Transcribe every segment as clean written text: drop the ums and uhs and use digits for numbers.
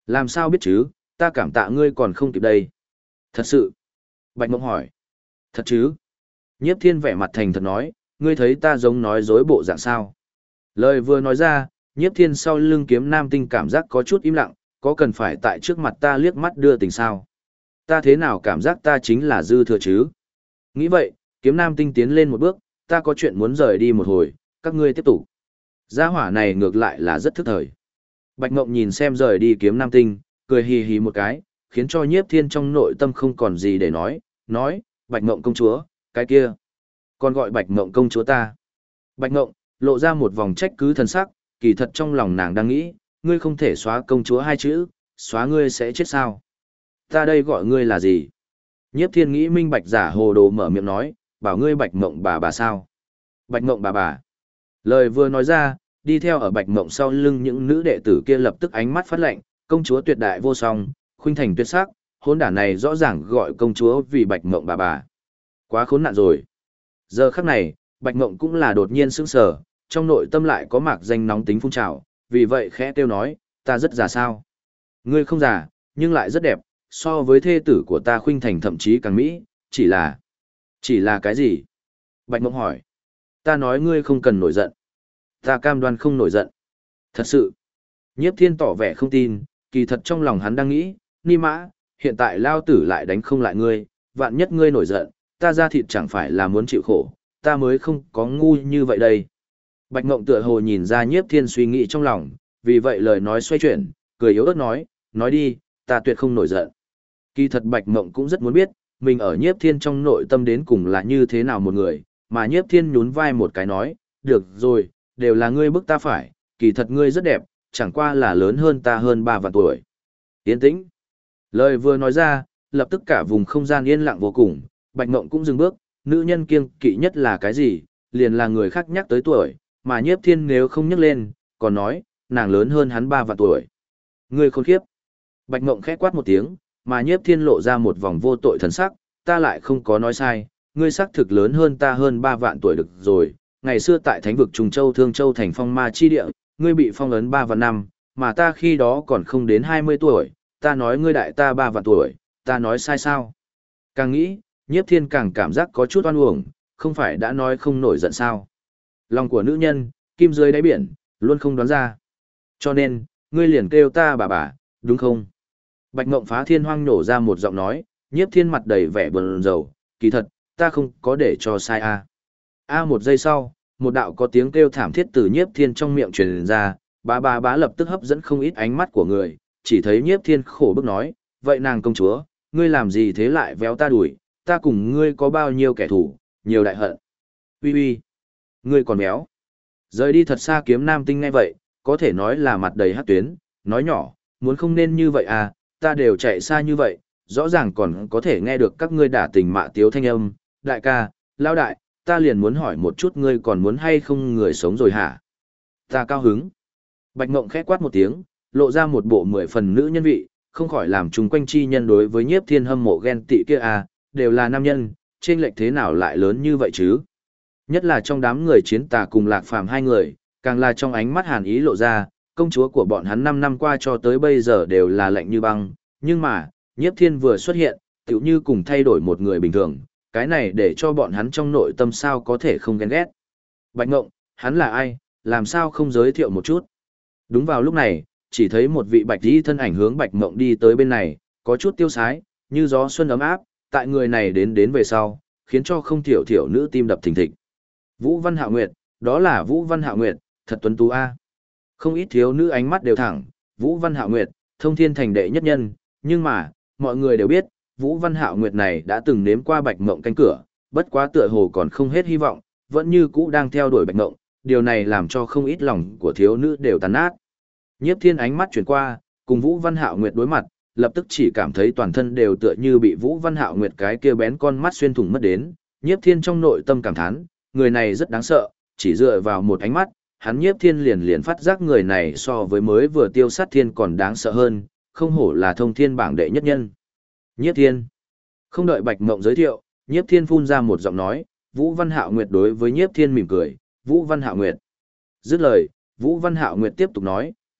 Làm sao biết chứ, ta cảm tạ ngươi còn không kịp đây. Thật sự. Bạch Mộng hỏi. Thật chứ? Nhiếp Thiên vẻ mặt thành thật nói, ngươi thấy ta giống nói dối bộ dạng sao? Lời vừa nói ra, Nhiếp Thiên sau lưng Kiếm Nam Tinh cảm giác có chút im lặng, có cần phải tại trước mặt ta liếc mắt đưa tình sao? Ta thế nào cảm giác ta chính là dư thừa chứ? Nghĩ vậy, Kiếm Nam Tinh tiến lên một bước, ta có chuyện muốn rời đi một hồi, các ngươi tiếp tục. Gia hỏa này ngược lại là rất thức thời. Bạch Ngộng nhìn xem rời đi Kiếm Nam Tinh, cười hì hì một cái, khiến cho Nhiếp Thiên trong nội tâm không còn gì để nói, Bạch Ngộng công chúa, cái kia. Còn gọi Bạch Ngộng công chúa ta. Bạch Ngộng, lộ ra một vòng trách cứ thần sắc, kỳ thật trong lòng nàng đang nghĩ, ngươi không thể xóa công chúa hai chữ, xóa ngươi sẽ chết sao. Ta đây gọi ngươi là gì? Nhiếp Thiên nghĩ minh bạch giả hồ đồ mở miệng nói, bảo ngươi Bạch Ngộng bà sao? Bạch Ngộng bà. Lời vừa nói ra, đi theo ở Bạch Ngộng sau lưng những nữ đệ tử kia lập tức ánh mắt phát lạnh, công chúa tuyệt đại vô song, khuynh thành tuyệt sắc, hôn đản này rõ ràng gọi công chúa vì Bạch Ngộng bà. Quá khốn nạn rồi. Giờ khắc này, Bạch Ngộng cũng là đột nhiên sững sờ, trong nội tâm lại có mạc danh nóng tính phun trào, vì vậy khẽ kêu nói, ta rất già sao? Ngươi không già, nhưng lại rất đẹp, so với thê tử của ta khuynh thành thậm chí càng mỹ, chỉ là cái gì? Bạch Ngộng hỏi. Ta nói ngươi không cần nổi giận. Ta cam đoan không nổi giận. Thật sự. Nhiếp Thiên tỏ vẻ không tin, kỳ thật trong lòng hắn đang nghĩ, Ni Mã, hiện tại lao tử lại đánh không lại ngươi, vạn nhất ngươi nổi giận, ta ra thịt chẳng phải là muốn chịu khổ, ta mới không có ngu như vậy đây. Bạch Ngộng tựa hồ nhìn ra Nhiếp Thiên suy nghĩ trong lòng, vì vậy lời nói xoay chuyển, cười yếu ớt nói đi, ta tuyệt không nổi giận. Kỳ thật Bạch Ngộng cũng rất muốn biết, mình ở Nhiếp Thiên trong nội tâm đến cùng là như thế nào một người, mà Nhiếp Thiên nhún vai một cái nói, được rồi, đều là ngươi bức ta phải, kỳ thật ngươi rất đẹp, chẳng qua là lớn hơn ta hơn 3 vạn tuổi. Yên tĩnh. Lời vừa nói ra, lập tức cả vùng không gian yên lặng vô cùng, Bạch Ngộng cũng dừng bước, nữ nhân kiêng kỵ nhất là cái gì, liền là người khác nhắc tới tuổi, mà Nhiếp Thiên nếu không nhắc lên, còn nói, nàng lớn hơn hắn 3 vạn tuổi. Ngươi khốn khiếp. Bạch Ngộng khẽ quát một tiếng, mà Nhiếp Thiên lộ ra một vòng vô tội thần sắc, ta lại không có nói sai, ngươi xác thực lớn hơn ta hơn 3 vạn tuổi được rồi, ngày xưa tại thánh vực Trùng Châu Thương Châu thành phong ma chi địa, ngươi bị phong ấn 3 vạn năm, mà ta khi đó còn không đến 20 tuổi, ta nói ngươi đại ta 3 vạn tuổi, ta nói sai sao? Càng nghĩ, Nhiếp Thiên càng cảm giác có chút oan uổng, không phải đã nói không nổi giận sao? Lòng của nữ nhân, kim dưới đáy biển, luôn không đoán ra. Cho nên, ngươi liền kêu ta bà, đúng không? Bạch Ngộng phá thiên hoang nổ ra một giọng nói, Nhiếp Thiên mặt đầy vẻ buồn rầu, kỳ thật, ta không có để cho sai a. Một giây sau, một đạo có tiếng kêu thảm thiết từ Nhiếp Thiên trong miệng truyền ra, bá lập tức hấp dẫn không ít ánh mắt của người, chỉ thấy Nhiếp Thiên khổ bức nói, vậy nàng công chúa, ngươi làm gì thế lại véo ta đuổi, ta cùng ngươi có bao nhiêu kẻ thù, nhiều đại hận. Uy, ngươi còn béo. Rời đi thật xa Kiếm Nam Tinh ngay vậy, có thể nói là mặt đầy hắc tuyến, nói nhỏ, muốn không nên như vậy à, ta đều chạy xa như vậy, rõ ràng còn có thể nghe được các ngươi đả tình mạ tiếu thanh âm, đại ca, lao đại, ta liền muốn hỏi một chút ngươi còn muốn hay không người sống rồi hả? Ta cao hứng. Bạch Ngộng khẽ quát một tiếng, lộ ra một bộ 10 phần nữ nhân vị, không khỏi làm chung quanh chi nhân đối với Nhiếp Thiên hâm mộ ghen tị kia à, đều là nam nhân, chênh lệch thế nào lại lớn như vậy chứ? Nhất là trong đám người Chiến Tà cùng Lạc Phàm hai người, càng là trong ánh mắt hàn ý lộ ra, công chúa của bọn hắn 5 năm qua cho tới bây giờ đều là lạnh như băng, nhưng mà, Nhiếp Thiên vừa xuất hiện, tựu như cùng thay đổi một người bình thường, cái này để cho bọn hắn trong nội tâm sao có thể không ghen ghét. Bạch Ngộng, hắn là ai, làm sao không giới thiệu một chút? Đúng vào lúc này, chỉ thấy một vị bạch y thân ảnh hướng Bạch Ngộng đi tới bên này, có chút tiêu sái, như gió xuân ấm áp, tại người này đến về sau, khiến cho không thiểu thiểu nữ tim đập thình thịch. Vũ Văn Hạo Nguyệt, đó là Vũ Văn Hạo Nguyệt, thật tuấn tú a. Không ít thiếu nữ ánh mắt đều thẳng, Vũ Văn Hạo Nguyệt, thông thiên thành đệ nhất nhân, nhưng mà, mọi người đều biết, Vũ Văn Hạo Nguyệt này đã từng nếm qua Bạch Ngộng cánh cửa, bất quá tựa hồ còn không hết hy vọng, vẫn như cũ đang theo đuổi Bạch Ngộng, điều này làm cho không ít lòng của thiếu nữ đều tàn nát. Nhiếp Thiên ánh mắt chuyển qua, cùng Vũ Văn Hạo Nguyệt đối mặt, lập tức chỉ cảm thấy toàn thân đều tựa như bị Vũ Văn Hạo Nguyệt cái kia bén con mắt xuyên thủng mất đến, Nhiếp Thiên trong nội tâm cảm thán, người này rất đáng sợ, chỉ dựa vào một ánh mắt, hắn Nhiếp Thiên liền phát giác người này so với mới vừa tiêu sát thiên còn đáng sợ hơn, không hổ là thông thiên bảng đệ nhất nhân. Nhiếp Thiên. Không đợi Bạch Ngộng giới thiệu, Nhiếp Thiên phun ra một giọng nói, Vũ Văn Hạo Nguyệt đối với Nhiếp Thiên mỉm cười, Vũ Văn Hạo Nguyệt. Dứt lời, Vũ Văn Hạo Nguyệt tiếp tục nói,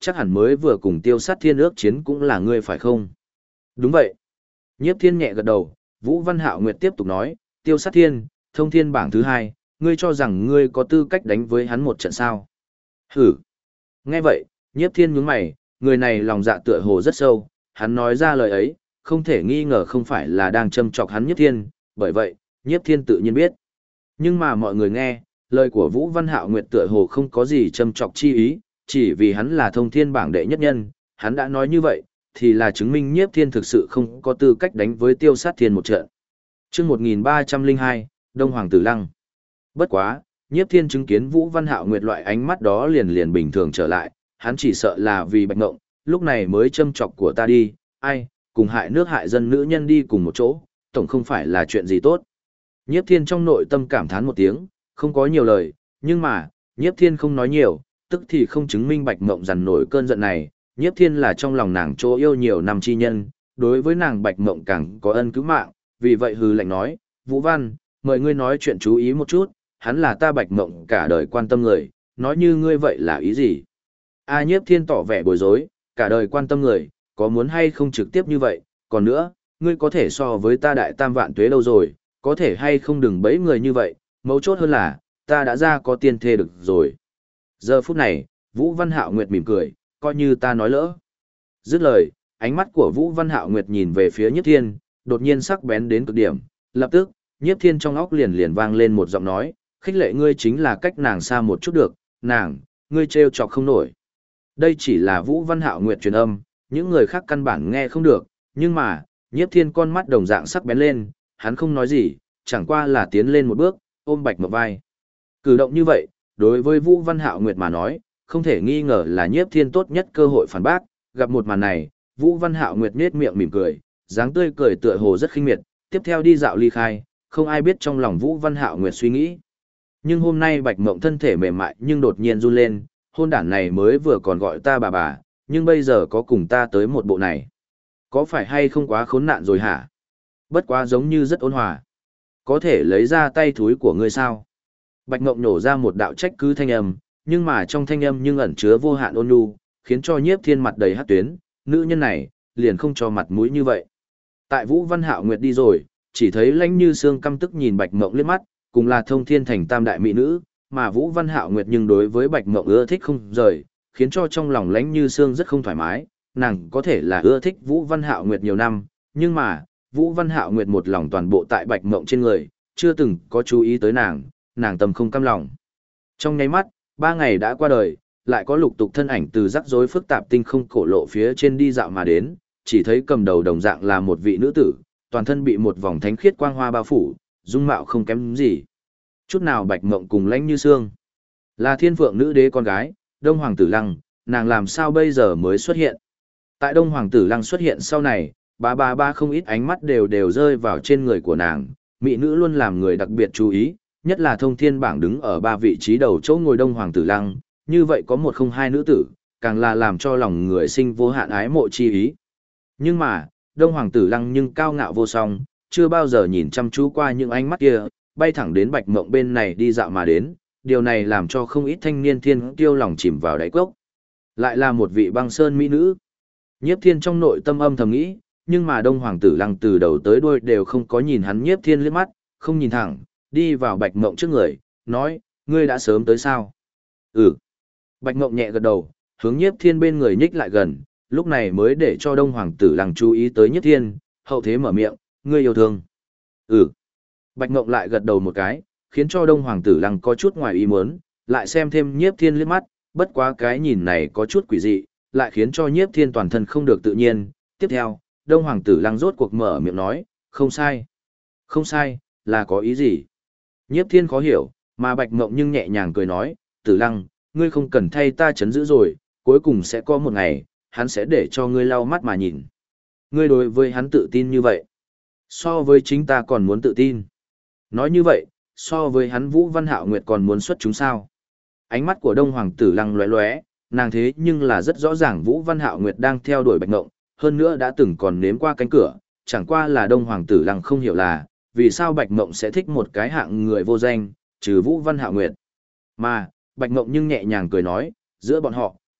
chắc hẳn mới vừa cùng Tiêu Sát Thiên ước chiến cũng là ngươi phải không? Đúng vậy. Nhiếp Thiên nhẹ gật đầu, Vũ Văn Hạo Nguyệt tiếp tục nói, Tiêu Sát Thiên, thông thiên bảng thứ 2, ngươi cho rằng ngươi có tư cách đánh với hắn một trận sao? Hử. Nghe vậy, Nhiếp Thiên nhướng mày, người này lòng dạ tựa hồ rất sâu, hắn nói ra lời ấy, không thể nghi ngờ không phải là đang châm chọc hắn Nhiếp Thiên, bởi vậy, Nhiếp Thiên tự nhiên biết. Nhưng mà mọi người nghe, lời của Vũ Văn Hạo Nguyệt tựa hồ không có gì châm chọc chi ý, chỉ vì hắn là thông thiên bảng đệ nhất nhân, hắn đã nói như vậy, thì là chứng minh Nhiếp Thiên thực sự không có tư cách đánh với Tiêu Sát Thiên một trận. Chương 1302, Đông Hoàng Tử Lăng. Bất quá, Nhiếp Thiên chứng kiến Vũ Văn Hạo Nguyệt loại ánh mắt đó liền liền bình thường trở lại, hắn chỉ sợ là vì Bạch Ngộng, lúc này mới châm chọc của ta đi, ai, cùng hại nước hại dân nữ nhân đi cùng một chỗ, tổng không phải là chuyện gì tốt. Nhiếp Thiên trong nội tâm cảm thán một tiếng, không có nhiều lời, nhưng mà, Nhiếp Thiên không nói nhiều, tức thì không chứng minh Bạch Ngộng dằn nổi cơn giận này, Nhiếp Thiên là trong lòng nàng chỗ yêu nhiều năm chi nhân, đối với nàng Bạch Ngộng càng có ân cứu mạng, vì vậy hừ lạnh nói, Vũ Văn, mời ngươi nói chuyện chú ý một chút, hắn là ta Bạch Ngộng cả đời quan tâm người, nói như ngươi vậy là ý gì? A Nhiếp Thiên tỏ vẻ bối rối, cả đời quan tâm người, có muốn hay không trực tiếp như vậy, còn nữa, ngươi có thể so với ta đại tam vạn tuế lâu rồi, có thể hay không đừng bẫy người như vậy, mấu chốt hơn là, ta đã ra có tiên thê được rồi. Giờ phút này, Vũ Văn Hạo Nguyệt mỉm cười, coi như ta nói lỡ. Dứt lời, ánh mắt của Vũ Văn Hạo Nguyệt nhìn về phía Nhiếp Thiên, đột nhiên sắc bén đến cực điểm, lập tức, Nhiếp Thiên trong óc liền liền vang lên một giọng nói, khích lệ ngươi chính là cách nàng xa một chút được, nàng, ngươi trêu chọc không nổi. Đây chỉ là Vũ Văn Hạo Nguyệt truyền âm, những người khác căn bản nghe không được, nhưng mà, Nhiếp Thiên con mắt đồng dạng sắc bén lên, hắn không nói gì, chẳng qua là tiến lên một bước, ôm Bạch Ngộng vai. Cử động như vậy, đối với Vũ Văn Hạo Nguyệt mà nói, không thể nghi ngờ là Nhiếp Thiên tốt nhất cơ hội phản bác, gặp một màn này, Vũ Văn Hạo Nguyệt nhếch miệng mỉm cười, dáng tươi cười tựa hồ rất khinh miệt, tiếp theo đi dạo ly khai, không ai biết trong lòng Vũ Văn Hạo Nguyệt suy nghĩ. Nhưng hôm nay Bạch Ngộng thân thể mềm mại nhưng đột nhiên run lên, hôn đản này mới vừa còn gọi ta bà, nhưng bây giờ có cùng ta tới một bộ này. Có phải hay không quá khốn nạn rồi hả? Bất quá giống như rất ôn hòa. Có thể lấy ra tay thúi của ngươi sao? Bạch Ngộng nổ ra một đạo trách cứ thanh âm, nhưng mà trong thanh âm nhưng ẩn chứa vô hạn ôn nhu, khiến cho Nhiếp Thiên mặt đầy hắc tuyến, nữ nhân này, liền không cho mặt mũi như vậy. Tại Vũ Văn Hạo Nguyệt đi rồi, chỉ thấy Lãnh Như Sương căm tức nhìn Bạch Ngộng liếc mắt, cùng là thông thiên thành tam đại mỹ nữ, mà Vũ Văn Hạo Nguyệt nhưng đối với Bạch Ngộng ưa thích không rời, khiến cho trong lòng Lãnh Như Sương rất không thoải mái, nàng có thể là ưa thích Vũ Văn Hạo Nguyệt nhiều năm, nhưng mà, Vũ Văn Hạo Nguyệt một lòng toàn bộ tại Bạch Ngộng trên người, chưa từng có chú ý tới nàng tâm không cam lòng. Trong nháy mắt, 3 ngày đã qua đời, lại có lục tục thân ảnh từ rắc rối phức tạp tinh không cổ lộ phía trên đi dạo mà đến, chỉ thấy cầm đầu đồng dạng là một vị nữ tử, toàn thân bị một vòng thánh khiết quang hoa bao phủ, dung mạo không kém gì. Chút nào Bạch Ngộng cùng Lãnh Như Sương. Là Thiên Phượng nữ đế con gái, Đông Hoàng Tử Lăng, nàng làm sao bây giờ mới xuất hiện. Tại Đông Hoàng Tử Lăng xuất hiện sau này, ba không ít ánh mắt đều rơi vào trên người của nàng, mỹ nữ luôn làm người đặc biệt chú ý, nhất là thông thiên bảng đứng ở 3 vị trí đầu chỗ ngồi Đông Hoàng Tử Lăng, như vậy có một không hai nữ tử, càng là làm cho lòng người sinh vô hạn ái mộ chi ý. Nhưng mà, Đông Hoàng Tử Lăng nhưng cao ngạo vô song, chưa bao giờ nhìn chăm chú qua những ánh mắt kia, bay thẳng đến Bạch Ngộng bên này đi dạo mà đến, điều này làm cho không ít thanh niên thiên kiêu lòng chìm vào đáy cốc. Lại là một vị băng sơn mỹ nữ. Nhiếp Thiên trong nội tâm âm thầm nghĩ, nhưng mà Đông Hoàng Tử Lăng từ đầu tới đuôi đều không có nhìn hắn Nhiếp Thiên liếc mắt, không nhìn thẳng, đi vào Bạch Ngộng trước người, nói, ngươi đã sớm tới sao? Ừ. Bạch Ngộng nhẹ gật đầu, hướng Nhiếp Thiên bên người nhích lại gần, lúc này mới để cho Đông Hoàng Tử Lăng chú ý tới Nhiếp Thiên, hậu thế mở miệng, ngươi yêu thương. Ừ. Bạch Ngộng lại gật đầu một cái, khiến cho Đông Hoàng Tử Lăng có chút ngoài ý muốn, lại xem thêm Nhiếp Thiên liếc mắt, bất quá cái nhìn này có chút quỷ dị, lại khiến cho Nhiếp Thiên toàn thân không được tự nhiên. Tiếp theo, Đông Hoàng Tử Lăng rốt cuộc mở miệng nói, không sai. Không sai, là có ý gì? Nhiếp Thiên khó hiểu, mà Bạch Ngộng nhưng nhẹ nhàng cười nói, Tử Lăng, ngươi không cần thay ta chấn giữ rồi, cuối cùng sẽ có một ngày, hắn sẽ để cho ngươi lau mắt mà nhìn. Ngươi đối với hắn tự tin như vậy. So với chính ta còn muốn tự tin. Nói như vậy, so với hắn Vũ Văn Hạo Nguyệt còn muốn xuất chúng sao. Ánh mắt của Đông Hoàng Tử Lăng lóe lóe, nàng thế nhưng là rất rõ ràng Vũ Văn Hạo Nguyệt đang theo đuổi Bạch Ngộng, hơn nữa đã từng còn nếm qua cánh cửa, chẳng qua là Đông Hoàng Tử Lăng không hiểu là, vì sao Bạch Ngộng sẽ thích một cái hạng người vô danh, trừ Vũ Văn Hạo Nguyệt. Mà, Bạch Ngộng nhưng nhẹ nhàng cười nói, giữa bọn họ,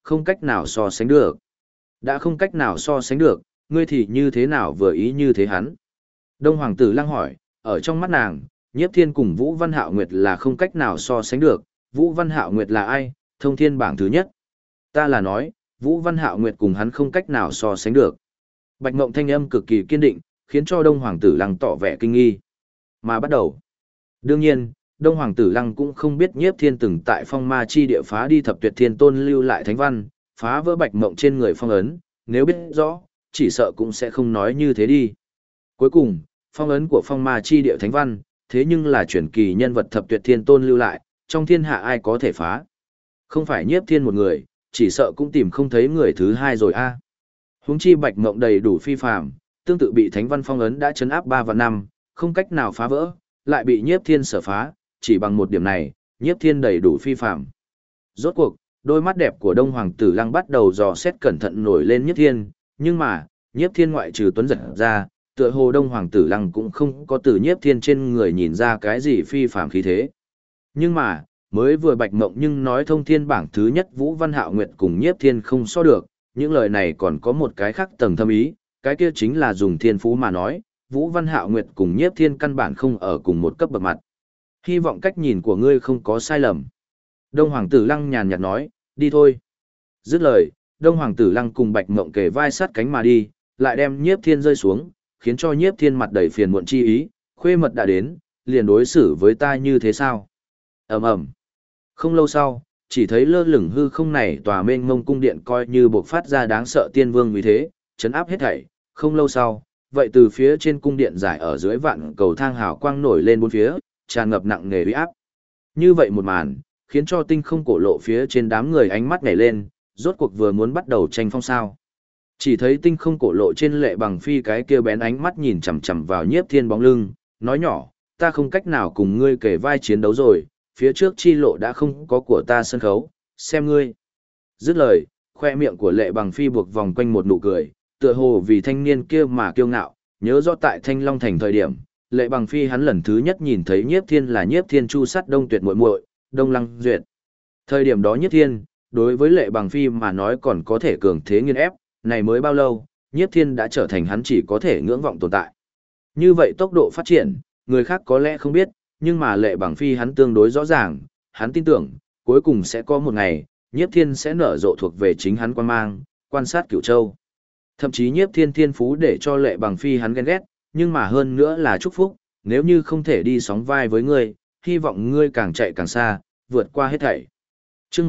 không cách nào so sánh được. Đã không cách nào so sánh được, ngươi thì như thế nào vừa ý như thế hắn? Đông Hoàng tử Lăng hỏi, ở trong mắt nàng, Nhiếp Thiên cùng Vũ Văn Hạo Nguyệt là không cách nào so sánh được. Vũ Văn Hạo Nguyệt là ai? Thông thiên bảng thứ nhất. Ta là nói, Vũ Văn Hạo Nguyệt cùng hắn không cách nào so sánh được. Bạch Mộng thanh âm cực kỳ kiên định, khiến cho Đông Hoàng tử Lăng tỏ vẻ kinh nghi. Mà bắt đầu. Đương nhiên, Đông Hoàng tử Lăng cũng không biết Nhiếp Thiên từng tại phong ma chi địa phá đi thập tuyệt thiên tôn lưu lại thánh văn, phá vỡ Bạch Mộng trên người phong ấn, nếu biết rõ, chỉ sợ cũng sẽ không nói như thế đi. Cuối cùng, phong ấn của phong ma chi địa thánh văn, thế nhưng là truyền kỳ nhân vật thập tuyệt thiên tôn lưu lại, trong thiên hạ ai có thể phá. Không phải Nhiếp Thiên một người, chỉ sợ cũng tìm không thấy người thứ hai rồi a. Huống chi Bạch Mộng đầy đủ phi phàm, tương tự bị thánh văn phong ấn đã chấn áp 3 và 5, không cách nào phá vỡ, lại bị Nhiếp Thiên sở phá, chỉ bằng một điểm này, Nhiếp Thiên đầy đủ phi phàm. Rốt cuộc, đôi mắt đẹp của Đông Hoàng tử Lăng bắt đầu dò xét cẩn thận nổi lên Nhiếp Thiên, nhưng mà, Nhiếp Thiên ngoại trừ tuấn giật ra, tựa hồ Đông Hoàng tử Lăng cũng không có từ Nhiếp Thiên trên người nhìn ra cái gì phi phàm khí thế. Nhưng mà, mới vừa Bạch Mộng nhưng nói thông thiên bảng thứ nhất Vũ Văn Hạo Nguyệt cùng Nhiếp Thiên không so được, những lời này còn có một cái khác tầng thâm ý, cái kia chính là dùng thiên phú mà nói, Vũ Văn Hạo Nguyệt cùng Nhiếp Thiên căn bản không ở cùng một cấp bậc mặt. Hy vọng cách nhìn của ngươi không có sai lầm. Đông Hoàng tử Lăng nhàn nhạt nói, đi thôi. Dứt lời, Đông Hoàng tử Lăng cùng Bạch Mộng kề vai sát cánh mà đi, lại đem Nhiếp Thiên rơi xuống, khiến cho Nhiếp Thiên mặt đầy phiền muộn chi ý, khuê mật đã đến, liền đối xử với ta như thế sao? Ầm ầm. Không lâu sau, chỉ thấy lơ lửng hư không này tòa mênh mông cung điện coi như bộc phát ra đáng sợ tiên vương vì thế, chấn áp hết thảy. Không lâu sau, vậy từ phía trên cung điện giải ở dưới vạn cầu thang hào quang nổi lên bốn phía, tràn ngập nặng nề uy áp. Như vậy một màn, khiến cho tinh không cổ lộ phía trên đám người ánh mắt nhảy lên, rốt cuộc vừa muốn bắt đầu tranh phong sao. Chỉ thấy tinh không cổ lộ trên Lệ Bằng Phi cái kia bén ánh mắt nhìn chằm chằm vào Nhiếp Thiên bóng lưng, nói nhỏ, ta không cách nào cùng ngươi kể vai chiến đấu rồi, phía trước chi lộ đã không có của ta sân khấu, xem ngươi. Dứt lời, khoe miệng của Lệ Bằng Phi buộc vòng quanh một nụ cười, tựa hồ vì thanh niên kia mà kiêu ngạo, nhớ rõ tại Thanh Long Thành thời điểm, Lệ Bằng Phi hắn lần thứ nhất nhìn thấy Nhiếp Thiên là Nhiếp Thiên chu sát Đông Tuyệt muội muội, Đông Lăng Duyệt. Thời điểm đó Nhiếp Thiên, đối với Lệ Bằng Phi mà nói còn có thể cường thế nghiên ép, này mới bao lâu, Nhiếp Thiên đã trở thành hắn chỉ có thể ngưỡng vọng tồn tại. Như vậy tốc độ phát triển, người khác có lẽ không biết, nhưng mà Lệ Bằng Phi hắn tương đối rõ ràng, hắn tin tưởng, cuối cùng sẽ có một ngày, Nhiếp Thiên sẽ nở rộ thuộc về chính hắn quan mang, quan sát Cửu Châu. Thậm chí Nhiếp Thiên thiên phú để cho Lệ Bằng Phi hắn ghen ghét, nhưng mà hơn nữa là chúc phúc, nếu như không thể đi sóng vai với ngươi, hy vọng ngươi càng chạy càng xa, vượt qua hết thảy. Chương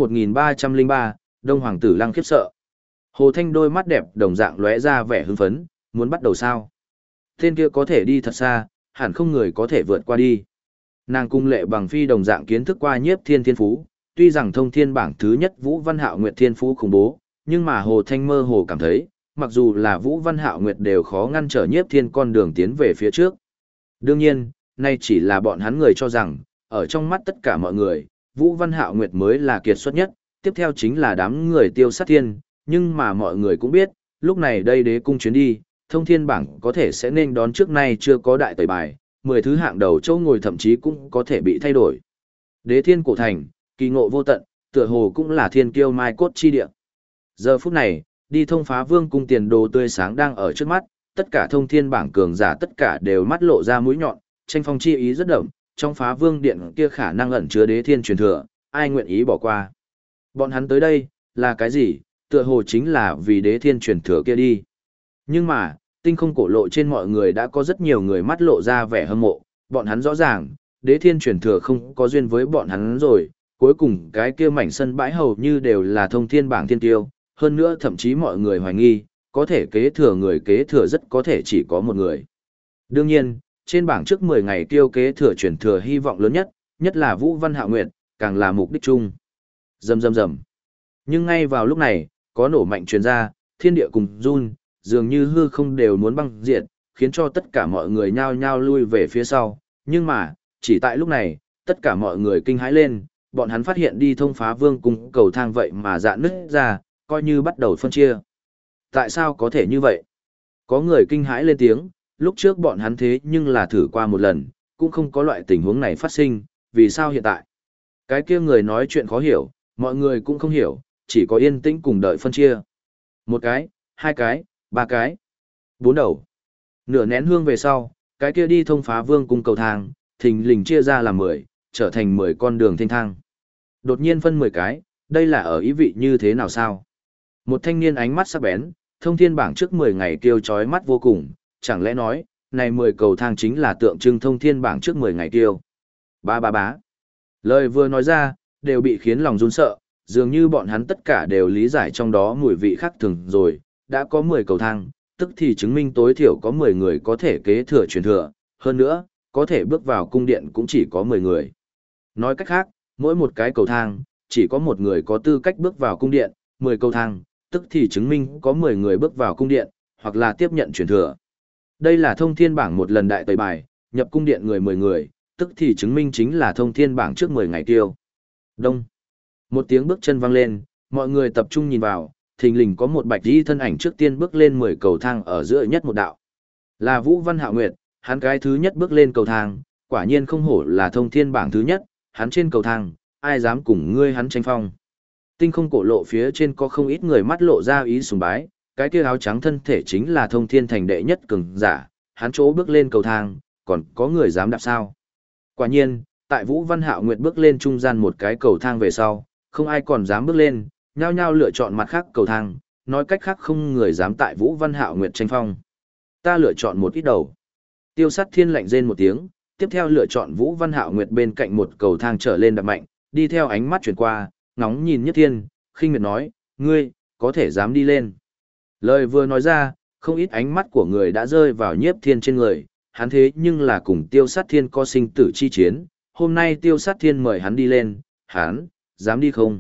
1303, Đông Hoàng tử Lăng khiếp sợ. Hồ Thanh đôi mắt đẹp đồng dạng lóe ra vẻ hưng phấn, muốn bắt đầu sao? Tên kia có thể đi thật xa, hẳn không người có thể vượt qua đi. Nàng cung Lệ Bằng Phi đồng dạng kiến thức qua Nhiếp Thiên thiên phú, tuy rằng thông thiên bảng thứ nhất Vũ Văn Hạo Nguyệt thiên phú khủng bố, nhưng mà Hồ Thanh mơ hồ cảm thấy, mặc dù là Vũ Văn Hạo Nguyệt đều khó ngăn trở Nhiếp Thiên con đường tiến về phía trước. Đương nhiên, nay chỉ là bọn hắn người cho rằng, ở trong mắt tất cả mọi người, Vũ Văn Hạo Nguyệt mới là kiệt xuất nhất, tiếp theo chính là đám người Tiêu Sát Thiên, nhưng mà mọi người cũng biết, lúc này đây đế cung chuyến đi, thông thiên bảng có thể sẽ nên đón trước nay chưa có đại tẩy bài, 10 thứ hạng đầu châu ngồi thậm chí cũng có thể bị thay đổi. Đế thiên cổ thành, kỳ ngộ vô tận, tựa hồ cũng là thiên kiêu mai cốt chi địa. Giờ phút này, đi thông phá vương cung tiền đồ tươi sáng đang ở trước mắt, tất cả thông thiên bảng cường giả tất cả đều mắt lộ ra mũi nhọn, tranh phong chi ý rất đậm, trong phá vương điện kia khả năng ẩn chứa đế thiên truyền thừa, ai nguyện ý bỏ qua. Bọn hắn tới đây, là cái gì, tựa hồ chính là vì đế thiên truyền thừa kia đi. Nhưng mà, tinh không cổ lộ trên mọi người đã có rất nhiều người mắt lộ ra vẻ hâm mộ, bọn hắn rõ ràng, đế thiên truyền thừa không có duyên với bọn hắn rồi, cuối cùng cái kia mảnh sân bãi hầu như đều là thông thiên bảng thiên tiêu, hơn nữa thậm chí mọi người hoài nghi, có thể kế thừa người kế thừa rất có thể chỉ có một người. Đương nhiên, trên bảng trước 10 ngày tiêu kế thừa truyền thừa hy vọng lớn nhất, nhất là Vũ Văn Hạo Nguyệt, càng là mục đích chung. Rầm rầm rầm. Nhưng ngay vào lúc này, có nổ mạnh truyền ra, thiên địa cùng run, dường như hư không đều muốn băng diệt, khiến cho tất cả mọi người nhao nhao lui về phía sau. Nhưng mà, chỉ tại lúc này, tất cả mọi người kinh hãi lên, bọn hắn phát hiện đi thông phá vương cung cầu thang vậy mà dạn nứt ra, coi như bắt đầu phân chia. Tại sao có thể như vậy? Có người kinh hãi lên tiếng, lúc trước bọn hắn thế nhưng là thử qua một lần, cũng không có loại tình huống này phát sinh, vì sao hiện tại? Cái kia người nói chuyện khó hiểu, mọi người cũng không hiểu, chỉ có yên tĩnh cùng đợi phân chia. Một cái, hai cái, ba cái, bốn đầu. Nửa nén hương về sau, cái kia đi thông phá vương cung cầu thang, thình lình chia ra làm 10, trở thành 10 con đường thênh thang. Đột nhiên phân 10 cái, đây là ở ý vị như thế nào sao? Một thanh niên ánh mắt sắc bén, thông thiên bảng trước 10 ngày kêu chói mắt vô cùng, chẳng lẽ nói, này 10 cầu thang chính là tượng trưng thông thiên bảng trước 10 ngày kêu. Ba ba bá. Lời vừa nói ra, đều bị khiến lòng run sợ, dường như bọn hắn tất cả đều lý giải trong đó mùi vị khác thường rồi, đã có 10 cầu thang, tức thì chứng minh tối thiểu có 10 người có thể kế thừa truyền thừa, hơn nữa, có thể bước vào cung điện cũng chỉ có 10 người. Nói cách khác, mỗi một cái cầu thang, chỉ có một người có tư cách bước vào cung điện, 10 cầu thang, tức thì chứng minh có 10 người bước vào cung điện, hoặc là tiếp nhận truyền thừa. Đây là thông thiên bảng một lần đại tẩy bài, nhập cung điện người 10 người, tức thì chứng minh chính là thông thiên bảng trước 10 ngày tiêu. Đông. Một tiếng bước chân vang lên, mọi người tập trung nhìn vào, thình lình có một bạch y thân ảnh trước tiên bước lên 10 cầu thang ở giữa nhất một đạo. Là Vũ Văn Hạo Nguyệt, hắn cái thứ nhất bước lên cầu thang, quả nhiên không hổ là thông thiên bảng thứ nhất, hắn trên cầu thang, ai dám cùng ngươi hắn tranh phong. Tinh không cổ lộ phía trên có không ít người mắt lộ ra ý sùng bái, cái kia áo trắng thân thể chính là thông thiên thành đệ nhất cường giả, hắn chỗ bước lên cầu thang, còn có người dám đạp sao. Quả nhiên, tại Vũ Văn Hạo Nguyệt bước lên trung gian một cái cầu thang về sau, không ai còn dám bước lên, nhao nhao lựa chọn mặt khác cầu thang, nói cách khác không người dám tại Vũ Văn Hạo Nguyệt tranh phong. Ta lựa chọn một ít đầu. Tiêu Sát Thiên lạnh rên một tiếng, tiếp theo lựa chọn Vũ Văn Hạo Nguyệt bên cạnh một cầu thang trở lên đạp mạnh, đi theo ánh mắt chuyển qua, ngóng nhìn Nhất Thiên, khinh miệt nói, ngươi, có thể dám đi lên. Lời vừa nói ra, không ít ánh mắt của người đã rơi vào Nhiếp Thiên trên người, hắn thế nhưng là cùng Tiêu Sát Thiên có sinh tử chi chiến, hôm nay Tiêu Sát Thiên mời hắn đi lên, hắn, dám đi không?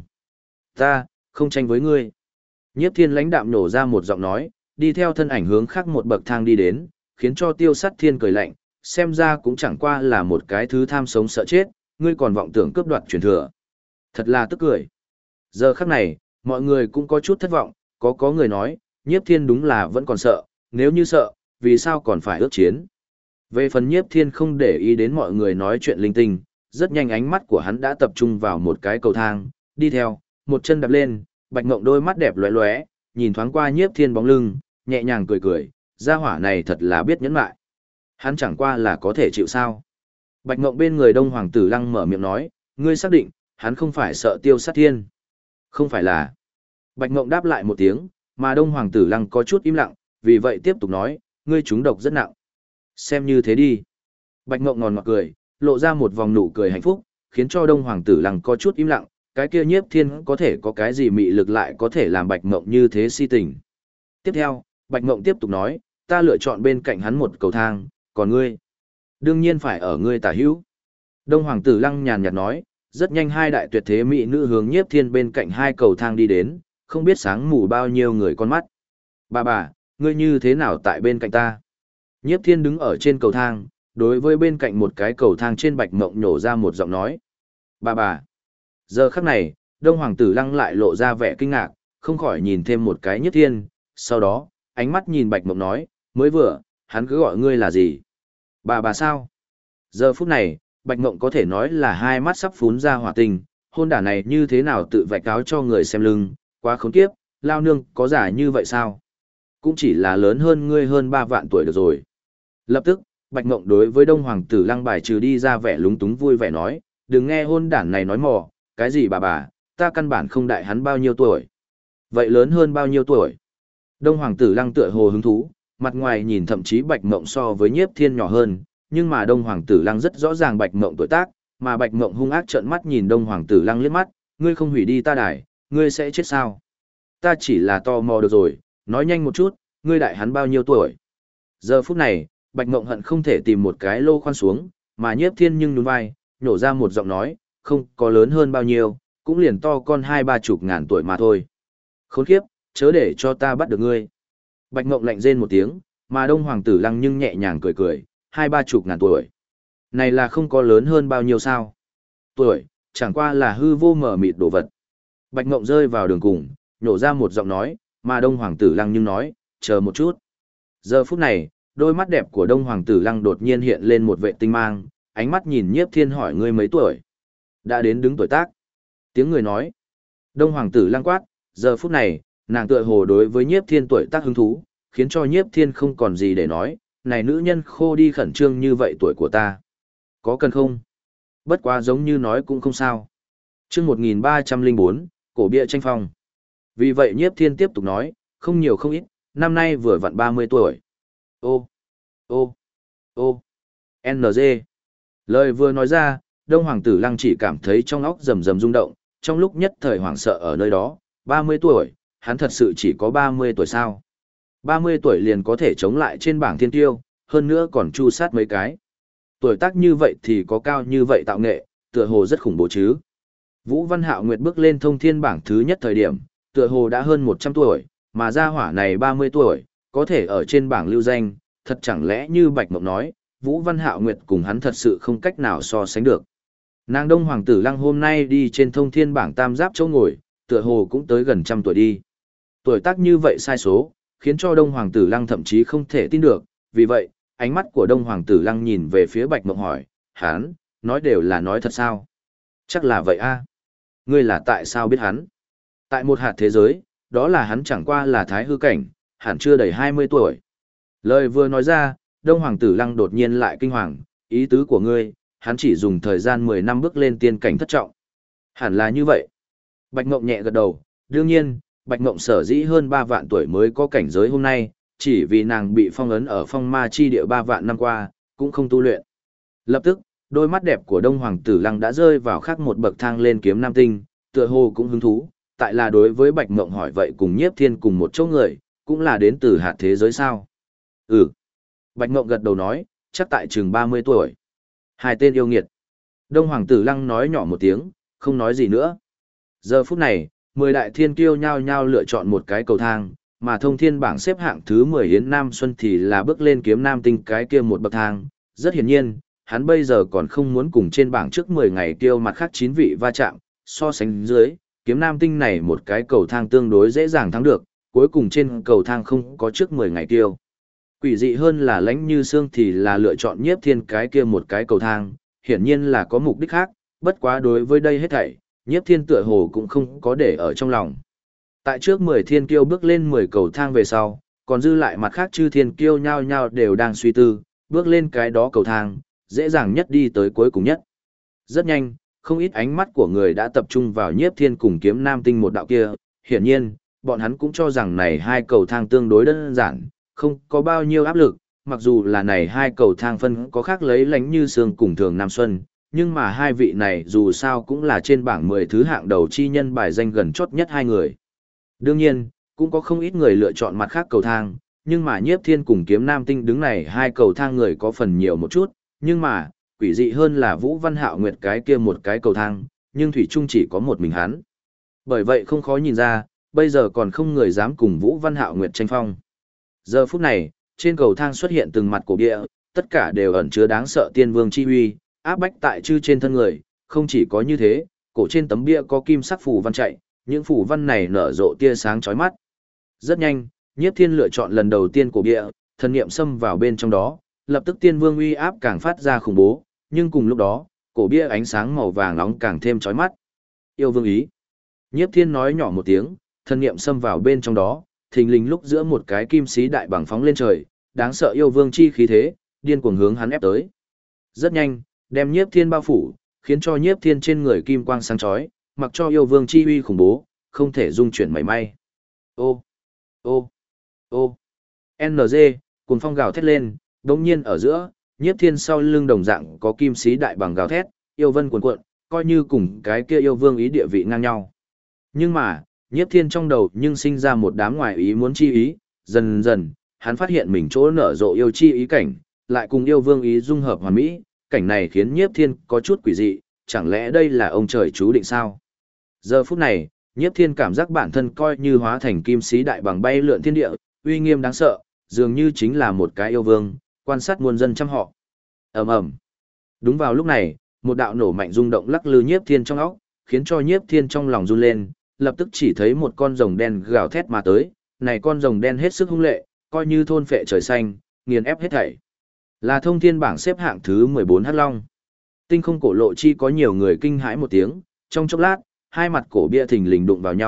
Ta, không tranh với ngươi. Nhiếp Thiên lãnh đạm nổ ra một giọng nói, đi theo thân ảnh hướng khác một bậc thang đi đến, khiến cho Tiêu Sát Thiên cười lạnh, xem ra cũng chẳng qua là một cái thứ tham sống sợ chết, ngươi còn vọng tưởng cướp đoạt truyền thừa. Thật là tức cười. Giờ khắc này, mọi người cũng có chút thất vọng, có người nói, Nhiếp Thiên đúng là vẫn còn sợ, nếu như sợ, vì sao còn phải ước chiến. Về phần Nhiếp Thiên không để ý đến mọi người nói chuyện linh tinh, rất nhanh ánh mắt của hắn đã tập trung vào một cái cầu thang, đi theo, một chân đạp lên, Bạch Ngộng đôi mắt đẹp lóe lóe, nhìn thoáng qua Nhiếp Thiên bóng lưng, nhẹ nhàng cười cười, gia hỏa này thật là biết nhẫn nại. Hắn chẳng qua là có thể chịu sao. Bạch Ngộng bên người Đông Hoàng Tử Lăng mở miệng nói, ngươi xác định, hắn không phải sợ Tiêu Sát Thiên. Không phải là. Bạch Ngộng đáp lại một tiếng, mà Đông Hoàng Tử Lăng có chút im lặng, vì vậy tiếp tục nói, ngươi trúng độc rất nặng. Xem như thế đi. Bạch Ngộng ngòn ngọt cười, lộ ra một vòng nụ cười hạnh phúc, khiến cho Đông Hoàng Tử Lăng có chút im lặng, cái kia Nhiếp Thiên có thể có cái gì mị lực lại có thể làm Bạch Ngộng như thế si tình. Tiếp theo, Bạch Ngộng tiếp tục nói, ta lựa chọn bên cạnh hắn một cầu thang, còn ngươi? Đương nhiên phải ở ngươi tả hữu. Đông Hoàng Tử Lăng nhàn nhạt nói, rất nhanh hai đại tuyệt thế mỹ nữ hướng Nhiếp Thiên bên cạnh hai cầu thang đi đến, không biết sáng mù bao nhiêu người con mắt. Bà, ngươi như thế nào tại bên cạnh ta? Nhiếp Thiên đứng ở trên cầu thang, đối với bên cạnh một cái cầu thang trên Bạch Ngộng nhổ ra một giọng nói. Bà. Giờ khắc này, Đông Hoàng Tử Lăng lại lộ ra vẻ kinh ngạc, không khỏi nhìn thêm một cái Nhiếp Thiên, sau đó, ánh mắt nhìn Bạch Ngộng nói, mới vừa, hắn cứ gọi ngươi là gì? Bà sao? Giờ phút này, Bạch Ngộng có thể nói là hai mắt sắp phún ra hỏa tình, hôn đả này như thế nào tự vạch áo cho người xem lưng, quá khốn kiếp, lao nương có giả như vậy sao? Cũng chỉ là lớn hơn ngươi hơn 3 vạn tuổi được rồi. Lập tức, Bạch Ngộng đối với Đông Hoàng Tử Lăng bài trừ đi ra vẻ lúng túng vui vẻ nói, đừng nghe hôn đản này nói mò, cái gì bà, ta căn bản không đại hắn bao nhiêu tuổi. Vậy lớn hơn bao nhiêu tuổi? Đông Hoàng Tử Lăng tựa hồ hứng thú, mặt ngoài nhìn thậm chí Bạch Ngộng so với Nhiếp Thiên nhỏ hơn, nhưng mà Đông Hoàng Tử Lăng rất rõ ràng Bạch Ngộng tuổi tác, mà Bạch Ngộng hung ác trợn mắt nhìn Đông Hoàng Tử Lăng liếc mắt, ngươi không hủy đi ta đài, ngươi sẽ chết sao? Ta chỉ là tò mò được rồi, nói nhanh một chút, ngươi đại hắn bao nhiêu tuổi? Giờ phút này, Bạch Ngộng hận không thể tìm một cái lô khoan xuống, mà Nhiếp Thiên nhưng nhún vai, nhổ ra một giọng nói, không có lớn hơn bao nhiêu, cũng liền to con 20-30 ngàn tuổi mà thôi. Khốn kiếp, chớ để cho ta bắt được ngươi. Bạch Ngộng lạnh rên một tiếng, mà Đông Hoàng Tử Lăng nhưng nhẹ nhàng cười cười, 20-30 ngàn tuổi. Này là không có lớn hơn bao nhiêu sao? Tuổi, chẳng qua là hư vô mở mịt đồ vật. Bạch Ngộng rơi vào đường cùng, nhổ ra một giọng nói, mà Đông Hoàng Tử Lăng nhưng nói, chờ một chút. Giờ phút này, đôi mắt đẹp của Đông Hoàng Tử Lăng đột nhiên hiện lên một vệ tinh mang, ánh mắt nhìn Nhiếp Thiên hỏi ngươi mấy tuổi? Đã đến đứng tuổi tác. Tiếng người nói. Đông Hoàng Tử Lăng quát, Giờ phút này, nàng tựa hồ đối với Nhiếp Thiên tuổi tác hứng thú, khiến cho Nhiếp Thiên không còn gì để nói, này nữ nhân khô đi khẩn trương như vậy tuổi của ta. Có cần không? Bất quá giống như nói cũng không sao. Chương 1304, cổ bia tranh phong. Vì vậy Nhiếp Thiên tiếp tục nói, không nhiều không ít, năm nay vừa vặn 30 tuổi. Ô, ô, ô, NG. Lời vừa nói ra, Đông Hoàng tử Lăng chỉ cảm thấy trong óc rầm rầm rung động, trong lúc nhất thời hoảng sợ ở nơi đó, 30 tuổi, hắn thật sự chỉ có 30 tuổi sao? 30 tuổi liền có thể chống lại trên bảng thiên tiêu, hơn nữa còn chu sát mấy cái. Tuổi tác như vậy thì có cao như vậy tạo nghệ, tựa hồ rất khủng bố chứ. Vũ Văn Hạo Nguyệt bước lên thông thiên bảng thứ nhất thời điểm, tựa hồ đã hơn 100 tuổi, mà gia hỏa này 30 tuổi, có thể ở trên bảng lưu danh, thật chẳng lẽ như Bạch Mộng nói, Vũ Văn Hạo Nguyệt cùng hắn thật sự không cách nào so sánh được. Nàng Đông Hoàng tử Lăng hôm nay đi trên thông thiên bảng tam giáp châu ngồi, tựa hồ cũng tới gần trăm tuổi đi. Tuổi tác như vậy sai số, khiến cho Đông Hoàng tử Lăng thậm chí không thể tin được, vì vậy, ánh mắt của Đông Hoàng tử Lăng nhìn về phía Bạch Mộng hỏi, hắn, nói đều là nói thật sao? Chắc là vậy a. Ngươi là tại sao biết hắn? Tại một hạt thế giới, đó là hắn chẳng qua là thái hư cảnh, hẳn chưa đầy 20 tuổi. Lời vừa nói ra, Đông Hoàng tử Lăng đột nhiên lại kinh hoàng, ý tứ của ngươi, hắn chỉ dùng thời gian 10 năm bước lên tiên cảnh thất trọng. Hẳn là như vậy. Bạch Ngộng nhẹ gật đầu, đương nhiên, Bạch Ngộng sở dĩ hơn 3 vạn tuổi mới có cảnh giới hôm nay, chỉ vì nàng bị phong ấn ở phong ma chi địa 3 vạn năm qua, cũng không tu luyện. Lập tức, đôi mắt đẹp của Đông Hoàng tử Lăng đã rơi vào khác một bậc thang lên kiếm nam tinh, tựa hồ cũng hứng thú, tại là đối với Bạch Ngộng hỏi vậy cùng Nhiếp Thiên cùng một chỗ người, cũng là đến từ hạt thế giới sao? Ừ. Bạch Ngộng gật đầu nói, chắc tại chừng 30 tuổi. Hai tên yêu nghiệt. Đông Hoàng tử Lăng nói nhỏ một tiếng, không nói gì nữa. Giờ phút này, 10 đại thiên kiêu nhao nhao lựa chọn một cái cầu thang, mà thông thiên bảng xếp hạng thứ 10 Yến Nam Xuân thì là bước lên kiếm nam tinh cái kia một bậc thang. Rất hiển nhiên, hắn bây giờ còn không muốn cùng trên bảng trước 10 ngày kiêu mặt khác 9 vị va chạm, so sánh dưới, kiếm nam tinh này một cái cầu thang tương đối dễ dàng thắng được, cuối cùng trên cầu thang không có trước 10 ngày kiêu. Quỷ dị hơn là Lãnh Như Sương thì là lựa chọn Nhiếp Thiên cái kia một cái cầu thang, hiển nhiên là có mục đích khác, bất quá đối với đây hết thảy, Nhiếp Thiên tựa hồ cũng không có để ở trong lòng. Tại trước 10 thiên kiêu bước lên 10 cầu thang về sau, còn dư lại mặt khác chư thiên kiêu nhao nhao đều đang suy tư, bước lên cái đó cầu thang, dễ dàng nhất đi tới cuối cùng nhất. Rất nhanh, không ít ánh mắt của người đã tập trung vào Nhiếp Thiên cùng kiếm nam tinh một đạo kia, hiển nhiên, bọn hắn cũng cho rằng này hai cầu thang tương đối đơn giản, không có bao nhiêu áp lực, mặc dù là này hai cầu thang phân có khác lấy Lãnh Như Sương cùng Thường Nam Xuân, nhưng mà hai vị này dù sao cũng là trên bảng 10 thứ hạng đầu chi nhân bài danh gần chót nhất hai người. Đương nhiên, cũng có không ít người lựa chọn mặt khác cầu thang, nhưng mà Nhiếp Thiên cùng kiếm nam tinh đứng này hai cầu thang người có phần nhiều một chút, nhưng mà, quỷ dị hơn là Vũ Văn Hạo Nguyệt cái kia một cái cầu thang, nhưng thủy chung chỉ có một mình hắn. Bởi vậy không khó nhìn ra, bây giờ còn không người dám cùng Vũ Văn Hạo Nguyệt tranh phong. Giờ phút này, trên cầu thang xuất hiện từng mặt cổ bia, tất cả đều ẩn chứa đáng sợ tiên vương chi uy, áp bách tại chư trên thân người, không chỉ có như thế, cổ trên tấm bia có kim sắc phù văn chạy, những phù văn này nở rộ tia sáng chói mắt. Rất nhanh, Nhiếp Thiên lựa chọn lần đầu tiên cổ bia, thần niệm xâm vào bên trong đó, lập tức tiên vương uy áp càng phát ra khủng bố, nhưng cùng lúc đó, cổ bia ánh sáng màu vàng nóng càng thêm chói mắt. Yêu vương ý. Nhiếp Thiên nói nhỏ một tiếng, thần niệm xâm vào bên trong đó, thình lình lúc giữa một cái kim sĩ đại bằng phóng lên trời, đáng sợ yêu vương chi khí thế, điên cuồng hướng hắn ép tới. Rất nhanh, đem Nhiếp Thiên bao phủ, khiến cho Nhiếp Thiên trên người kim quang sáng chói, mặc cho yêu vương chi uy khủng bố, không thể dung chuyển mảy may. Ô, ô, ô, NG, cuồng phong gào thét lên, đột nhiên ở giữa, Nhiếp Thiên sau lưng đồng dạng có kim sĩ đại bằng gào thét, yêu vân cuồn cuộn, coi như cùng cái kia yêu vương ý địa vị ngang nhau. Nhưng mà, Nhiếp Thiên trong đầu nhưng sinh ra một đám ngoài ý muốn chi ý, dần dần, hắn phát hiện mình chỗ nở rộ yêu chi ý cảnh, lại cùng yêu vương ý dung hợp hoàn mỹ, cảnh này khiến Nhiếp Thiên có chút quỷ dị, chẳng lẽ đây là ông trời chú định sao? Giờ phút này, Nhiếp Thiên cảm giác bản thân coi như hóa thành kim sĩ đại bằng bay lượn thiên địa, uy nghiêm đáng sợ, dường như chính là một cái yêu vương, quan sát muôn dân trăm họ. Ầm ầm. Đúng vào lúc này, một đạo nổ mạnh rung động lắc lư Nhiếp Thiên trong óc, khiến cho Nhiếp Thiên trong lòng run lên, lập tức chỉ thấy một con rồng đen gào thét mà tới, này con rồng đen hết sức hung lệ, coi như thôn phệ trời xanh, nghiền ép hết thảy. Là thông thiên bảng xếp hạng thứ 14 Hắc Long. Tinh không cổ lộ chi có nhiều người kinh hãi một tiếng, trong chốc lát, hai mặt cổ bia thình lình đụng vào nhau,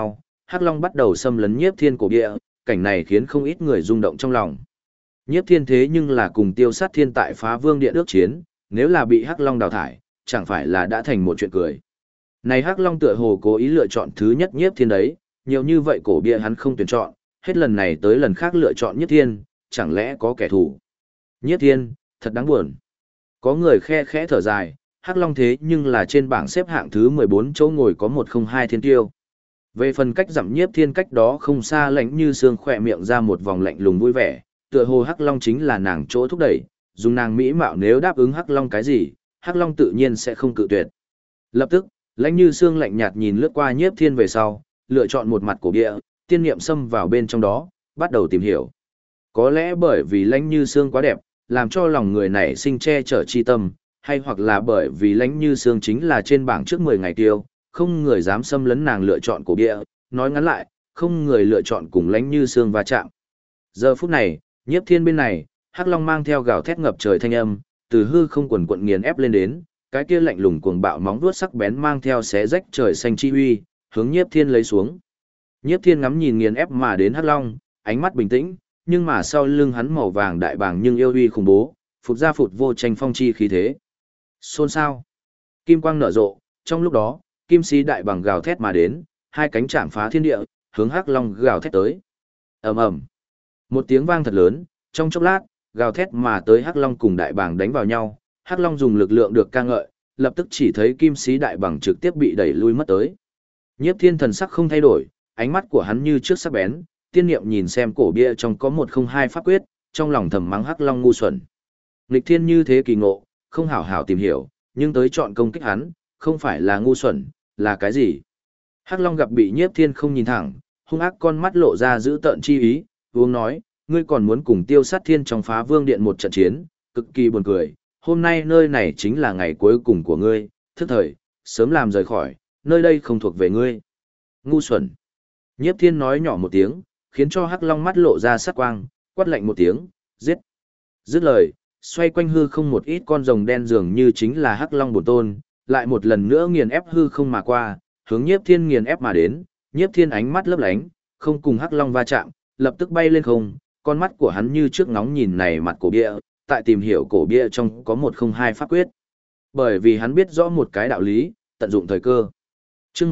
Hắc Long bắt đầu xâm lấn Nhiếp Thiên cổ địa, cảnh này khiến không ít người rung động trong lòng. Nhiếp Thiên thế nhưng là cùng Tiêu Sát Thiên tại Phá Vương Điện ước chiến, nếu là bị Hắc Long đào thải, chẳng phải là đã thành một chuyện cười. Này Hắc Long tựa hồ cố ý lựa chọn thứ nhất Nhiếp Thiên đấy, nhiều như vậy cổ bia hắn không tuyển chọn, hết lần này tới lần khác lựa chọn Nhiếp Thiên, chẳng lẽ có kẻ thù. Nhiếp Thiên, thật đáng buồn. Có người khe khẽ thở dài, Hắc Long thế nhưng là trên bảng xếp hạng thứ 14 chỗ ngồi có 102 thiên tiêu. Về phần cách giảm Nhiếp Thiên cách đó không xa lạnh như sương khỏe miệng ra một vòng lạnh lùng vui vẻ, tựa hồ Hắc Long chính là nàng chỗ thúc đẩy, dùng nàng mỹ mạo nếu đáp ứng Hắc Long cái gì, Hắc Long tự nhiên sẽ không cự tuyệt. Lập tức, lạnh như sương lạnh nhạt nhìn lướt qua Nhiếp Thiên về sau, lựa chọn một mặt cổ bia, tiên niệm xâm vào bên trong đó, bắt đầu tìm hiểu. Có lẽ bởi vì lạnh như sương quá đẹp, làm cho lòng người này sinh che chở chi tâm, hay hoặc là bởi vì lạnh như sương chính là trên bảng trước 10 ngày tiêu, không người dám xâm lấn nàng lựa chọn cổ bia, nói ngắn lại, không người lựa chọn cùng lạnh như sương va chạm. Giờ phút này, Nhiếp Thiên bên này, Hắc Long mang theo gào thét ngập trời thanh âm, từ hư không quần quận nghiền ép lên đến, cái kia lạnh lùng cuồng bạo móng vuốt sắc bén mang theo xé rách trời xanh chi uy, hướng Nhiếp Thiên lấy xuống. Nhiếp Thiên ngắm nhìn nghiền ép mà đến Hắc Long, ánh mắt bình tĩnh, nhưng mà sau lưng hắn màu vàng đại bàng nhưng yêu uy khủng bố, phụt ra phụt vô tranh phong chi khí thế. Xôn xao. Kim quang nở rộ, trong lúc đó, kim sĩ đại bàng gào thét mà đến, hai cánh chạm phá thiên địa, hướng Hắc Long gào thét tới. Ầm ầm. Một tiếng vang thật lớn, trong chốc lát, gào thét mà tới Hắc Long cùng đại bàng đánh vào nhau, Hắc Long dùng lực lượng được ca ngợi, lập tức chỉ thấy kim sĩ đại bàng trực tiếp bị đẩy lui mất tới. Nhiếp Thiên thần sắc không thay đổi, ánh mắt của hắn như trước sắc bén, tiên niệm nhìn xem cổ bia trong có 102 pháp quyết, trong lòng thầm mắng Hắc Long ngu xuẩn. Nghịch thiên như thế kỳ ngộ, không hảo hảo tìm hiểu, nhưng tới chọn công kích hắn, không phải là ngu xuẩn, là cái gì? Hắc Long gặp bị Nhiếp Thiên không nhìn thẳng, hung ác con mắt lộ ra giữ tợn chi ý, uống nói, ngươi còn muốn cùng Tiêu Sát Thiên trong Phá Vương Điện một trận chiến, cực kỳ buồn cười, hôm nay nơi này chính là ngày cuối cùng của ngươi, thức thời, sớm làm rời khỏi, nơi đây không thuộc về ngươi. Ngu xuẩn. Nhiếp Thiên nói nhỏ một tiếng, khiến cho Hắc Long mắt lộ ra sắc quang, quát lạnh một tiếng, giết. Dứt lời, xoay quanh hư không một ít con rồng đen dường như chính là Hắc Long bổn tôn, lại một lần nữa nghiền ép hư không mà qua, hướng Nhiếp Thiên nghiền ép mà đến, Nhiếp Thiên ánh mắt lấp lánh, không cùng Hắc Long va chạm, lập tức bay lên không, con mắt của hắn như trước ngóng nhìn này mặt cổ bia, tại tìm hiểu cổ bia trong có 102 pháp quyết. Bởi vì hắn biết rõ một cái đạo lý, tận dụng thời cơ. Chương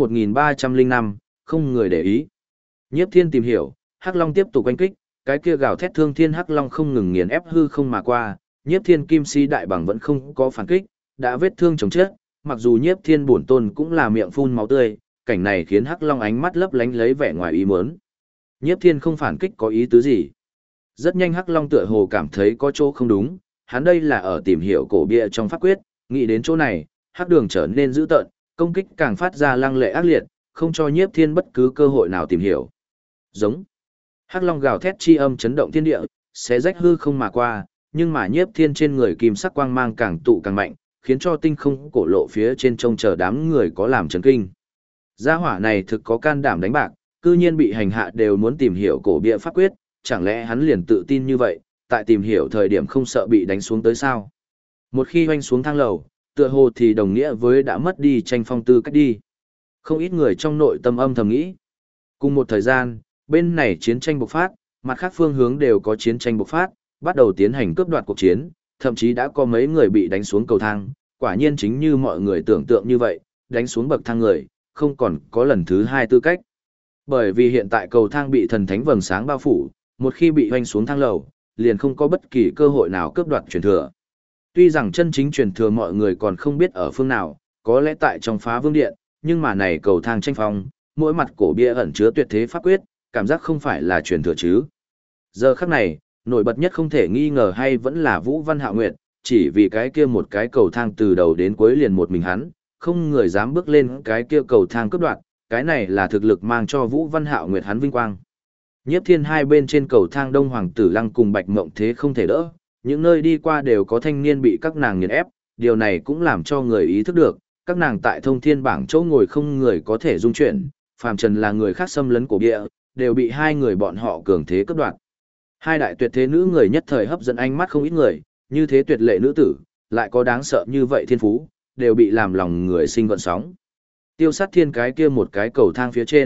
1305, không người để ý. Nhiếp Thiên tìm hiểu, Hắc Long tiếp tục oanh kích, cái kia gào thét thương thiên Hắc Long không ngừng nghiền ép hư không mà qua, Nhiếp Thiên kim si đại bằng vẫn không có phản kích, đã vết thương chồng chết, mặc dù Nhiếp Thiên bổn tôn cũng là miệng phun máu tươi, cảnh này khiến Hắc Long ánh mắt lấp lánh lấy vẻ ngoài ý muốn. Nhiếp Thiên không phản kích có ý tứ gì? Rất nhanh Hắc Long tựa hồ cảm thấy có chỗ không đúng, hắn đây là ở tìm hiểu cổ bia trong pháp quyết, nghĩ đến chỗ này, Hắc Đường trở nên dữ tợn, công kích càng phát ra lăng lệ ác liệt, không cho Nhiếp Thiên bất cứ cơ hội nào tìm hiểu. Giống. Hắc Long gào thét chi âm chấn động thiên địa, xé rách hư không mà qua, nhưng mà Nhiếp Thiên trên người kim sắc quang mang càng tụ càng mạnh, khiến cho tinh không cổ lộ phía trên trông chờ đám người có làm chấn kinh. Gia hỏa này thực có can đảm đánh bạc, cư nhiên bị hành hạ đều muốn tìm hiểu cổ bia pháp quyết, chẳng lẽ hắn liền tự tin như vậy, tại tìm hiểu thời điểm không sợ bị đánh xuống tới sao? Một khi hoanh xuống thang lầu, tựa hồ thì đồng nghĩa với đã mất đi tranh phong tư cách đi. Không ít người trong nội tâm âm thầm nghĩ. Cùng một thời gian, bên này chiến tranh bộc phát, mặt khác phương hướng đều có chiến tranh bộc phát, bắt đầu tiến hành cướp đoạt cuộc chiến, thậm chí đã có mấy người bị đánh xuống cầu thang, quả nhiên chính như mọi người tưởng tượng như vậy, đánh xuống bậc thang người, không còn có lần thứ hai tư cách. Bởi vì hiện tại cầu thang bị thần thánh vầng sáng bao phủ, một khi bị hoanh xuống thang lầu, liền không có bất kỳ cơ hội nào cướp đoạt truyền thừa. Tuy rằng chân chính truyền thừa mọi người còn không biết ở phương nào, có lẽ tại trong Phá Vương Điện, nhưng mà này cầu thang tranh phong, mỗi mặt cổ bia ẩn chứa tuyệt thế pháp quyết, cảm giác không phải là truyền thừa chứ. Giờ khắc này, nổi bật nhất không thể nghi ngờ hay vẫn là Vũ Văn Hạo Nguyệt, chỉ vì cái kia một cái cầu thang từ đầu đến cuối liền một mình hắn, không người dám bước lên cái kia cầu thang cướp đoạt, cái này là thực lực mang cho Vũ Văn Hạo Nguyệt hắn vinh quang. Nhiếp Thiên hai bên trên cầu thang Đông Hoàng Tử Lăng cùng Bạch Mộng Thế không thể đỡ, những nơi đi qua đều có thanh niên bị các nàng nghiền ép, điều này cũng làm cho người ý thức được, các nàng tại thông thiên bảng chỗ ngồi không người có thể dung chuyển, phàm trần là người khác xâm lấn cổ địa, đều bị hai người bọn họ cường thế cướp đoạt. Hai đại tuyệt thế nữ người nhất thời hấp dẫn ánh mắt không ít người, như thế tuyệt lệ nữ tử, lại có đáng sợ như vậy thiên phú, đều bị làm lòng người sinh gợn sóng. Tiêu Sát Thiên cái kia một cái cầu thang phía trên,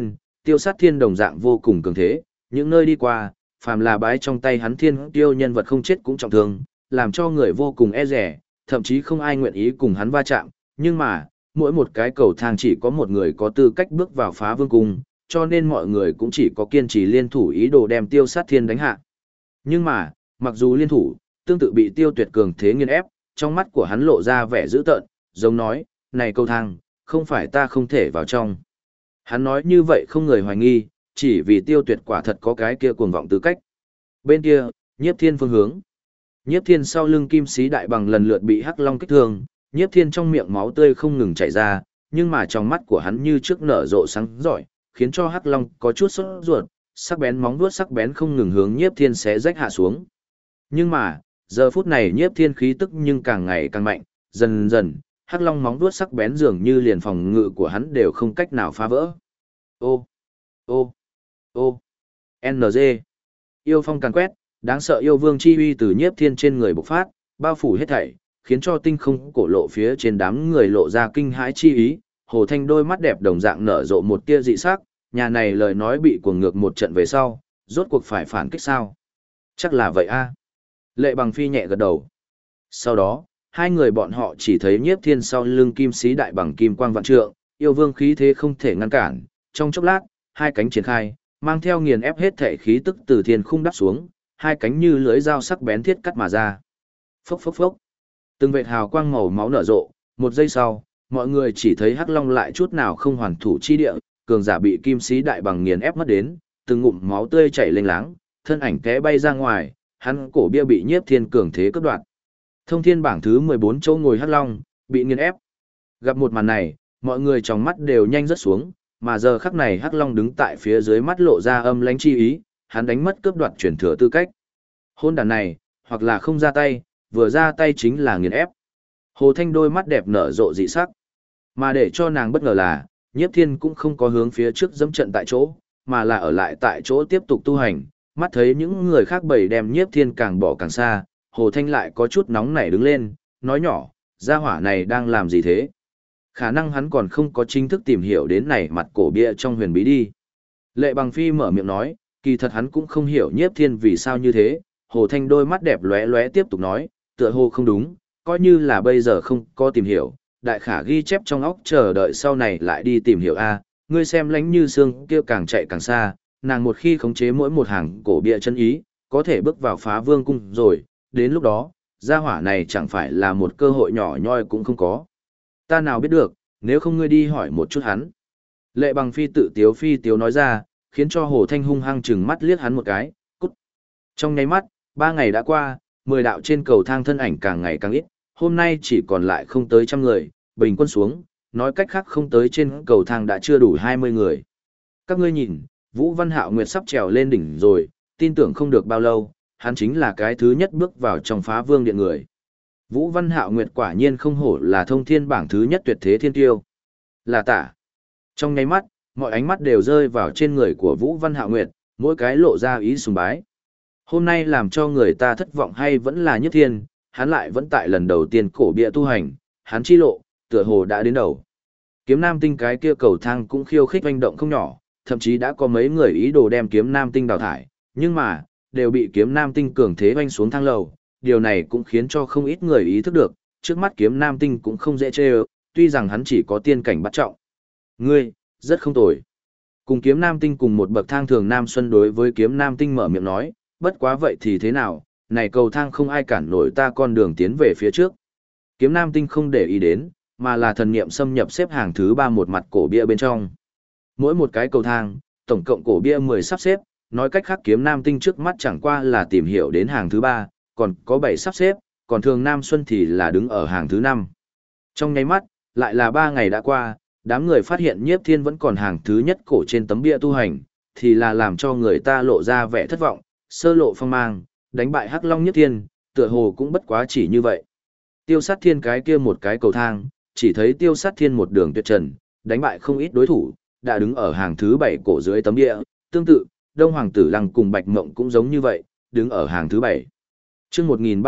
Tiêu Sát Thiên đồng dạng vô cùng cường thế, những nơi đi qua, phàm là bái trong tay hắn thiên tiêu nhân vật không chết cũng trọng thương, làm cho người vô cùng e rẻ, thậm chí không ai nguyện ý cùng hắn va chạm, nhưng mà, mỗi một cái cầu thang chỉ có một người có tư cách bước vào Phá Vương cung, cho nên mọi người cũng chỉ có kiên trì liên thủ ý đồ đem Tiêu Sát Thiên đánh hạ. Nhưng mà, mặc dù liên thủ, tương tự bị Tiêu Tuyệt cường thế nghiền ép, trong mắt của hắn lộ ra vẻ dữ tợn, giống nói, này cầu thang, không phải ta không thể vào trong. Hắn nói như vậy không người hoài nghi, chỉ vì Tiêu Tuyệt quả thật có cái kia cuồng vọng tư cách. Bên kia, Nhiếp Thiên phương hướng. Nhiếp Thiên sau lưng kim sĩ đại bằng lần lượt bị Hắc Long kích thương, Nhiếp Thiên trong miệng máu tươi không ngừng chảy ra, nhưng mà trong mắt của hắn như trước nở rộ sáng giỏi, khiến cho Hắc Long có chút sốt ruột, sắc bén móng vuốt sắc bén không ngừng hướng Nhiếp Thiên xé rách hạ xuống. Nhưng mà, giờ phút này Nhiếp Thiên khí tức nhưng càng ngày càng mạnh, dần dần, Hắc Long móng vuốt sắc bén dường như liền phòng ngự của hắn đều không cách nào phá vỡ. Ô, ô, ô, NG. Yêu phong càn quét, đáng sợ yêu vương chi uy từ Nhiếp Thiên trên người bộc phát, bao phủ hết thảy, khiến cho tinh không cổ lộ phía trên đám người lộ ra kinh hãi chi ý. Hồ Thanh đôi mắt đẹp đồng dạng nở rộ một tia dị sắc, nhà này lời nói bị cuồng ngược một trận về sau, rốt cuộc phải phản kích sao? Chắc là vậy a. Lệ Bằng Phi nhẹ gật đầu. Sau đó, hai người bọn họ chỉ thấy Nhiếp Thiên sau lưng kim sĩ đại bằng kim quang vạn trượng, yêu vương khí thế không thể ngăn cản, trong chốc lát, hai cánh triển khai, mang theo nghiền ép hết thể khí tức từ thiên khung đắp xuống, hai cánh như lưỡi dao sắc bén thiết cắt mà ra. Phốc phốc phốc. Từng vệt hào quang màu máu nở rộ, một giây sau, mọi người chỉ thấy Hắc Long lại chút nào không hoàn thủ chi địa, cường giả bị kim sĩ đại bằng nghiền ép mất đến, từng ngụm máu tươi chảy lênh láng, thân ảnh té bay ra ngoài, hắn cổ bia bị Nhiếp Thiên cường thế cướp đoạt. Thông thiên bảng thứ 14 chỗ ngồi Hắc Long, bị nghiền ép. Gặp một màn này, mọi người trong mắt đều nhanh rớt xuống, mà giờ khắc này Hắc Long đứng tại phía dưới mắt lộ ra âm lãnh chi ý, hắn đánh mất cướp đoạt chuyển thừa tư cách. Hôn đàn này, hoặc là không ra tay, vừa ra tay chính là nghiền ép. Hồ Thanh đôi mắt đẹp nở rộ dị sắc. Mà để cho nàng bất ngờ là, Nhiếp Thiên cũng không có hướng phía trước dẫm trận tại chỗ, mà là ở lại tại chỗ tiếp tục tu hành, mắt thấy những người khác bầy đem Nhiếp Thiên càng bỏ càng xa, Hồ Thanh lại có chút nóng nảy đứng lên, nói nhỏ, gia hỏa này đang làm gì thế? Khả năng hắn còn không có chính thức tìm hiểu đến này mặt cổ bia trong huyền bí đi. Lệ Bằng Phi mở miệng nói, kỳ thật hắn cũng không hiểu Nhiếp Thiên vì sao như thế, Hồ Thanh đôi mắt đẹp lóe lóe tiếp tục nói, tựa hồ không đúng, coi như là bây giờ không có tìm hiểu, đại khả ghi chép trong óc chờ đợi sau này lại đi tìm hiểu a. Ngươi xem Lãnh Như Sương kia càng chạy càng xa, nàng một khi khống chế mỗi một hàng cổ bia chân ý, có thể bước vào Phá Vương cung rồi, đến lúc đó, gia hỏa này chẳng phải là một cơ hội nhỏ nhoi cũng không có. Ta nào biết được, nếu không ngươi đi hỏi một chút hắn. Lệ Bằng Phi tự tiếu phi tiếu nói ra, khiến cho Hồ Thanh hung hăng chừng mắt liếc hắn một cái, cút. Trong nháy mắt, 3 ngày đã qua, 10 đạo trên cầu thang thân ảnh càng ngày càng ít, hôm nay chỉ còn lại không tới 100 người, bình quân xuống, nói cách khác không tới trên cầu thang đã chưa đủ 20 người. Các ngươi nhìn, Vũ Văn Hạo Nguyệt sắp trèo lên đỉnh rồi, tin tưởng không được bao lâu, hắn chính là cái thứ nhất bước vào trong Phá Vương điện người. Vũ Văn Hạo Nguyệt quả nhiên không hổ là thông thiên bảng thứ nhất tuyệt thế thiên tiêu. Là tả. Trong nháy mắt, mọi ánh mắt đều rơi vào trên người của Vũ Văn Hạo Nguyệt, mỗi cái lộ ra ý sùng bái. Hôm nay làm cho người ta thất vọng hay vẫn là Nhất Thiên, hắn lại vẫn tại lần đầu tiên cổ bia tu hành, hắn chi lộ, tựa hồ đã đến đầu. Kiếm Nam Tinh cái kia cầu thang cũng khiêu khích hoành động không nhỏ, thậm chí đã có mấy người ý đồ đem Kiếm Nam Tinh đào thải, nhưng mà, đều bị Kiếm Nam Tinh cường thế hoành xuống thang lầu. Điều này cũng khiến cho không ít người ý thức được, trước mắt Kiếm Nam Tinh cũng không dễ chê ơ, tuy rằng hắn chỉ có tiên cảnh bắt trọng. Ngươi, rất không tồi. Cùng Kiếm Nam Tinh cùng một bậc thang thường Nam Xuân đối với Kiếm Nam Tinh mở miệng nói, bất quá vậy thì thế nào, này cầu thang không ai cản nổi ta con đường tiến về phía trước. Kiếm Nam Tinh không để ý đến, mà là thần niệm xâm nhập xếp hàng thứ 3 một mặt cổ bia bên trong. Mỗi một cái cầu thang, tổng cộng cổ bia 10 sắp xếp, nói cách khác Kiếm Nam Tinh trước mắt chẳng qua là tìm hiểu đến hàng thứ 3, còn có 7 sắp xếp, còn thường Nam Xuân thì là đứng ở hàng thứ 5. Trong nháy mắt, lại là 3 ngày đã qua, đám người phát hiện Nhiếp Thiên vẫn còn hàng thứ nhất cổ trên tấm bia tu hành, thì là làm cho người ta lộ ra vẻ thất vọng, sơ lộ phong mang, đánh bại Hắc Long Nhiếp Thiên, tựa hồ cũng bất quá chỉ như vậy. Tiêu Sát Thiên cái kia một cái cầu thang, chỉ thấy Tiêu Sát Thiên một đường tuyệt trần, đánh bại không ít đối thủ, đã đứng ở hàng thứ 7 cổ dưới tấm bia, tương tự, Đông Hoàng Tử Lăng cùng Bạch Mộng cũng giống như vậy, đứng ở hàng thứ 7. Chương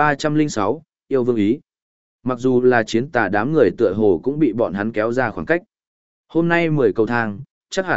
1306, yêu vương ý. Mặc dù là chiến tà đám người tựa hồ cũng bị bọn hắn kéo ra khoảng cách. Hôm nay 10 cầu thang, chắc hẳn,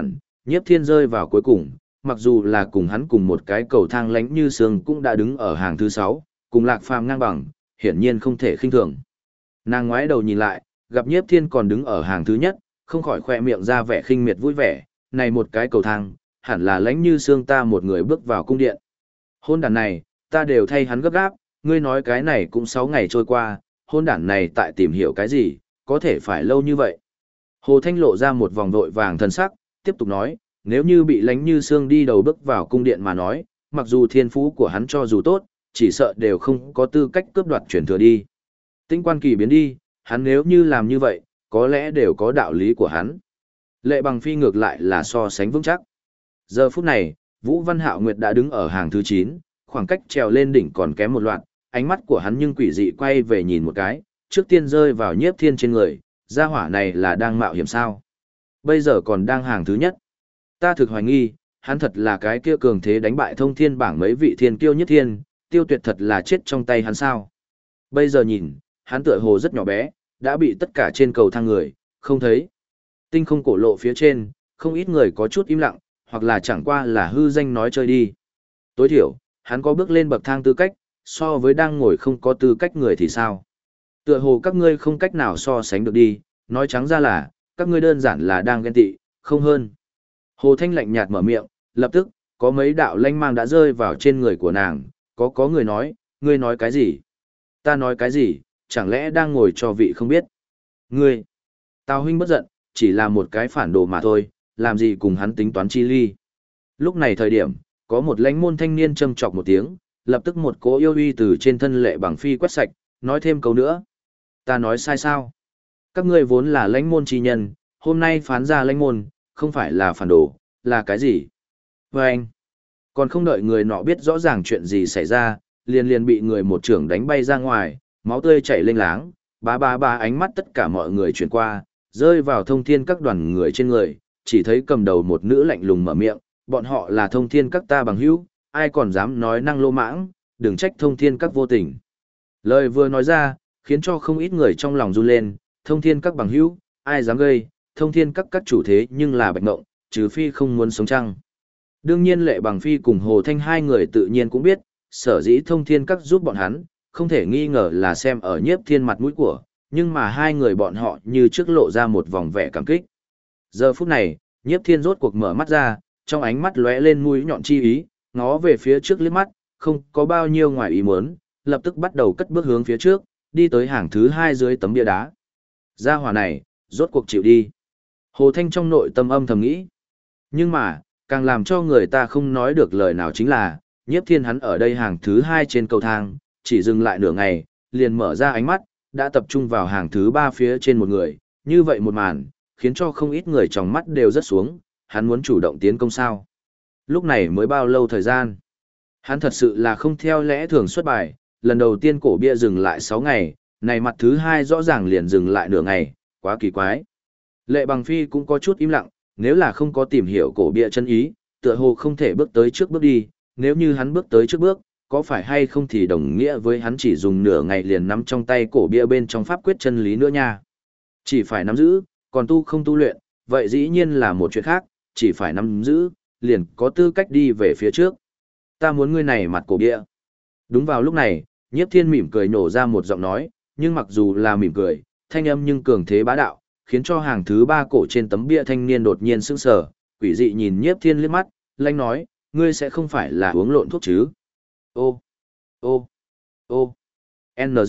Nhiếp Thiên rơi vào cuối cùng, mặc dù là cùng hắn cùng một cái cầu thang lánh như sương cũng đã đứng ở hàng thứ 6, cùng Lạc Phàm ngang bằng, hiển nhiên không thể khinh thường. Nàng ngoái đầu nhìn lại, gặp Nhiếp Thiên còn đứng ở hàng thứ nhất, không khỏi khoe miệng ra vẻ khinh miệt vui vẻ, này một cái cầu thang, hẳn là lánh như sương ta một người bước vào cung điện. Hôn đàn này, ta đều thay hắn gấp gáp, ngươi nói cái này cũng 6 ngày trôi qua, hôn đàn này tại tìm hiểu cái gì, có thể phải lâu như vậy. Hồ Thanh lộ ra một vòng vội vàng thần sắc, tiếp tục nói, nếu như bị lánh như sương đi đầu bước vào cung điện mà nói, mặc dù thiên phú của hắn cho dù tốt, chỉ sợ đều không có tư cách cướp đoạt truyền thừa đi. Tinh quan kỳ biến đi, hắn nếu như làm như vậy, có lẽ đều có đạo lý của hắn. Lệ Bằng Phi ngược lại là so sánh vững chắc. Giờ phút này, Vũ Văn Hạo Nguyệt đã đứng ở hàng thứ 9, khoảng cách trèo lên đỉnh còn kém một loạt, ánh mắt của hắn nhưng quỷ dị quay về nhìn một cái, trước tiên rơi vào Nhiếp Thiên trên người, gia hỏa này là đang mạo hiểm sao? Bây giờ còn đang hàng thứ nhất. Ta thực hoài nghi, hắn thật là cái kia cường thế đánh bại thông thiên bảng mấy vị thiên kiêu nhất thiên, Tiêu Tuyệt thật là chết trong tay hắn sao? Bây giờ nhìn, hắn tựa hồ rất nhỏ bé, đã bị tất cả trên cầu thang người, không thấy. Tinh không cổ lộ phía trên, không ít người có chút im lặng, hoặc là chẳng qua là hư danh nói chơi đi. Tối thiểu, hắn có bước lên bậc thang tư cách, so với đang ngồi không có tư cách người thì sao? Tựa hồ các ngươi không cách nào so sánh được đi, nói trắng ra là, các ngươi đơn giản là đang ghen tị, không hơn. Hồ Thanh lạnh nhạt mở miệng, lập tức, có mấy đạo lanh mang đã rơi vào trên người của nàng, có người nói, ngươi nói cái gì? Ta nói cái gì, chẳng lẽ đang ngồi cho vị không biết? Ngươi, Tào huynh bất giận, chỉ là một cái phản đồ mà thôi, làm gì cùng hắn tính toán chi ly. Lúc này thời điểm, có một lãnh môn thanh niên châm chọc một tiếng, lập tức một cỗ yêu uy từ trên thân Lệ Bằng Phi quét sạch, nói thêm câu nữa. Ta nói sai sao? Các ngươi vốn là lãnh môn chi nhân, hôm nay phán ra lãnh môn, không phải là phản đồ, là cái gì? Và anh, còn không đợi người nọ biết rõ ràng chuyện gì xảy ra, liền bị người một trưởng đánh bay ra ngoài, máu tươi chảy lênh láng, ba ánh mắt tất cả mọi người chuyển qua, rơi vào thông thiên các đoàn người trên người, chỉ thấy cầm đầu một nữ lạnh lùng mở miệng, bọn họ là thông thiên các ta bằng hữu, ai còn dám nói năng lô mãng, đừng trách thông thiên các vô tình. Lời vừa nói ra, khiến cho không ít người trong lòng run lên, thông thiên các bằng hữu, ai dám gây, thông thiên các chủ thế nhưng là Bạch Ngộng, trừ phi không muốn sống chăng. Đương nhiên Lệ Bằng Phi cùng Hồ Thanh hai người tự nhiên cũng biết, sở dĩ thông thiên các giúp bọn hắn, không thể nghi ngờ là xem ở Nhiếp Thiên mặt mũi của, nhưng mà hai người bọn họ như trước lộ ra một vòng vẻ cảm kích. Giờ phút này, Nhiếp Thiên rốt cuộc mở mắt ra, trong ánh mắt lóe lên mũi nhọn chi ý, ngó về phía trước liếc mắt, không có bao nhiêu ngoài ý muốn, lập tức bắt đầu cất bước hướng phía trước, đi tới hàng thứ 2 dưới tấm bia đá. Gia hỏa này, rốt cuộc chịu đi. Hồ Thanh trong nội tâm âm thầm nghĩ. Nhưng mà, càng làm cho người ta không nói được lời nào chính là, Nhiếp Thiên hắn ở đây hàng thứ 2 trên cầu thang, chỉ dừng lại nửa ngày, liền mở ra ánh mắt, đã tập trung vào hàng thứ 3 phía trên một người, như vậy một màn, khiến cho không ít người trong mắt đều rất xuống, hắn muốn chủ động tiến công sao. Lúc này mới bao lâu thời gian? Hắn thật sự là không theo lẽ thường xuất bài, lần đầu tiên cổ bia dừng lại 6 ngày, này mặt thứ 2 rõ ràng liền dừng lại nửa ngày, quá kỳ quái. Lệ Bằng Phi cũng có chút im lặng, nếu là không có tìm hiểu cổ bia chân ý, tựa hồ không thể bước tới trước bước đi, nếu như hắn bước tới trước bước, có phải hay không thì đồng nghĩa với hắn chỉ dùng nửa ngày liền nắm trong tay cổ bia bên trong pháp quyết chân lý nữa nha. Chỉ phải nắm giữ, còn tu không tu luyện, vậy dĩ nhiên là một chuyện khác, chỉ phải nắm giữ, liền có tư cách đi về phía trước. Ta muốn ngươi này mặt cổ bia. Đúng vào lúc này, Nhiếp Thiên mỉm cười nổ ra một giọng nói, nhưng mặc dù là mỉm cười, thanh âm nhưng cường thế bá đạo, khiến cho hàng thứ 3 cổ trên tấm bia thanh niên đột nhiên sững sờ, quỷ dị nhìn Nhiếp Thiên liếc mắt, lanh nói, ngươi sẽ không phải là uống lộn thuốc chứ? Ô, ô, ô, NG.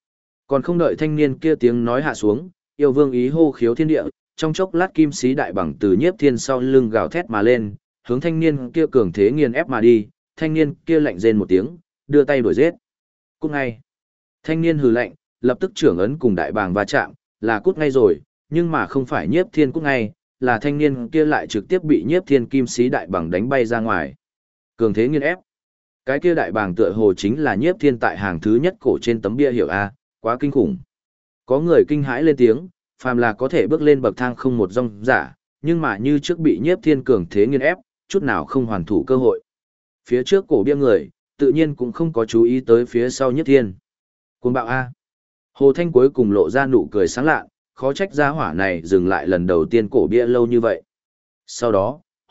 Còn không đợi thanh niên kia tiếng nói hạ xuống, yêu vương ý hô khiếu thiên địa, trong chốc lát kim sĩ đại bằng từ Nhiếp Thiên sau lưng gào thét mà lên, hướng thanh niên kia cường thế nghiền ép mà đi, thanh niên kia lạnh rên một tiếng, đưa tay đuổi giết. Cút ngay. Thanh niên hừ lạnh, lập tức trưởng ấn cùng đại bàng va chạm, là cút ngay rồi, nhưng mà không phải Nhiếp Thiên cút ngay, là thanh niên kia lại trực tiếp bị Nhiếp Thiên kim sĩ đại bàng đánh bay ra ngoài. Cường thế nghiền ép. Cái kia đại bàng tựa hồ chính là Nhiếp Thiên tại hàng thứ nhất cổ trên tấm bia hiểu a, quá kinh khủng. Có người kinh hãi lên tiếng, phàm là có thể bước lên bậc thang không một rong giả, nhưng mà như trước bị Nhiếp Thiên cường thế nghiền ép, chút nào không hoàn thủ cơ hội. Phía trước cổ bia người, tự nhiên cũng không có chú ý tới phía sau Nhiếp Thiên. Cuồng bạo a. Hồ Thanh cuối cùng lộ ra nụ cười sáng lạ, khó trách gia hỏa này dừng lại lần đầu tiên cổ bia lâu như vậy. Sau đó,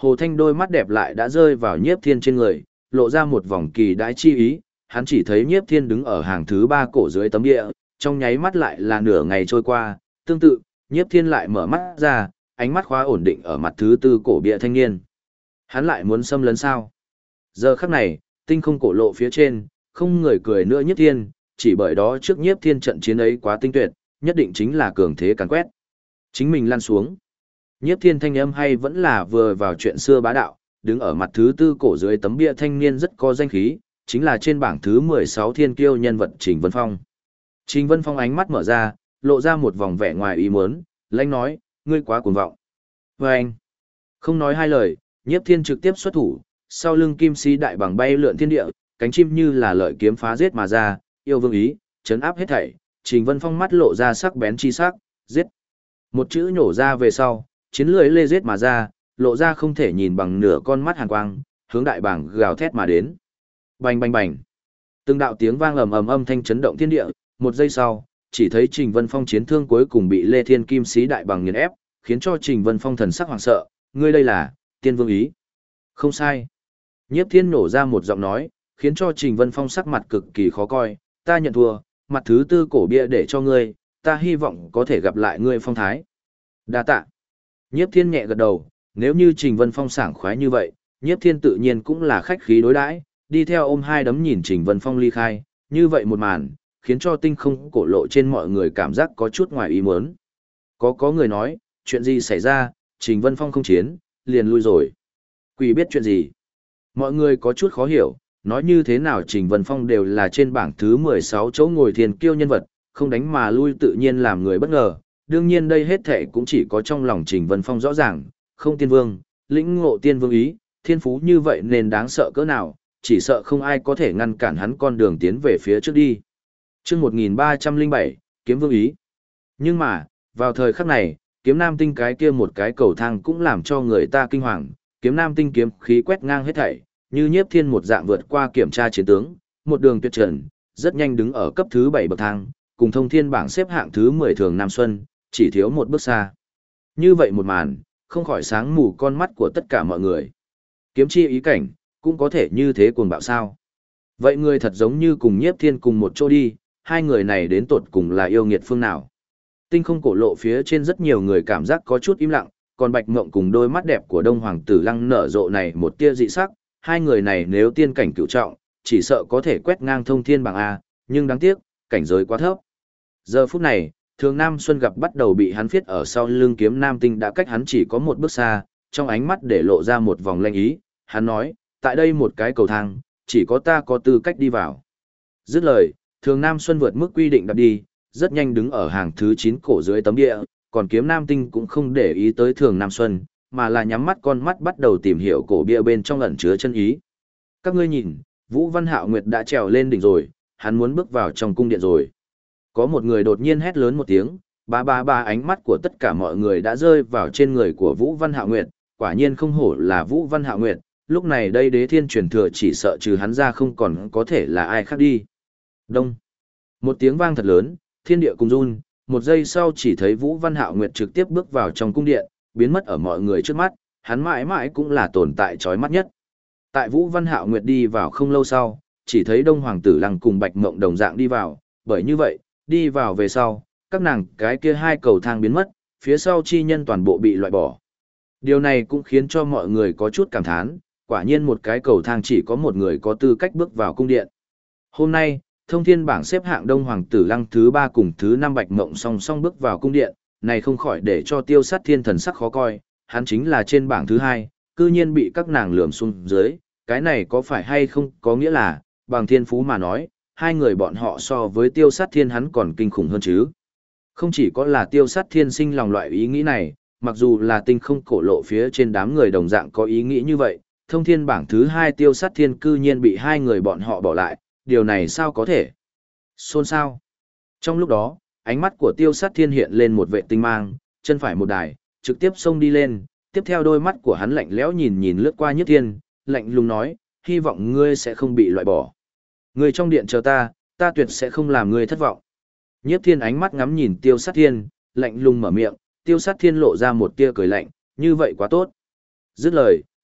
Hồ Thanh đôi mắt đẹp lại đã rơi vào Nhiếp Thiên trên người, lộ ra một vòng kỳ đãi chi ý, hắn chỉ thấy Nhiếp Thiên đứng ở hàng thứ 3 cổ dưới tấm địa, trong nháy mắt lại là nửa ngày trôi qua, tương tự, Nhiếp Thiên lại mở mắt ra, ánh mắt khóa ổn định ở mặt thứ 4 cổ bia thanh niên. Hắn lại muốn xâm lấn sao? Giờ khắc này, tinh không cổ lộ phía trên, không người cười nữa Nhiếp Thiên, chỉ bởi đó trước Nhiếp Thiên trận chiến ấy quá tinh tuyệt, nhất định chính là cường thế càn quét. Chính mình lăn xuống. Nhiếp Thiên thanh âm hay vẫn là vừa vào chuyện xưa bá đạo, đứng ở mặt thứ 4 cổ dưới tấm bia thanh niên rất có danh khí, chính là trên bảng thứ 16 thiên kiêu nhân vật Trình Vân Phong. Trình Vân Phong ánh mắt mở ra, lộ ra một vòng vẻ ngoài ý muốn, lãnh nói, ngươi quá cuồng vọng. Và anh, không nói hai lời, Nhiếp Thiên trực tiếp xuất thủ, sau lưng kim sĩ đại bằng bay lượn thiên địa, cánh chim như là lợi kiếm phá giết mà ra, yêu vương ý, chấn áp hết thảy. Trình Vân Phong mắt lộ ra sắc bén chi sắc, giết. Một chữ nhổ ra về sau, chiến lưỡi lê giết mà ra, lộ ra không thể nhìn bằng nửa con mắt hàn quang, hướng đại bảng gào thét mà đến. Bành bành bành. Từng đạo tiếng vang ầm ầm âm thanh chấn động thiên địa, một giây sau, chỉ thấy Trình Vân Phong chiến thương cuối cùng bị Lê Thiên Kim Sĩ đại bằng nghiền ép, khiến cho Trình Vân Phong thần sắc hoảng sợ, ngươi đây là Tiên Vương ý. Không sai. Nhiếp Thiên nổ ra một giọng nói, khiến cho Trình Vân Phong sắc mặt cực kỳ khó coi, ta nhận thua, mặt thứ 4 cổ bia để cho ngươi, ta hy vọng có thể gặp lại ngươi phong thái. Đa tạ. Nhiếp Thiên nhẹ gật đầu, nếu như Trình Vân Phong sảng khoái như vậy, Nhiếp Thiên tự nhiên cũng là khách khí đối đãi, đi theo ôm hai đấm nhìn Trình Vân Phong ly khai, như vậy một màn, khiến cho tinh không cổ lộ trên mọi người cảm giác có chút ngoài ý muốn. Có người nói, chuyện gì xảy ra, Trình Vân Phong không chiến, liền lui rồi. Quỷ biết chuyện gì. Mọi người có chút khó hiểu, nói như thế nào Trình Vân Phong đều là trên bảng thứ 16 chỗ ngồi thiên kiêu nhân vật, không đánh mà lui tự nhiên làm người bất ngờ. Đương nhiên đây hết thệ cũng chỉ có trong lòng Trình Vân Phong rõ ràng, không tiên vương, lĩnh ngộ tiên vương ý, thiên phú như vậy nên đáng sợ cỡ nào, chỉ sợ không ai có thể ngăn cản hắn con đường tiến về phía trước đi. Chương 1307, kiếm vương ý. Nhưng mà, vào thời khắc này, kiếm nam tinh cái kia một cái cầu thang cũng làm cho người ta kinh hoàng, kiếm nam tinh kiếm khí quét ngang hết thảy, như Nhiếp Thiên một dạng vượt qua kiểm tra chiến tướng, một đường tuyệt trần, rất nhanh đứng ở cấp thứ 7 bậc thang, cùng thông thiên bảng xếp hạng thứ 10 thường Nam Xuân, chỉ thiếu một bước xa. Như vậy một màn, không khỏi sáng mù con mắt của tất cả mọi người. Kiếm chi ý cảnh, cũng có thể như thế cuồng bạo sao. Vậy người thật giống như cùng Nhiếp Thiên cùng một chỗ đi, hai người này đến tột cùng là yêu nghiệt phương nào. Tinh không cổ lộ phía trên rất nhiều người cảm giác có chút im lặng, còn Bạch Mộng cùng đôi mắt đẹp của Đông Hoàng Tử Lăng nở rộ này một tia dị sắc, hai người này nếu tiên cảnh cửu trọng, chỉ sợ có thể quét ngang thông thiên bảng A, nhưng đáng tiếc, cảnh giới quá thấp. Giờ phút này, Thường Nam Xuân gặp bắt đầu bị hắn viết ở sau lưng kiếm nam tinh đã cách hắn chỉ có một bước xa, trong ánh mắt để lộ ra một vòng lanh ý, hắn nói, tại đây một cái cầu thang, chỉ có ta có tư cách đi vào. Dứt lời, Thường Nam Xuân vượt mức quy định đạp đi, rất nhanh đứng ở hàng thứ 9 cổ dưới tấm địa, còn kiếm nam tinh cũng không để ý tới Thường Nam Xuân, mà là nhắm mắt con mắt bắt đầu tìm hiểu cổ bia bên trong ẩn chứa chân ý. Các ngươi nhìn, Vũ Văn Hạo Nguyệt đã trèo lên đỉnh rồi, hắn muốn bước vào trong cung điện rồi. Có một người đột nhiên hét lớn một tiếng, ba ánh mắt của tất cả mọi người đã rơi vào trên người của Vũ Văn Hạo Nguyệt, quả nhiên không hổ là Vũ Văn Hạo Nguyệt, lúc này đây đế thiên truyền thừa chỉ sợ trừ hắn ra không còn có thể là ai khác đi. Đông. Một tiếng vang thật lớn, thiên địa cùng run, một giây sau chỉ thấy Vũ Văn Hạo Nguyệt trực tiếp bước vào trong cung điện, biến mất ở mọi người trước mắt, hắn mãi mãi cũng là tồn tại chói mắt nhất. Tại Vũ Văn Hạo Nguyệt đi vào không lâu sau, chỉ thấy Đông Hoàng Tử Lăng cùng Bạch Mộng đồng dạng đi vào, bởi như vậy, đi vào về sau, các nàng cái kia hai cầu thang biến mất, phía sau chi nhân toàn bộ bị loại bỏ. Điều này cũng khiến cho mọi người có chút cảm thán, quả nhiên một cái cầu thang chỉ có một người có tư cách bước vào cung điện. Hôm nay, thông thiên bảng xếp hạng Đông Hoàng Tử Lăng thứ 3 cùng thứ 5 Bạch Mộng song song bước vào cung điện, này không khỏi để cho Tiêu Sát Thiên thần sắc khó coi, hắn chính là trên bảng thứ 2, cư nhiên bị các nàng lườm xuống dưới, cái này có phải hay không có nghĩa là, bằng thiên phú mà nói, hai người bọn họ so với Tiêu Sát Thiên hắn còn kinh khủng hơn chứ. Không chỉ có là Tiêu Sát Thiên sinh lòng loại ý nghĩ này, mặc dù là tinh không cổ lộ phía trên đám người đồng dạng có ý nghĩ như vậy, thông thiên bảng thứ 2 Tiêu Sát Thiên cư nhiên bị hai người bọn họ bỏ lại, điều này sao có thể? Xôn xao. Trong lúc đó, ánh mắt của Tiêu Sát Thiên hiện lên một vệ tinh mang, chân phải một đài, trực tiếp xông đi lên, tiếp theo đôi mắt của hắn lạnh lẽo nhìn lướt qua Nhiếp Thiên, lạnh lùng nói, hy vọng ngươi sẽ không bị loại bỏ. Ngươi trong điện chờ ta, ta tuyệt sẽ không làm ngươi thất vọng. Nhiếp Thiên ánh mắt ngắm nhìn Tiêu Sát Thiên, lạnh lùng mở miệng, Tiêu Sát Thiên lộ ra một tia cười lạnh, như vậy quá tốt. Dứt lời,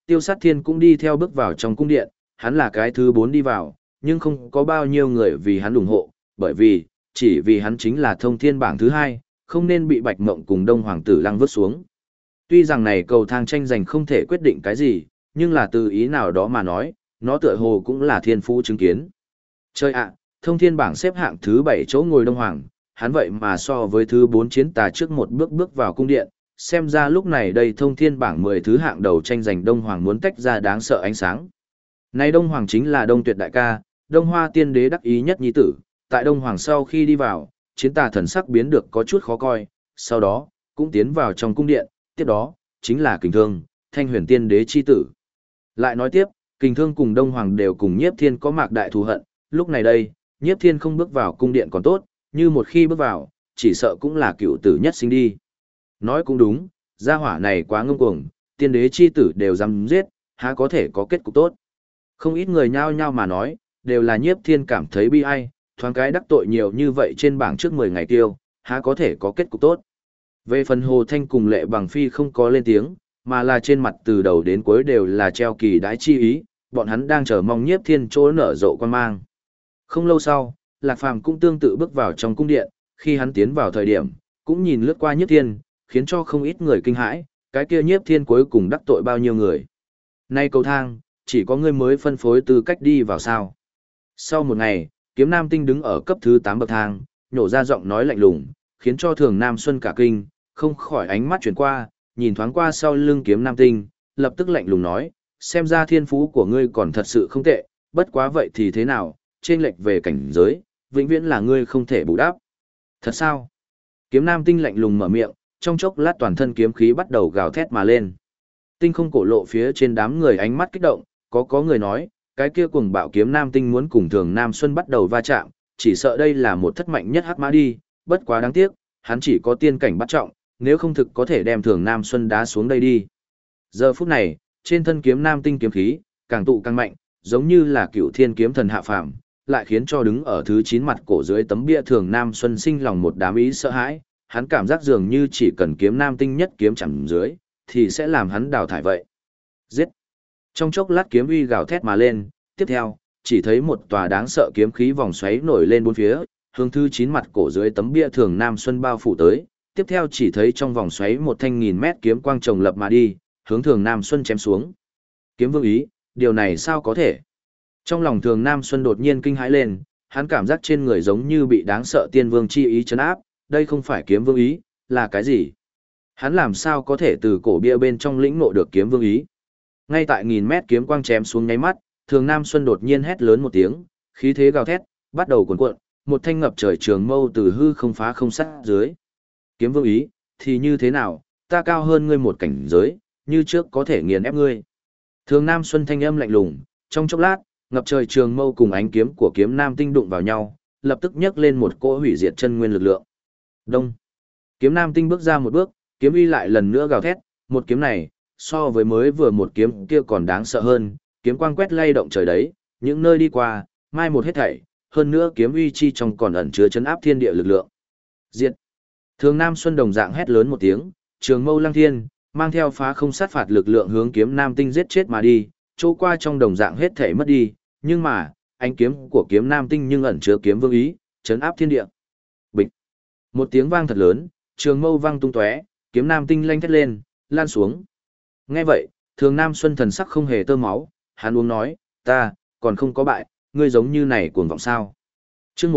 Tiêu Sát Thiên cũng đi theo bước vào trong cung điện, hắn là cái thứ 4 đi vào, nhưng không có bao nhiêu người vì hắn ủng hộ, bởi vì, chỉ vì hắn chính là thông thiên bảng thứ 2, không nên bị Bạch Mộng cùng Đông Hoàng tử Lăng vứt xuống. Tuy rằng này cầu thang tranh giành không thể quyết định cái gì, nhưng là từ ý nào đó mà nói, nó tựa hồ cũng là thiên phú chứng kiến. Chơi ạ, thông thiên bảng xếp hạng thứ 7 chỗ ngồi Đông Hoàng, hắn vậy mà so với thứ 4 chiến tà trước một bước bước vào cung điện, xem ra lúc này đây thông thiên bảng 10 thứ hạng đầu tranh giành Đông Hoàng muốn tách ra đáng sợ ánh sáng. Này Đông Hoàng chính là Đông Tuyệt đại ca, Đông Hoa tiên đế đắc ý nhất nhi tử, tại Đông Hoàng sau khi đi vào, chiến tà thần sắc biến được có chút khó coi, sau đó, cũng tiến vào trong cung điện, tiếp đó, chính là Kình Thương, Thanh Huyền tiên đế chi tử. Lại nói tiếp, Kình Thương cùng Đông Hoàng đều cùng Nhiếp Thiên có mạc đại thù hận, lúc này đây, Nhiếp Thiên không bước vào cung điện còn tốt, như một khi bước vào, chỉ sợ cũng là cựu tử nhất sinh đi. Nói cũng đúng, gia hỏa này quá ngông cuồng, tiên đế chi tử đều dám giết, há có thể có kết cục tốt. Không ít người nhao nhao mà nói, đều là Nhiếp Thiên cảm thấy bi ai, thoáng cái đắc tội nhiều như vậy trên bảng trước 10 ngày tiêu, há có thể có kết cục tốt. Về phần Hồ Thanh cùng Lệ Bằng Phi không có lên tiếng, mà là trên mặt từ đầu đến cuối đều là treo kỳ đái chi ý, bọn hắn đang chờ mong Nhiếp Thiên chỗ nở rộ quan mang. Không lâu sau, Lạc Phàm cũng tương tự bước vào trong cung điện, khi hắn tiến vào thời điểm, cũng nhìn lướt qua Nhiếp Thiên, khiến cho không ít người kinh hãi, cái kia Nhiếp Thiên cuối cùng đắc tội bao nhiêu người. Nay cầu thang, chỉ có ngươi mới phân phối tư cách đi vào sao. Sau một ngày, Kiếm Nam Tinh đứng ở cấp thứ 8 bậc thang, nhổ ra giọng nói lạnh lùng, khiến cho Thường Nam Xuân cả kinh, không khỏi ánh mắt chuyển qua, nhìn thoáng qua sau lưng Kiếm Nam Tinh, lập tức lạnh lùng nói, xem ra thiên phú của ngươi còn thật sự không tệ, bất quá vậy thì thế nào, chênh lệch về cảnh giới, vĩnh viễn là ngươi không thể bù đắp. Thật sao? Kiếm Nam Tinh lạnh lùng mở miệng, trong chốc lát toàn thân kiếm khí bắt đầu gào thét mà lên. Tinh không cổ lộ phía trên đám người ánh mắt kích động, có người nói, cái kia cuồng bạo Kiếm Nam Tinh muốn cùng Thường Nam Xuân bắt đầu va chạm, chỉ sợ đây là một thất mạnh nhất hắc mã đi, bất quá đáng tiếc, hắn chỉ có tiên cảnh bắt trọng, nếu không thực có thể đem Thường Nam Xuân đá xuống đây đi. Giờ phút này, trên thân Kiếm Nam Tinh kiếm khí, càng tụ càng mạnh, giống như là cựu thiên kiếm thần hạ phàm, lại khiến cho đứng ở thứ 9 mặt cổ dưới tấm bia Thường Nam Xuân sinh lòng một đám ý sợ hãi, hắn cảm giác dường như chỉ cần Kiếm Nam Tinh nhất kiếm chẳng dưới, thì sẽ làm hắn đào thải vậy. Giết! Trong chốc lát kiếm uy gào thét mà lên, tiếp theo, chỉ thấy một tòa đáng sợ kiếm khí vòng xoáy nổi lên bốn phía, hướng thứ 9 mặt cổ dưới tấm bia Thường Nam Xuân bao phủ tới, tiếp theo chỉ thấy trong vòng xoáy một thanh 1000 mét kiếm quang chồng lập mà đi, hướng Thường Nam Xuân chém xuống. Kiếm Vương ý, điều này sao có thể? Trong lòng Thường Nam Xuân đột nhiên kinh hãi lên, hắn cảm giác trên người giống như bị đáng sợ tiên vương chi ý trấn áp, đây không phải Kiếm Vương ý, là cái gì? Hắn làm sao có thể từ cổ bia bên trong lĩnh ngộ được Kiếm Vương ý? Ngay tại 1000 mét kiếm quang chém xuống nháy mắt, Thường Nam Xuân đột nhiên hét lớn một tiếng, khí thế gào thét, bắt đầu cuồn cuộn, một thanh ngập trời trường mâu từ hư không phá không sát dưới. Kiếm Vương ý, thì như thế nào, ta cao hơn ngươi một cảnh giới, như trước có thể nghiền ép ngươi. Thường Nam Xuân thanh âm lạnh lùng, trong chốc lát, ngập trời trường mâu cùng ánh kiếm của Kiếm Nam Tinh đụng vào nhau, lập tức nhấc lên một cỗ hủy diệt chân nguyên lực lượng. Đông. Kiếm Nam Tinh bước ra một bước, kiếm uy lại lần nữa gào thét, một kiếm này, so với mới vừa một kiếm kia còn đáng sợ hơn, kiếm quang quét lay động trời đấy, những nơi đi qua, mai một hết thảy, hơn nữa kiếm uy chi trong còn ẩn chứa chấn áp thiên địa lực lượng. Diệt. Thường Nam Xuân đồng dạng hét lớn một tiếng, trường mâu lăng thiên, mang theo phá không sát phạt lực lượng hướng Kiếm Nam Tinh giết chết mà đi, chỗ qua trong đồng dạng hết thảy mất đi, nhưng mà, ánh kiếm của Kiếm Nam Tinh nhưng ẩn chứa kiếm vương ý, chấn áp thiên địa. Bịch. Một tiếng vang thật lớn, trường mâu vang tung tóe, Kiếm Nam Tinh lanh thét lên, lan xuống. Nghe vậy, Thường Nam Xuân thần sắc không hề tơ máu, hắn uống nói, ta, còn không có bại, ngươi giống như này cuồng vọng sao. Chương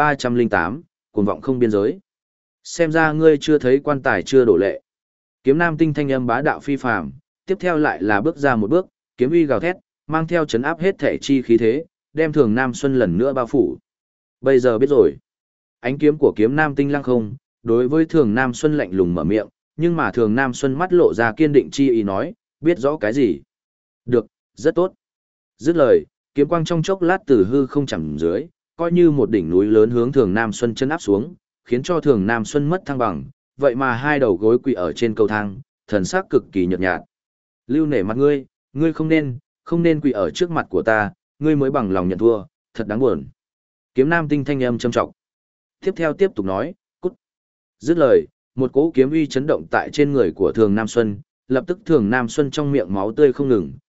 1308, cuồng vọng không biên giới. Xem ra ngươi chưa thấy quan tài chưa đổ lệ. Kiếm Nam Tinh thanh âm bá đạo phi phàm, tiếp theo lại là bước ra một bước, kiếm uy gào thét, mang theo chấn áp hết thể chi khí thế, đem Thường Nam Xuân lần nữa bao phủ. Bây giờ biết rồi. Ánh kiếm của Kiếm Nam Tinh lăng không, đối với Thường Nam Xuân lạnh lùng mở miệng, nhưng mà Thường Nam Xuân mắt lộ ra kiên định chi ý nói, biết rõ cái gì. Được, rất tốt. Dứt lời, kiếm quang trong chốc lát từ hư không chẳng dưới, coi như một đỉnh núi lớn hướng Thường Nam Xuân chân áp xuống, khiến cho Thường Nam Xuân mất thăng bằng, vậy mà hai đầu gối quỳ ở trên cầu thang, thần sắc cực kỳ nhợt nhạt. Lưu nể mặt ngươi, ngươi không nên quỳ ở trước mặt của ta, ngươi mới bằng lòng nhận thua, thật đáng buồn. Kiếm Nam Tinh thanh âm trầm trọng. Tiếp theo tiếp tục nói, cút. Dứt lời, một cỗ kiếm uy chấn động tại trên người của Thường Nam Xuân, lập tức Thường Nam Xuân trong miệng máu tươi không ngừng,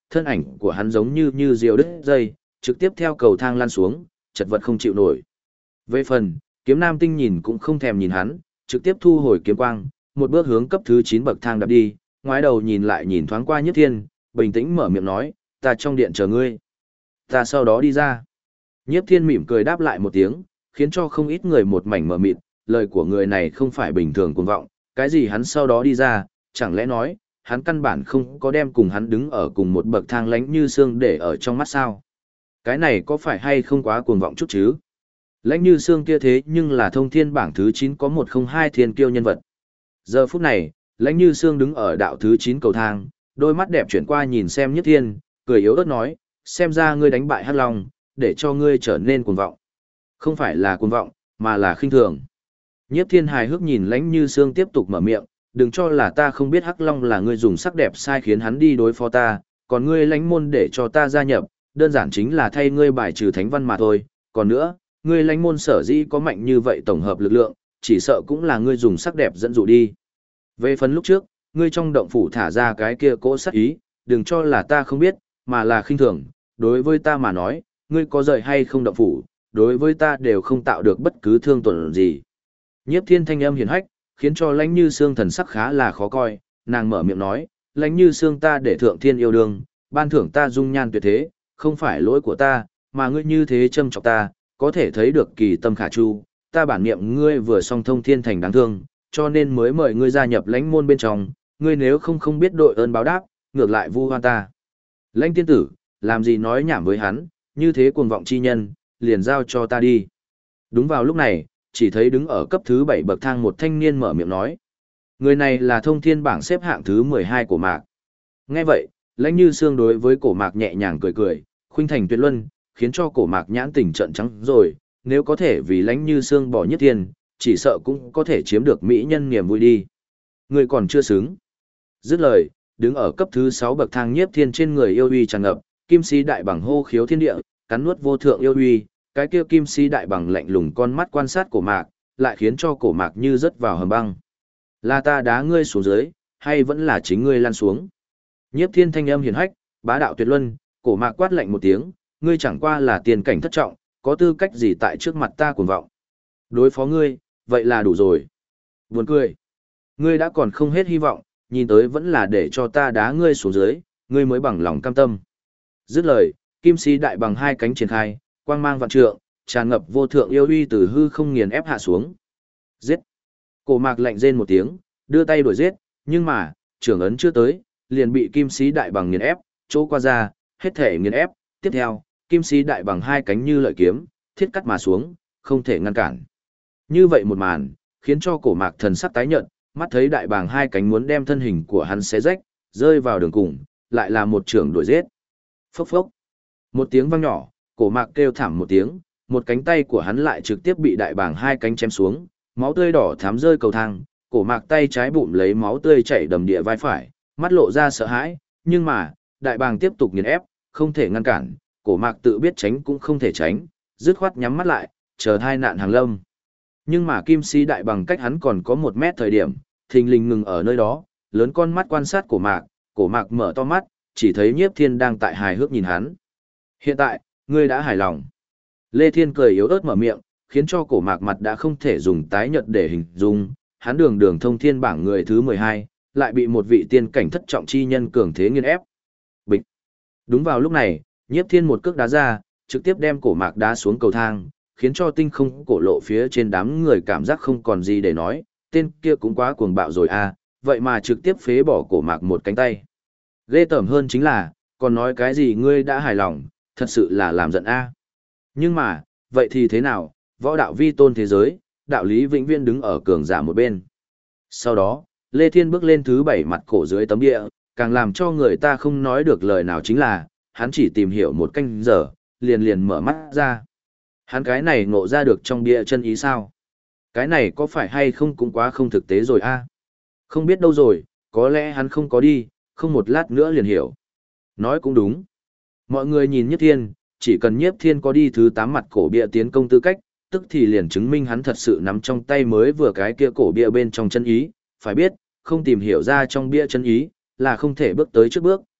thân ảnh của hắn giống như diều đứt dây, trực tiếp theo cầu thang lăn xuống, chật vật không chịu nổi. Về phần, kiếm nam tinh nhìn cũng không thèm nhìn hắn, trực tiếp thu hồi kiếm quang, một bước hướng cấp thứ 9 bậc thang đạp đi, ngoái đầu nhìn lại nhìn thoáng qua Nhiếp Thiên, bình tĩnh mở miệng nói, ta trong điện chờ ngươi. Ta sau đó đi ra. Nhiếp Thiên mỉm cười đáp lại một tiếng, khiến cho không ít người một mảnh mờ mịt, lời của người này không phải bình thường cuồng vọng, cái gì hắn sau đó đi ra, chẳng lẽ nói, hắn căn bản không có đem cùng hắn đứng ở cùng một bậc thang Lãnh Như Sương để ở trong mắt sao. Cái này có phải hay không quá cuồng vọng chút chứ? Lãnh Như Sương kia thế nhưng là thông thiên bảng thứ 9 có 102 thiên kiêu nhân vật. Giờ phút này, Lãnh Như Sương đứng ở đạo thứ 9 cầu thang, đôi mắt đẹp chuyển qua nhìn xem Nhiếp Thiên, cười yếu ớt nói, xem ra ngươi đánh bại Hắc Long, để cho ngươi trở nên cuồng vọng. Không phải là cuồng vọng, mà là khinh thường. Nhiếp Thiên hài hước nhìn Lãnh Như Sương tiếp tục mở miệng, đừng cho là ta không biết Hắc Long là ngươi dùng sắc đẹp sai khiến hắn đi đối phó ta, còn ngươi Lãnh môn để cho ta gia nhập, đơn giản chính là thay ngươi bài trừ thánh văn mà thôi, còn nữa, ngươi Lãnh môn sở dĩ có mạnh như vậy tổng hợp lực lượng, chỉ sợ cũng là ngươi dùng sắc đẹp dẫn dụ đi. Về phần lúc trước, ngươi trong động phủ thả ra cái kia cỗ sát ý, đừng cho là ta không biết, mà là khinh thường, đối với ta mà nói, ngươi có rời hay không động phủ, đối với ta đều không tạo được bất cứ thương tổn gì. Nhiếp Thiên thanh âm hiền hách, khiến cho Lãnh Như Sương thần sắc khá là khó coi, nàng mở miệng nói, Lãnh Như Sương ta để thượng thiên yêu đương, ban thưởng ta dung nhan tuyệt thế, không phải lỗi của ta, mà ngươi như thế châm chọc ta, có thể thấy được kỳ tâm khả chu, ta bản niệm ngươi vừa song thông thiên thành đáng thương, cho nên mới mời ngươi gia nhập Lãnh môn bên trong, ngươi nếu không biết đội ơn báo đáp, ngược lại vu oan ta. Lãnh tiên tử, làm gì nói nhảm với hắn, như thế cuồng vọng chi nhân, liền giao cho ta đi. Đúng vào lúc này, chỉ thấy đứng ở cấp thứ 7 bậc thang một thanh niên mở miệng nói. Người này là thông thiên bảng xếp hạng thứ 12 của Mạc. Nghe vậy, Lãnh Như Sương đối với cổ Mạc nhẹ nhàng cười cười, khuynh thành tuyệt luân, khiến cho cổ Mạc nhãn tỉnh trợn trắng rồi, nếu có thể vì Lãnh Như Sương bỏ Nhất Thiên, chỉ sợ cũng có thể chiếm được mỹ nhân niềm vui đi. Người còn chưa xứng. Dứt lời, đứng ở cấp thứ 6 bậc thang Nhiếp Thiên trên người yêu uy tràn ngập, kim sĩ đại bằng hô khiếu thiên địa, cắn nuốt vô thượng yêu uy, cái kia kim sĩ đại bằng lạnh lùng con mắt quan sát cổ Mạc, lại khiến cho cổ Mạc như rớt vào hầm băng. Là ta đá ngươi xuống dưới, hay vẫn là chính ngươi lăn xuống? Nhiếp Thiên thanh âm hiền hách, bá đạo tuyệt luân, cổ Mạc quát lạnh một tiếng, ngươi chẳng qua là tiền cảnh thất trọng, có tư cách gì tại trước mặt ta cuồng vọng? Đối phó ngươi, vậy là đủ rồi. Buồn cười. Ngươi đã còn không hết hy vọng, nhìn tới vẫn là để cho ta đá ngươi xuống dưới, ngươi mới bằng lòng cam tâm. Dứt lời, kim sĩ đại bằng hai cánh triển khai, quang mang vạn trượng, tràn ngập vô thượng yêu uy từ hư không nghiền ép hạ xuống. Giết! Cổ Mạc lạnh rên một tiếng, đưa tay đuổi giết, nhưng mà, trưởng ấn chưa tới, liền bị kim sĩ đại bằng nghiền ép, chỗ qua ra, hết thể nghiền ép, tiếp theo, kim sĩ đại bằng hai cánh như lợi kiếm, thiết cắt mà xuống, không thể ngăn cản. Như vậy một màn, khiến cho cổ Mạc thần sắc tái nhợt, mắt thấy đại bàng hai cánh muốn đem thân hình của hắn xé rách, rơi vào đường cùng, lại là một trường đuổi giết. Phốc phốc. Một tiếng vang nhỏ, cổ Mạc kêu thảm một tiếng, một cánh tay của hắn lại trực tiếp bị đại bàng hai cánh chém xuống, máu tươi đỏ thắm rơi cầu thang, cổ Mạc tay trái bụng lấy máu tươi chảy đầm địa vai phải, mắt lộ ra sợ hãi, nhưng mà, đại bàng tiếp tục nghiền ép, không thể ngăn cản, cổ Mạc tự biết tránh cũng không thể tránh, dứt khoát nhắm mắt lại, chờ tai nạn hàng lâm. Nhưng mà kim sĩ đại bằng cách hắn còn có 1 mét thời điểm, thình lình ngừng ở nơi đó, lớn con mắt quan sát cổ Mạc mở to mắt, chỉ thấy Nhiếp Thiên đang tại hài hước nhìn hắn. Hiện tại, ngươi đã hài lòng. Lê Thiên cười yếu ớt mở miệng, khiến cho cổ Mạc mặt đã không thể dùng tái nhợt để hình dung, hắn đường thông thiên bảng người thứ 12, lại bị một vị tiên cảnh thất trọng chi nhân cường thế nghiền ép. Bịch. Đúng vào lúc này, Nhiếp Thiên một cước đá ra, trực tiếp đem cổ Mạc đá xuống cầu thang, khiến cho tinh không cổ lộ phía trên đám người cảm giác không còn gì để nói, tên kia cũng quá cuồng bạo rồi à, vậy mà trực tiếp phế bỏ cổ Mạc một cánh tay. Ghê tởm hơn chính là, còn nói cái gì ngươi đã hài lòng, thật sự là làm giận a. Nhưng mà, vậy thì thế nào, võ đạo vi tôn thế giới, đạo lý vĩnh viễn đứng ở cường giả một bên. Sau đó, Lê Thiên bước lên thứ 7 mặt cổ dưới tấm địa, càng làm cho người ta không nói được lời nào chính là, hắn chỉ tìm hiểu một canh giờ, liền mở mắt ra. Hắn cái này ngộ ra được trong bia chân ý sao? Cái này có phải hay không cũng quá không thực tế rồi a? Không biết đâu rồi, có lẽ hắn không có đi, không một lát nữa liền hiểu. Nói cũng đúng. Mọi người nhìn Nhiếp Thiên, chỉ cần Nhiếp Thiên có đi thứ 8 mặt cổ bia tiến công tư cách, tức thì liền chứng minh hắn thật sự nắm trong tay mới vừa cái kia cổ bia bên trong chân ý. Phải biết, không tìm hiểu ra trong bia chân ý, là không thể bước tới trước bước,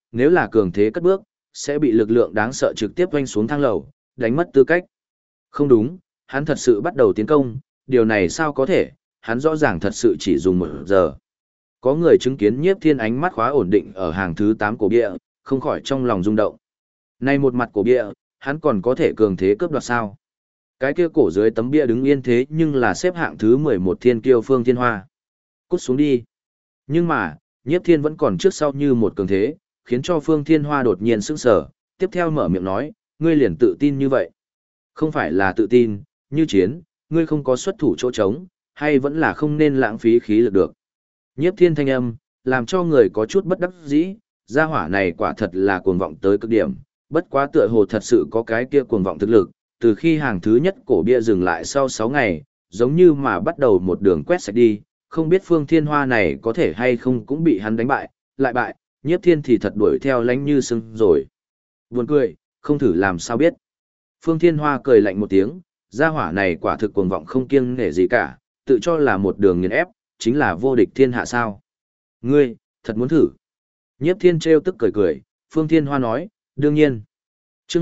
nếu là cường thế cất bước, sẽ bị lực lượng đáng sợ trực tiếp oanh xuống thang lầu, đánh mất tư cách. Không đúng, hắn thật sự bắt đầu tiến công, điều này sao có thể, hắn rõ ràng thật sự chỉ dùng 1 giờ. Có người chứng kiến Nhiếp Thiên ánh mắt khóa ổn định ở hàng thứ 8 cổ bia, không khỏi trong lòng rung động. Nay một mặt cổ bia, hắn còn có thể cường thế cướp đoạt sao? Cái kia cổ dưới tấm bia đứng yên thế nhưng là xếp hạng thứ 11 thiên kiêu Phương Thiên Hoa. Cút xuống đi. Nhưng mà, Nhiếp Thiên vẫn còn trước sau như một cường thế, khiến cho Phương Thiên Hoa đột nhiên sững sờ, tiếp theo mở miệng nói, ngươi liền tự tin như vậy. Không phải là tự tin, như chiến, ngươi không có xuất thủ chỗ trống, hay vẫn là không nên lãng phí khí lực được. Nhiếp Thiên thanh âm, làm cho người có chút bất đắc dĩ, gia hỏa này quả thật là cuồng vọng tới cực điểm, bất quá tựa hồ thật sự có cái kia cuồng vọng thực lực, từ khi hàng thứ nhất cổ bia dừng lại sau 6 ngày, giống như mà bắt đầu một đường quét sạch đi, không biết Phương Thiên Hoa này có thể hay không cũng bị hắn đánh bại, lại bại, Nhiếp Thiên thì thật đuổi theo lánh như sưng rồi. Buồn cười, không thử làm sao biết. Phương Thiên Hoa cười lạnh một tiếng, gia hỏa này quả thực cuồng vọng không kiêng nể gì cả, tự cho là một đường nghiền ép, chính là vô địch thiên hạ sao. Ngươi, thật muốn thử. Nhiếp Thiên trêu tức cười cười, Phương Thiên Hoa nói, đương nhiên. Chương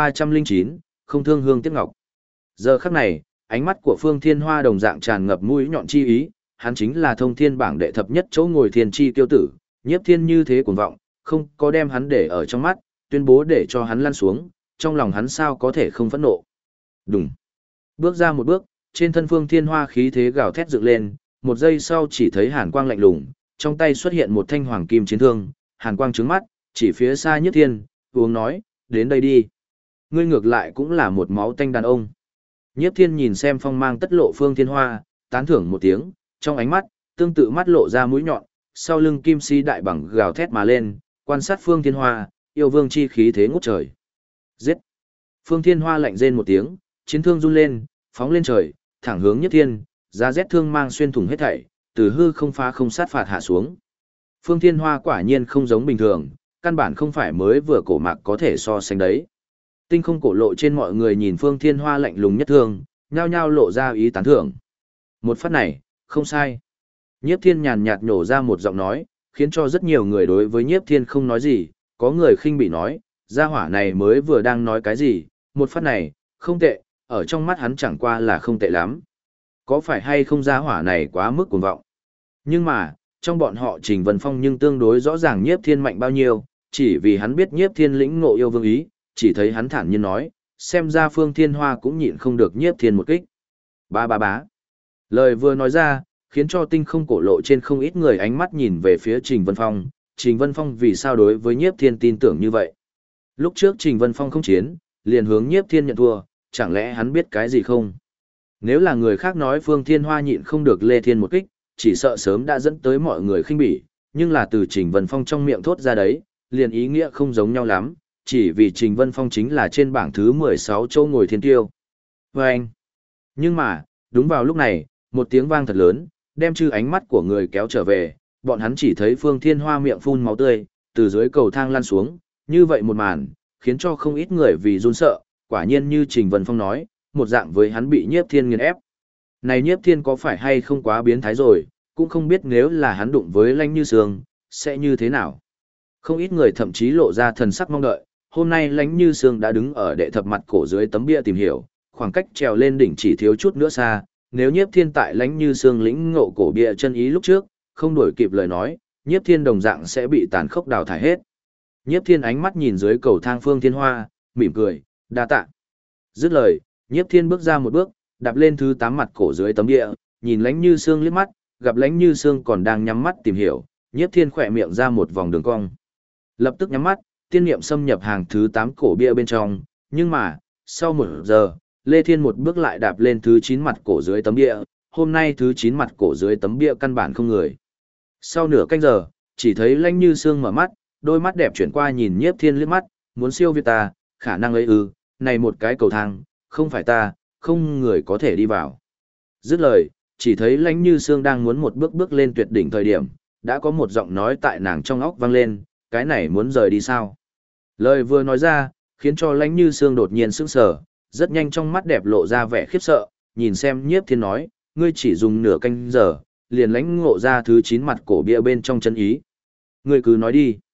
1309, không thương hương tiếc ngọc. Giờ khắc này, ánh mắt của Phương Thiên Hoa đồng dạng tràn ngập mũi nhọn chi ý, hắn chính là thông thiên bảng đệ thập nhất chỗ ngồi thiên chi tiêu tử, Nhiếp Thiên như thế cuồng vọng, không có đem hắn để ở trong mắt, tuyên bố để cho hắn lăn xuống, trong lòng hắn sao có thể không phẫn nộ. Đùng. Bước ra một bước, trên thân Phương Thiên Hoa khí thế gào thét dựng lên, một giây sau chỉ thấy hàn quang lạnh lùng, trong tay xuất hiện một thanh hoàng kim chiến thương, hàn quang trướng mắt, chỉ phía xa Nhiếp Thiên, uống nói, đến đây đi. Ngươi ngược lại cũng là một máu tanh đàn ông. Nhiếp Thiên nhìn xem phong mang tất lộ Phương Thiên Hoa, tán thưởng một tiếng, trong ánh mắt, tương tự mắt lộ ra mũi nhọn, sau lưng kim si đại bằng gào thét mà lên, quan sát Phương Thiên Hoa, yêu vương chi khí thế ngút trời. Giết! Phương Thiên Hoa lạnh rên một tiếng, chiến thương run lên, phóng lên trời, thẳng hướng Nhiếp Thiên, giá rét thương mang xuyên thủng hết thảy, từ hư không phá không sát phạt hạ xuống. Phương Thiên Hoa quả nhiên không giống bình thường, căn bản không phải mới vừa cổ mạc có thể so sánh đấy. Tinh không cổ lộ trên mọi người nhìn Phương Thiên Hoa lạnh lùng nhất thương, nhao nhao lộ ra ý tán thưởng. Một phát này, không sai. Nhiếp Thiên nhàn nhạt nhổ ra một giọng nói, khiến cho rất nhiều người đối với Nhiếp Thiên không nói gì, có người khinh bỉ nói, gia hỏa này mới vừa đang nói cái gì, một phát này, không tệ, ở trong mắt hắn chẳng qua là không tệ lắm. Có phải hay không gia hỏa này quá mức cuồng vọng? Nhưng mà, trong bọn họ Trình Vân Phong nhưng tương đối rõ ràng Nhiếp Thiên mạnh bao nhiêu, chỉ vì hắn biết Nhiếp Thiên lĩnh ngộ yêu vương ý, chỉ thấy hắn thản nhiên nói, xem ra Phương Thiên Hoa cũng nhịn không được Nhiếp Thiên một kích. Ba ba bá. Lời vừa nói ra, khiến cho tinh không cổ lộ trên không ít người ánh mắt nhìn về phía Trình Vân Phong. Trình Vân Phong vì sao đối với Nhiếp Thiên tin tưởng như vậy? Lúc trước Trình Vân Phong không chiến, liền hướng Nhiếp Thiên nhận thua, chẳng lẽ hắn biết cái gì không? Nếu là người khác nói Phương Thiên Hoa nhịn không được Lê Thiên một kích, chỉ sợ sớm đã dẫn tới mọi người khinh bỉ, nhưng là từ Trình Vân Phong trong miệng thốt ra đấy, liền ý nghĩa không giống nhau lắm, chỉ vì Trình Vân Phong chính là trên bảng thứ 16 châu ngồi thiên tiêu. Vâng! Nhưng mà, đúng vào lúc này, một tiếng vang thật lớn, đem chư ánh mắt của người kéo trở về, bọn hắn chỉ thấy Phương Thiên Hoa miệng phun máu tươi, từ dưới cầu thang lăn xuống, như vậy một màn, khiến cho không ít người vì run sợ, quả nhiên như Trình Vân Phong nói, một dạng với hắn bị Nhiếp Thiên nghiền ép. Này Nhiếp Thiên có phải hay không quá biến thái rồi, cũng không biết nếu là hắn đụng với Lãnh Như Sương, sẽ như thế nào. Không ít người thậm chí lộ ra thần sắc mong đợi, hôm nay Lãnh Như Sương đã đứng ở đệ thập mặt cổ dưới tấm bia tìm hiểu, khoảng cách trèo lên đỉnh chỉ thiếu chút nữa xa, nếu Nhiếp Thiên tại Lãnh Như Sương lĩnh ngộ cổ bia chân ý lúc trước, không đuổi kịp lời nói, Nhiếp Thiên đồng dạng sẽ bị tàn khốc đào thải hết. Nhiếp Thiên ánh mắt nhìn dưới cầu thang Phương Thiên Hoa, mỉm cười, đa tạ. Dứt lời, Nhiếp Thiên bước ra một bước, đạp lên thứ 8 mặt cổ dưới tấm địa, nhìn Lãnh Như Sương liếc mắt, gặp Lãnh Như Sương còn đang nhắm mắt tìm hiểu, Nhiếp Thiên khỏe miệng ra một vòng đường cong. Lập tức nhắm mắt, tiên niệm xâm nhập hàng thứ 8 cổ bia bên trong, nhưng mà, sau 1 giờ, Lê Thiên một bước lại đạp lên thứ 9 mặt cổ dưới tấm bia, hôm nay thứ 9 mặt cổ dưới tấm bia căn bản không người. Sau nửa canh giờ, chỉ thấy Lãnh Như Sương mở mắt, đôi mắt đẹp chuyển qua nhìn Nhiếp Thiên liếc mắt, muốn siêu việt ta, khả năng ấy này một cái cầu thang, không phải ta, không người có thể đi vào. Dứt lời, chỉ thấy Lãnh Như Sương đang muốn một bước bước lên tuyệt đỉnh thời điểm, đã có một giọng nói tại nàng trong óc vang lên, cái này muốn rời đi sao? Lời vừa nói ra, khiến cho Lãnh Như Sương đột nhiên sững sờ, rất nhanh trong mắt đẹp lộ ra vẻ khiếp sợ, nhìn xem Nhiếp Thiên nói, ngươi chỉ dùng nửa canh giờ, liền lãnh ngộ ra thứ 9 mặt cổ bia bên trong chân ý. Ngươi cứ nói đi.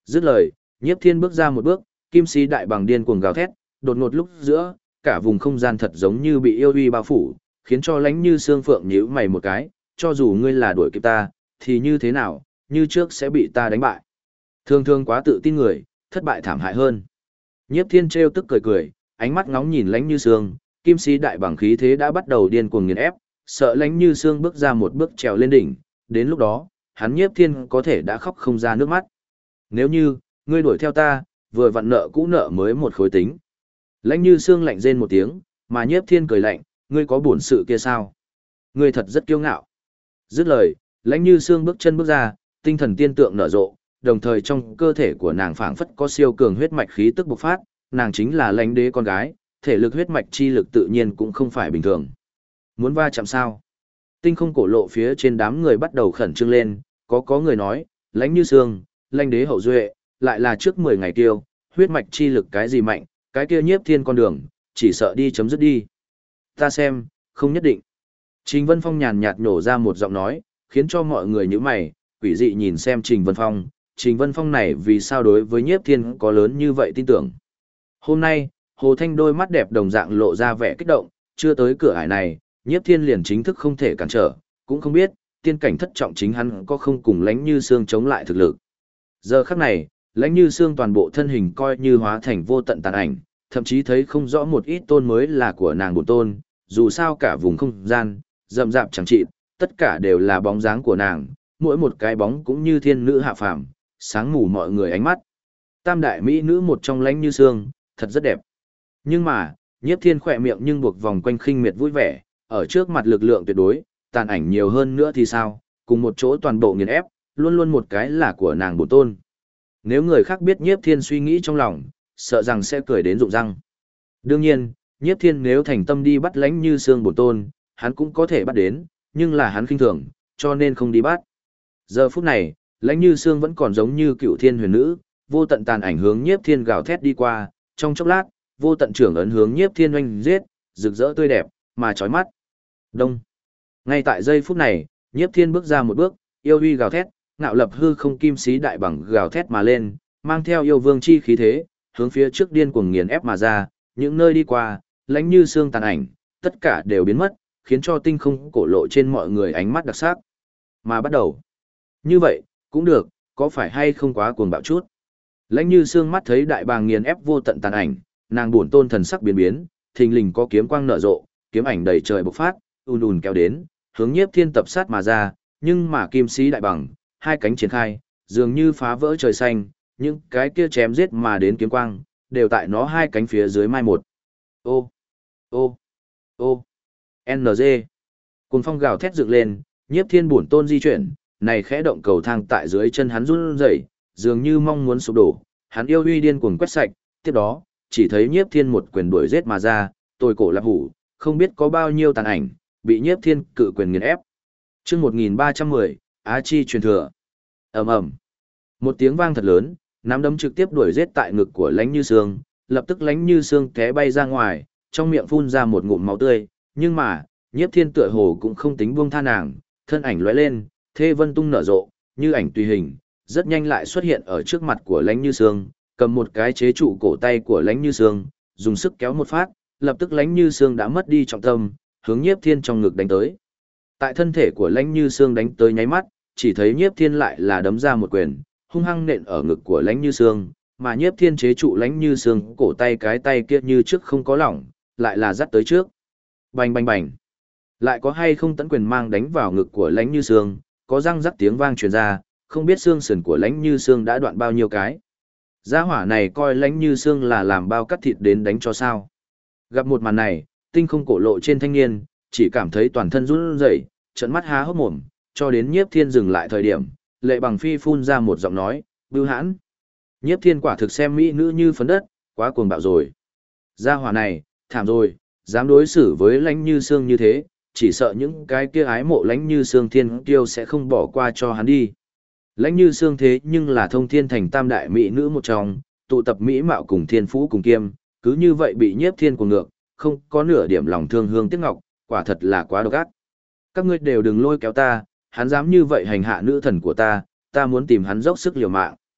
Dứt lời, Nhiếp Thiên bước ra một bước, kim sĩ đại bằng điên cuồng gào thét, đột ngột lúc giữa, cả vùng không gian thật giống như bị yêu uy bao phủ, khiến cho Lãnh Như Sương Phượng nhíu mày một cái, cho dù ngươi là đuổi kịp ta, thì như thế nào, như trước sẽ bị ta đánh bại. Thường thường quá tự tin người, thất bại thảm hại hơn. Nhiếp Thiên trêu tức cười cười, ánh mắt ngóng nhìn Lãnh Như Sương, kim sĩ đại bằng khí thế đã bắt đầu điên cuồng nghiền ép, sợ Lãnh Như Sương bước ra một bước trèo lên đỉnh, đến lúc đó, hắn Nhiếp Thiên có thể đã khóc không ra nước mắt. Nếu như, ngươi đuổi theo ta, vừa vặn nợ cũ nợ mới một khối tính. Lãnh Như Sương lạnh rên một tiếng, mà Nhiếp Thiên cười lạnh, ngươi có bổn sự kia sao? Ngươi thật rất kiêu ngạo. Dứt lời, Lãnh Như Sương bước chân bước ra, tinh thần tiên tượng nở rộ, đồng thời trong cơ thể của nàng phảng phất có siêu cường huyết mạch khí tức bộc phát, nàng chính là Lãnh Đế con gái, thể lực huyết mạch chi lực tự nhiên cũng không phải bình thường. Muốn va chạm sao? Tinh không cổ lộ phía trên đám người bắt đầu khẩn trương lên, có người nói, Lãnh Như Sương, Lãnh Đế hậu duệ, lại là trước 10 ngày tiêu, huyết mạch chi lực cái gì mạnh, cái kia Nhiếp Thiên con đường, chỉ sợ đi chấm dứt đi. Ta xem, không nhất định. Trình Vân Phong nhàn nhạt nổ ra một giọng nói, khiến cho mọi người nhíu mày, quỷ dị nhìn xem Trình Vân Phong. Trình Vân Phong này vì sao đối với Nhiếp Thiên có lớn như vậy tin tưởng. Hôm nay, Hồ Thanh đôi mắt đẹp đồng dạng lộ ra vẻ kích động, chưa tới cửa ải này, Nhiếp Thiên liền chính thức không thể cản trở, cũng không biết, tiên cảnh thất trọng chính hắn có không cùng Lãnh Như Sương chống lại thực lực. Giờ khắc này, Lãnh Như Sương toàn bộ thân hình coi như hóa thành vô tận tàn ảnh, thậm chí thấy không rõ một ít tôn mới là của nàng bổn tôn, dù sao cả vùng không gian, rậm rạp chẳng trị, tất cả đều là bóng dáng của nàng, mỗi một cái bóng cũng như thiên nữ hạ phàm, sáng mù mọi người ánh mắt. Tam đại mỹ nữ một trong Lãnh Như Sương, thật rất đẹp. Nhưng mà, Nhiếp Thiên khỏe miệng nhưng buộc vòng quanh khinh miệt vui vẻ, ở trước mặt lực lượng tuyệt đối, tàn ảnh nhiều hơn nữa thì sao, cùng một chỗ toàn bộ nghiền ép, luôn luôn một cái là của nàng bổn tôn. Nếu người khác biết Nhiếp Thiên suy nghĩ trong lòng, sợ rằng sẽ cười đến rụng răng. Đương nhiên, Nhiếp Thiên nếu thành tâm đi bắt Lãnh Như Sương bổn tôn, hắn cũng có thể bắt đến, nhưng là hắn khinh thường, cho nên không đi bắt. Giờ phút này, Lãnh Như Sương vẫn còn giống như cựu thiên huyền nữ, vô tận tàn ảnh hướng Nhiếp Thiên gào thét đi qua, trong chốc lát, vô tận trưởng ấn hướng Nhiếp Thiên oanh giết, rực rỡ tươi đẹp, mà chói mắt. Đông. Ngay tại giây phút này, Nhiếp Thiên bước ra một bước, yêu uy gào thét, ngạo lập hư không kim sĩ đại bằng gào thét mà lên, mang theo yêu vương chi khí thế, hướng phía trước điên cuồng nghiền ép mà ra, những nơi đi qua, Lãnh Như Sương tàn ảnh, tất cả đều biến mất, khiến cho tinh không cổ lộ trên mọi người ánh mắt đặc sắc. Mà bắt đầu. Như vậy, cũng được, có phải hay không quá cuồng bạo chút. Lãnh Như Sương mắt thấy đại bàng nghiền ép vô tận tàn ảnh, nàng buồn tôn thần sắc biến biến, thình lình có kiếm quang nở rộ, kiếm ảnh đầy trời bộc phát, ùn kéo đến, hướng Nhiếp Thiên tập sát mà ra, nhưng mà kim sĩ đại bằng, hai cánh triển khai, dường như phá vỡ trời xanh, những cái kia chém giết mà đến kiếm quang, đều tại nó hai cánh phía dưới mai một. Ô, ô, ô, NG. Cuồng phong gào thét dựng lên, Nhiếp Thiên bổn tôn di chuyển, này khẽ động cầu thang tại dưới chân hắn run rẩy, dường như mong muốn sụp đổ, hắn yêu uy điên cuồng quét sạch, tiếp đó, chỉ thấy Nhiếp Thiên một quyền đuổi giết mà ra, tôi cổ lạp hủ, không biết có bao nhiêu tàn ảnh, bị Nhiếp Thiên cự quyền nghiền ép. Chương 1310, Á Chi truyền thừa. Ầm ầm. Một tiếng vang thật lớn, nắm đấm trực tiếp đuổi giết tại ngực của Lãnh Như Sương, lập tức Lãnh Như Sương té bay ra ngoài, trong miệng phun ra một ngụm máu tươi, nhưng mà, Nhiếp Thiên tựa hồ cũng không tính buông tha nàng, thân ảnh lóe lên, thê vân tung nở rộ, như ảnh tùy hình, rất nhanh lại xuất hiện ở trước mặt của Lãnh Như Sương, cầm một cái chế trụ cổ tay của Lãnh Như Sương, dùng sức kéo một phát, lập tức Lãnh Như Sương đã mất đi trọng tâm, hướng Nhiếp Thiên trong ngực đánh tới. Tại thân thể của Lãnh Như Sương đánh tới nháy mắt, chỉ thấy Nhiếp Thiên lại là đấm ra một quyền, hung hăng nện ở ngực của Lãnh Như Sương, mà Nhiếp Thiên chế trụ Lãnh Như Sương, cổ tay cái tay kia như trước không có lỏng, lại là dắt tới trước. Bành bành bành. Lại có hay không tấn quyền mang đánh vào ngực của Lãnh Như Sương, có răng rắc tiếng vang truyền ra, không biết xương sườn của Lãnh Như Sương đã đoạn bao nhiêu cái. Gia hỏa này coi Lãnh Như Sương là làm bao cắt thịt đến đánh cho sao. Gặp một màn này, tinh không cổ lộ trên thanh niên, chỉ cảm thấy toàn thân run rẩy, trợn mắt há hốc mồm, cho đến Nhiếp Thiên dừng lại thời điểm, Lệ Bằng Phi phun ra một giọng nói, bưu hãn. Nhiếp Thiên quả thực xem mỹ nữ như phấn đất, quá cuồng bạo rồi. Gia hỏa này, thảm rồi, dám đối xử với Lãnh Như Sương như thế, chỉ sợ những cái kia ái mộ Lãnh Như Sương thiên kiêu sẽ không bỏ qua cho hắn đi. Lãnh Như Sương thế nhưng là thông thiên thành tam đại mỹ nữ một trong, tụ tập mỹ mạo cùng thiên phú cùng kiêm, cứ như vậy bị Nhiếp Thiên cuồng ngược, không có nửa điểm lòng thương hương tiếc ngọc, quả thật là quá độc ác. Các ngươi đều đừng lôi kéo ta, hắn dám như vậy hành hạ nữ thần của ta muốn tìm hắn dốc sức liều mạng.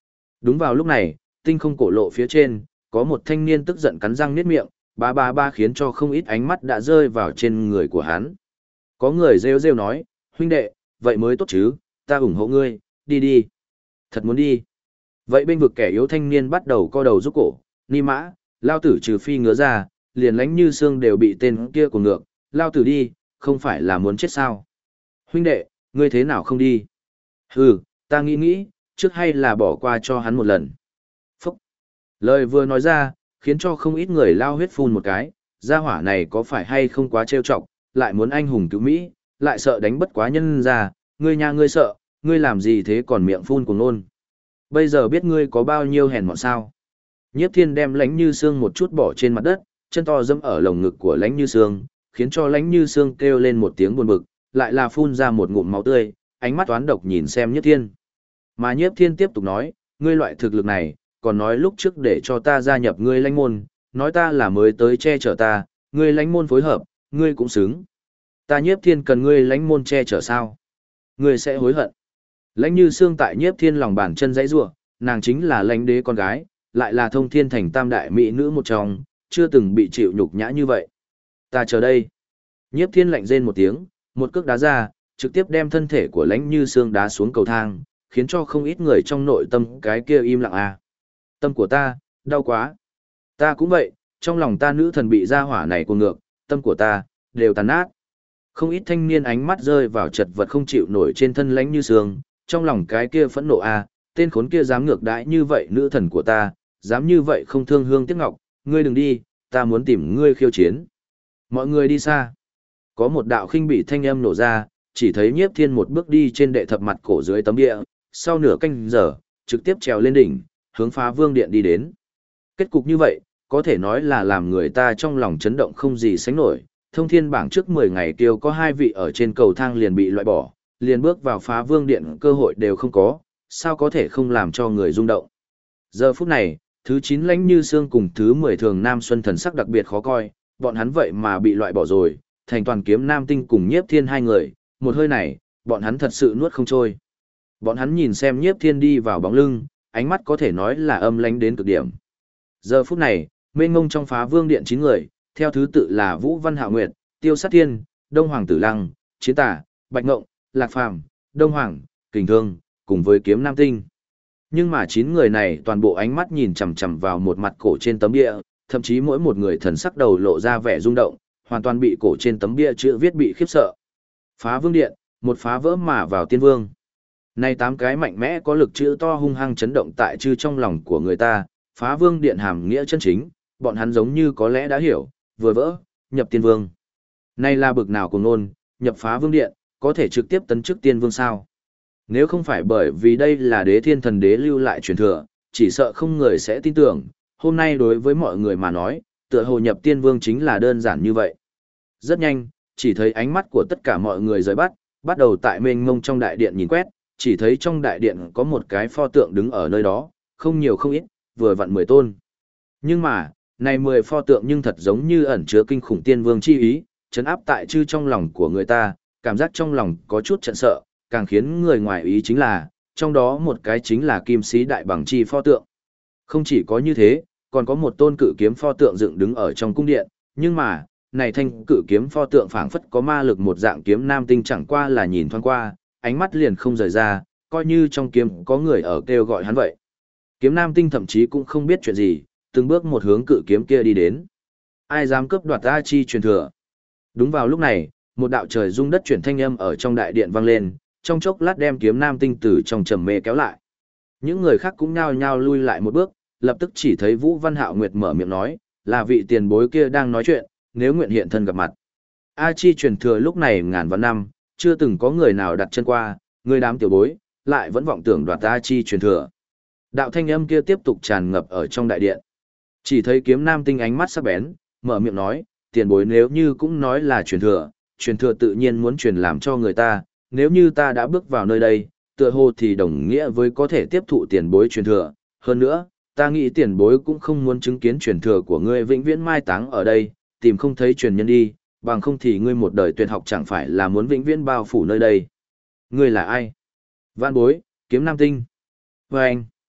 Đúng vào lúc này, tinh không cổ lộ phía trên, có một thanh niên tức giận cắn răng niết miệng, ba khiến cho không ít ánh mắt đã rơi vào trên người của hắn. Có người rêu rêu nói, huynh đệ, vậy mới tốt chứ, ta ủng hộ ngươi, đi đi. Thật muốn đi. Vậy bên vực kẻ yếu thanh niên bắt đầu co đầu rút cổ, ni mã, lao tử trừ phi ngứa ra, liền lánh như xương đều bị tên kia của ngược, lao tử đi, không phải là muốn chết sao. Huynh đệ, ngươi thế nào không đi? Hừ, ta nghĩ, trước hay là bỏ qua cho hắn một lần. Phúc. Lời vừa nói ra, khiến cho không ít người lao huyết phun một cái, gia hỏa này có phải hay không quá trêu chọc, lại muốn anh hùng cứu Mỹ, lại sợ đánh bất quá nhân ra, ngươi nha ngươi sợ, ngươi làm gì thế còn miệng phun cùng nôn. Bây giờ biết ngươi có bao nhiêu hèn mọn sao. Nhiếp Thiên đem Lãnh Như Sương một chút bỏ trên mặt đất, chân to dẫm ở lồng ngực của Lãnh Như Sương, khiến cho Lãnh Như Sương kêu lên một tiếng buồn bực, lại là phun ra một ngụm máu tươi, ánh mắt toán độc nhìn xem Nhiếp Thiên. Mà Nhiếp Thiên tiếp tục nói, ngươi loại thực lực này, còn nói lúc trước để cho ta gia nhập ngươi Lãnh môn, nói ta là mới tới che chở ta, ngươi Lãnh môn phối hợp, ngươi cũng xứng. Ta Nhiếp Thiên cần ngươi Lãnh môn che chở sao? Ngươi sẽ hối hận. Lãnh Như Sương tại Nhiếp Thiên lòng bàn chân dãy rủa, nàng chính là Lãnh đế con gái, lại là Thông Thiên Thành tam đại mỹ nữ một trong, chưa từng bị chịu nhục nhã như vậy. Ta chờ đây. Nhiếp Thiên lạnh rên một tiếng, một cước đá ra, trực tiếp đem thân thể của Lãnh Như Sương đá xuống cầu thang, khiến cho không ít người trong nội tâm cái kia im lặng à. Tâm của ta, đau quá. Ta cũng vậy, trong lòng ta nữ thần bị gia hỏa này cuồng ngược, tâm của ta, đều tàn nát. Không ít thanh niên ánh mắt rơi vào chật vật không chịu nổi trên thân Lãnh Như Sương, trong lòng cái kia phẫn nộ à, tên khốn kia dám ngược đãi như vậy nữ thần của ta, dám như vậy không thương hương tiếc ngọc, ngươi đừng đi, ta muốn tìm ngươi khiêu chiến. Mọi người đi xa. Có một đạo khinh bị thanh âm nổ ra, chỉ thấy Nhiếp Thiên một bước đi trên đệ thập mặt cổ dưới tấm địa, sau nửa canh giờ, trực tiếp trèo lên đỉnh, hướng Phá Vương Điện đi đến. Kết cục như vậy, có thể nói là làm người ta trong lòng chấn động không gì sánh nổi. Thông thiên bảng trước 10 ngày tiêu có 2 vị ở trên cầu thang liền bị loại bỏ, liền bước vào Phá Vương Điện cơ hội đều không có, sao có thể không làm cho người rung động. Giờ phút này, thứ 9 Lãnh Như Sương cùng thứ 10 Thường Nam Xuân thần sắc đặc biệt khó coi, bọn hắn vậy mà bị loại bỏ rồi, thành toàn kiếm Nam Tinh cùng Nhiếp Thiên hai người, một hơi này, bọn hắn thật sự nuốt không trôi. Bọn hắn nhìn xem Nhiếp Thiên đi vào bóng lưng, ánh mắt có thể nói là âm lãnh đến cực điểm. Giờ phút này, mênh ngông trong Phá Vương Điện 9 người, theo thứ tự là Vũ Văn Hạo Nguyệt, Tiêu Sát Thiên, Đông Hoàng Tử Lăng, Chiến Tả, Bạch Ngộng, Lạc Phàm, Đông Hoàng, Kình Thương, cùng với kiếm Nam Tinh. Nhưng mà 9 người này toàn bộ ánh mắt nhìn chằm chằm vào một mặt cổ trên tấm bia, thậm chí mỗi một người thần sắc đầu lộ ra vẻ rung động, hoàn toàn bị cổ trên tấm bia chữ viết bị khiếp sợ. Phá Vương Điện, một phá vỡ mà vào Tiên Vương. Này 8 cái mạnh mẽ có lực chữ to hung hăng chấn động tại chư trong lòng của người ta, Phá Vương Điện hàm nghĩa chân chính, bọn hắn giống như có lẽ đã hiểu, vừa vỡ, nhập Tiên Vương. Này là bực nào cùng nôn, nhập Phá Vương Điện, có thể trực tiếp tấn chức Tiên Vương sao? Nếu không phải bởi vì đây là Đế Thiên Thần Đế lưu lại truyền thừa, chỉ sợ không người sẽ tin tưởng, hôm nay đối với mọi người mà nói, tựa hồ nhập Tiên Vương chính là đơn giản như vậy. Rất nhanh, chỉ thấy ánh mắt của tất cả mọi người rời bắt đầu tại mênh mông trong đại điện nhìn quét, chỉ thấy trong đại điện có một cái pho tượng đứng ở nơi đó, không nhiều không ít, vừa vặn 10 tôn. Nhưng mà, này 10 pho tượng nhưng thật giống như ẩn chứa kinh khủng Tiên Vương chi ý, chấn áp tại chư trong lòng của người ta, cảm giác trong lòng có chút chận sợ, càng khiến người ngoài ý chính là, trong đó một cái chính là kim sĩ đại bằng chi pho tượng. Không chỉ có như thế, còn có một tôn cự kiếm pho tượng dựng đứng ở trong cung điện, nhưng mà, này thanh cự kiếm pho tượng phảng phất có ma lực một dạng kiếm nam tinh chẳng qua là nhìn thoáng qua, ánh mắt liền không rời ra, coi như trong kiếm có người ở kêu gọi hắn vậy. Kiếm nam tinh thậm chí cũng không biết chuyện gì, từng bước một hướng cự kiếm kia đi đến. Ai dám cướp đoạt A Chi truyền thừa? Đúng vào lúc này, một đạo trời rung đất chuyển thanh âm ở trong đại điện vang lên, trong chốc lát đem kiếm nam tinh từ trong trầm mê kéo lại. Những người khác cũng nhao nhao lui lại một bước, lập tức chỉ thấy Vũ Văn Hạo Nguyệt mở miệng nói, là vị tiền bối kia đang nói chuyện, nếu nguyện hiện thân gặp mặt. A Chi truyền thừa lúc này ngàn vạn năm, chưa từng có người nào đặt chân qua, người đám tiểu bối, lại vẫn vọng tưởng đoạt A Chi truyền thừa. Đạo thanh âm kia tiếp tục tràn ngập ở trong đại điện. Chỉ thấy kiếm nam tinh ánh mắt sắc bén, mở miệng nói, tiền bối nếu như cũng nói là truyền thừa tự nhiên muốn truyền làm cho người ta, nếu như ta đã bước vào nơi đây, tựa hồ thì đồng nghĩa với có thể tiếp thụ tiền bối truyền thừa. Hơn nữa, ta nghĩ tiền bối cũng không muốn chứng kiến truyền thừa của ngươi vĩnh viễn mai táng ở đây, tìm không thấy truyền nhân đi, bằng không thì ngươi một đời tuyệt học chẳng phải là muốn vĩnh viễn bao phủ nơi đây. Ngươi là ai? Vạn bối, kiếm nam tinh. Và anh.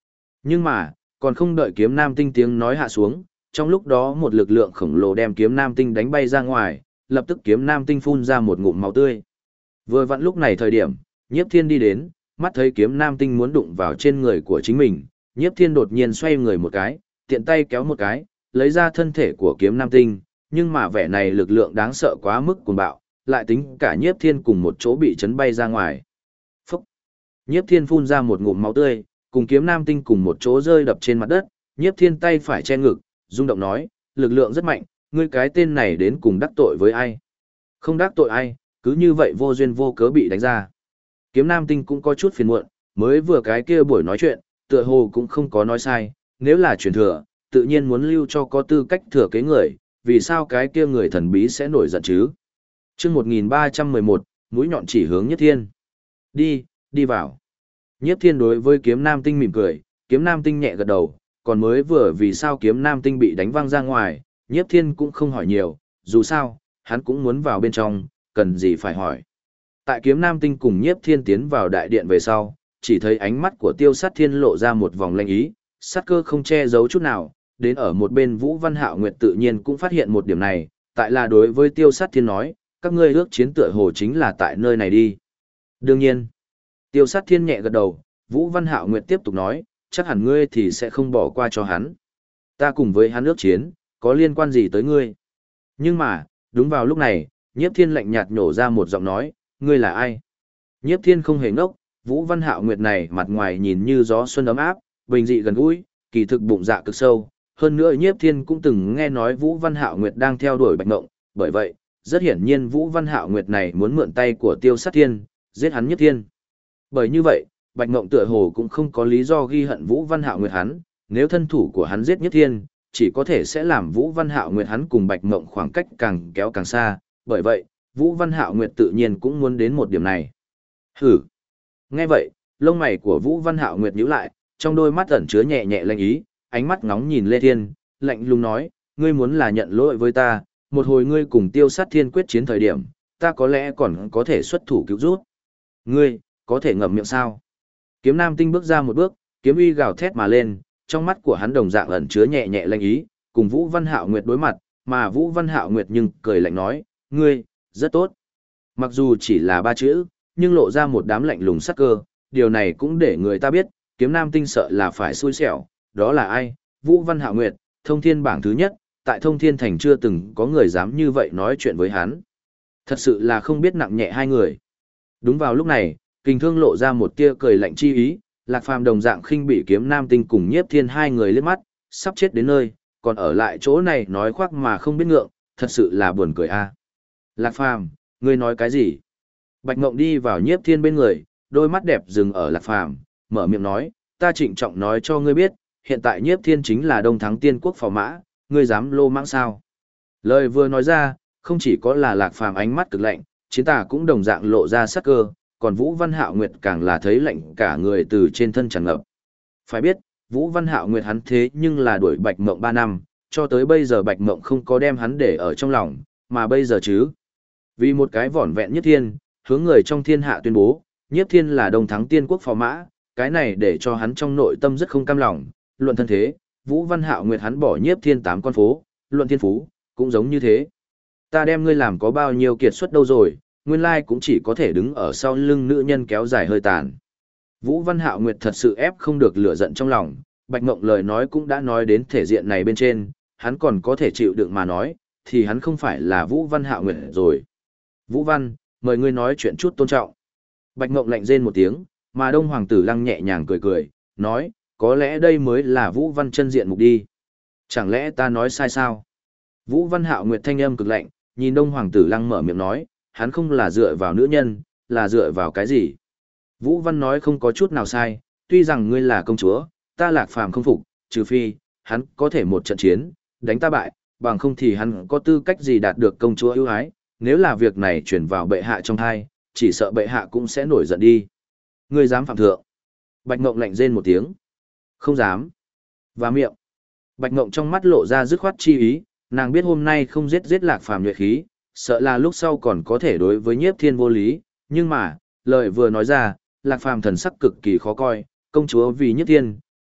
Nhưng mà, còn không đợi kiếm nam tinh tiếng nói hạ xuống, trong lúc đó một lực lượng khổng lồ đem kiếm nam tinh đánh bay ra ngoài, lập tức kiếm nam tinh phun ra một ngụm máu tươi. Vừa vặn lúc này thời điểm, Nhiếp Thiên đi đến, mắt thấy kiếm nam tinh muốn đụng vào trên người của chính mình, Nhiếp Thiên đột nhiên xoay người một cái, tiện tay kéo một cái, lấy ra thân thể của kiếm nam tinh, nhưng mà vẻ này lực lượng đáng sợ quá mức cuồng bạo, lại tính cả Nhiếp Thiên cùng một chỗ bị chấn bay ra ngoài. Phúc! Nhiếp Thiên phun ra một ngụm máu tươi, cùng kiếm nam tinh cùng một chỗ rơi đập trên mặt đất, Nhiếp Thiên tay phải che ngực, rung động nói, lực lượng rất mạnh, ngươi cái tên này đến cùng đắc tội với ai? Không đắc tội ai, cứ như vậy vô duyên vô cớ bị đánh ra. Kiếm nam tinh cũng có chút phiền muộn, mới vừa cái kia buổi nói chuyện, tựa hồ cũng không có nói sai, nếu là truyền thừa, tự nhiên muốn lưu cho có tư cách thừa kế người, vì sao cái kia người thần bí sẽ nổi giận chứ? Chương 1311, mũi nhọn chỉ hướng Nhiếp Thiên. Đi vào. Nhiếp Thiên đối với kiếm nam tinh mỉm cười, kiếm nam tinh nhẹ gật đầu, còn mới vừa vì sao kiếm nam tinh bị đánh văng ra ngoài, Nhiếp Thiên cũng không hỏi nhiều, dù sao, hắn cũng muốn vào bên trong, cần gì phải hỏi. Tại kiếm nam tinh cùng Nhiếp Thiên tiến vào đại điện về sau, chỉ thấy ánh mắt của Tiêu Sát Thiên lộ ra một vòng lanh ý, sát cơ không che giấu chút nào, đến ở một bên Vũ Văn Hạo Nguyệt tự nhiên cũng phát hiện một điểm này, tại là đối với Tiêu Sát Thiên nói, các ngươi ước chiến tựa hồ chính là tại nơi này đi. Đương nhiên, Tiêu Sát Thiên nhẹ gật đầu, Vũ Văn Hạo Nguyệt tiếp tục nói, chắc hẳn ngươi thì sẽ không bỏ qua cho hắn. Ta cùng với hắn ước chiến, có liên quan gì tới ngươi? Nhưng mà, đúng vào lúc này, Nhiếp Thiên lạnh nhạt nhổ ra một giọng nói, ngươi là ai? Nhiếp Thiên không hề ngốc, Vũ Văn Hạo Nguyệt này mặt ngoài nhìn như gió xuân ấm áp, bình dị gần gũi, kỳ thực bụng dạ cực sâu. Hơn nữa Nhiếp Thiên cũng từng nghe nói Vũ Văn Hạo Nguyệt đang theo đuổi Bạch Ngộng, bởi vậy, rất hiển nhiên Vũ Văn Hạo Nguyệt này muốn mượn tay của Tiêu Sát Thiên, giết hắn Nhiếp Thiên. Bởi như vậy, Bạch Ngộng tựa hồ cũng không có lý do ghi hận Vũ Văn Hạo Nguyệt hắn, nếu thân thủ của hắn giết Nhiếp Thiên, chỉ có thể sẽ làm Vũ Văn Hạo Nguyệt hắn cùng Bạch Ngộng khoảng cách càng kéo càng xa, bởi vậy, Vũ Văn Hạo Nguyệt tự nhiên cũng muốn đến một điểm này. Hử! Nghe vậy, lông mày của Vũ Văn Hạo Nguyệt nhíu lại, trong đôi mắt ẩn chứa nhẹ nhẹ lanh ý, ánh mắt ngóng nhìn Lê Thiên, lạnh lùng nói, ngươi muốn là nhận lỗi với ta, một hồi ngươi cùng Tiêu Sát Thiên quyết chiến thời điểm, ta có lẽ còn có thể xuất thủ cứu rút. Ngươi, có thể ngậm miệng sao? Kiếm Nam Tinh bước ra một bước, kiếm uy gào thét mà lên, trong mắt của hắn đồng dạng ẩn chứa nhẹ nhẹ lanh ý, cùng Vũ Văn Hạo Nguyệt đối mặt, mà Vũ Văn Hạo Nguyệt nhưng cười lạnh nói, ngươi, rất tốt. Mặc dù chỉ là ba chữ, nhưng lộ ra một đám lạnh lùng sắc cơ, điều này cũng để người ta biết, Kiếm Nam Tinh sợ là phải xui xẻo, đó là ai? Vũ Văn Hạo Nguyệt, Thông Thiên bảng thứ nhất, tại Thông Thiên Thành chưa từng có người dám như vậy nói chuyện với hắn. Thật sự là không biết nặng nhẹ hai người. Đúng vào lúc này, Kình Thương lộ ra một tia cười lạnh chi ý, Lạc Phàm đồng dạng khinh bị Kiếm Nam Tinh cùng Nhiếp Thiên hai người liếc mắt, sắp chết đến nơi, còn ở lại chỗ này nói khoác mà không biết ngượng, thật sự là buồn cười a. Lạc Phàm, ngươi nói cái gì? Bạch Ngộng đi vào Nhiếp Thiên bên người, đôi mắt đẹp dừng ở Lạc Phàm, mở miệng nói, ta trịnh trọng nói cho ngươi biết, hiện tại Nhiếp Thiên chính là Đông Thắng Tiên Quốc phò mã, ngươi dám lô mãng sao? Lời vừa nói ra, không chỉ có là Lạc Phàm ánh mắt cực lạnh, chiến tà cũng đồng dạng lộ ra sắc cơ, còn Vũ Văn Hạo Nguyệt càng là thấy lạnh cả người từ trên thân tràn ngập. Phải biết, Vũ Văn Hạo Nguyệt hắn thế nhưng là đuổi Bạch Mộng 3 năm, cho tới bây giờ Bạch Mộng không có đem hắn để ở trong lòng, mà bây giờ chứ. Vì một cái vỏn vẹn Nhiếp Thiên, hướng người trong thiên hạ tuyên bố, Nhiếp Thiên là Đông Thắng Tiên Quốc phò mã, cái này để cho hắn trong nội tâm rất không cam lòng, luận thân thế, Vũ Văn Hạo Nguyệt hắn bỏ Nhiếp Thiên 8 con phố, luận thiên phú, cũng giống như thế. Ta đem ngươi làm có bao nhiêu kiệt xuất đâu rồi, nguyên lai cũng chỉ có thể đứng ở sau lưng nữ nhân kéo dài hơi tàn. Vũ Văn Hạo Nguyệt thật sự ép không được lửa giận trong lòng, Bạch Mộng lời nói cũng đã nói đến thể diện này bên trên, hắn còn có thể chịu đựng mà nói, thì hắn không phải là Vũ Văn Hạo Nguyệt rồi. Vũ Văn, mời ngươi nói chuyện chút tôn trọng. Bạch Mộng lạnh rên một tiếng, mà Đông Hoàng Tử Lăng nhẹ nhàng cười cười, nói, có lẽ đây mới là Vũ Văn chân diện mục đi. Chẳng lẽ ta nói sai sao? Vũ Văn Hạo Nguyệt thanh âm cực lạnh, nhìn Đông Hoàng Tử Lăng mở miệng nói, hắn không là dựa vào nữ nhân, là dựa vào cái gì? Vũ Văn nói không có chút nào sai, tuy rằng ngươi là công chúa, ta Lạc Phàm không phục, trừ phi, hắn có thể một trận chiến, đánh ta bại, bằng không thì hắn có tư cách gì đạt được công chúa ưu ái, nếu là việc này chuyển vào bệ hạ trong thai, chỉ sợ bệ hạ cũng sẽ nổi giận đi. Ngươi dám phạm thượng? Bạch Ngộng lạnh rên một tiếng. Không dám. Và miệng. Bạch Ngộng trong mắt lộ ra dứt khoát chi ý, nàng biết hôm nay không giết Lạc Phàm nhuệ khí, sợ là lúc sau còn có thể đối với Nhiếp Thiên vô lý, nhưng mà, lời vừa nói ra, Lạc Phàm thần sắc cực kỳ khó coi, công chúa vì Nhiếp Thiên,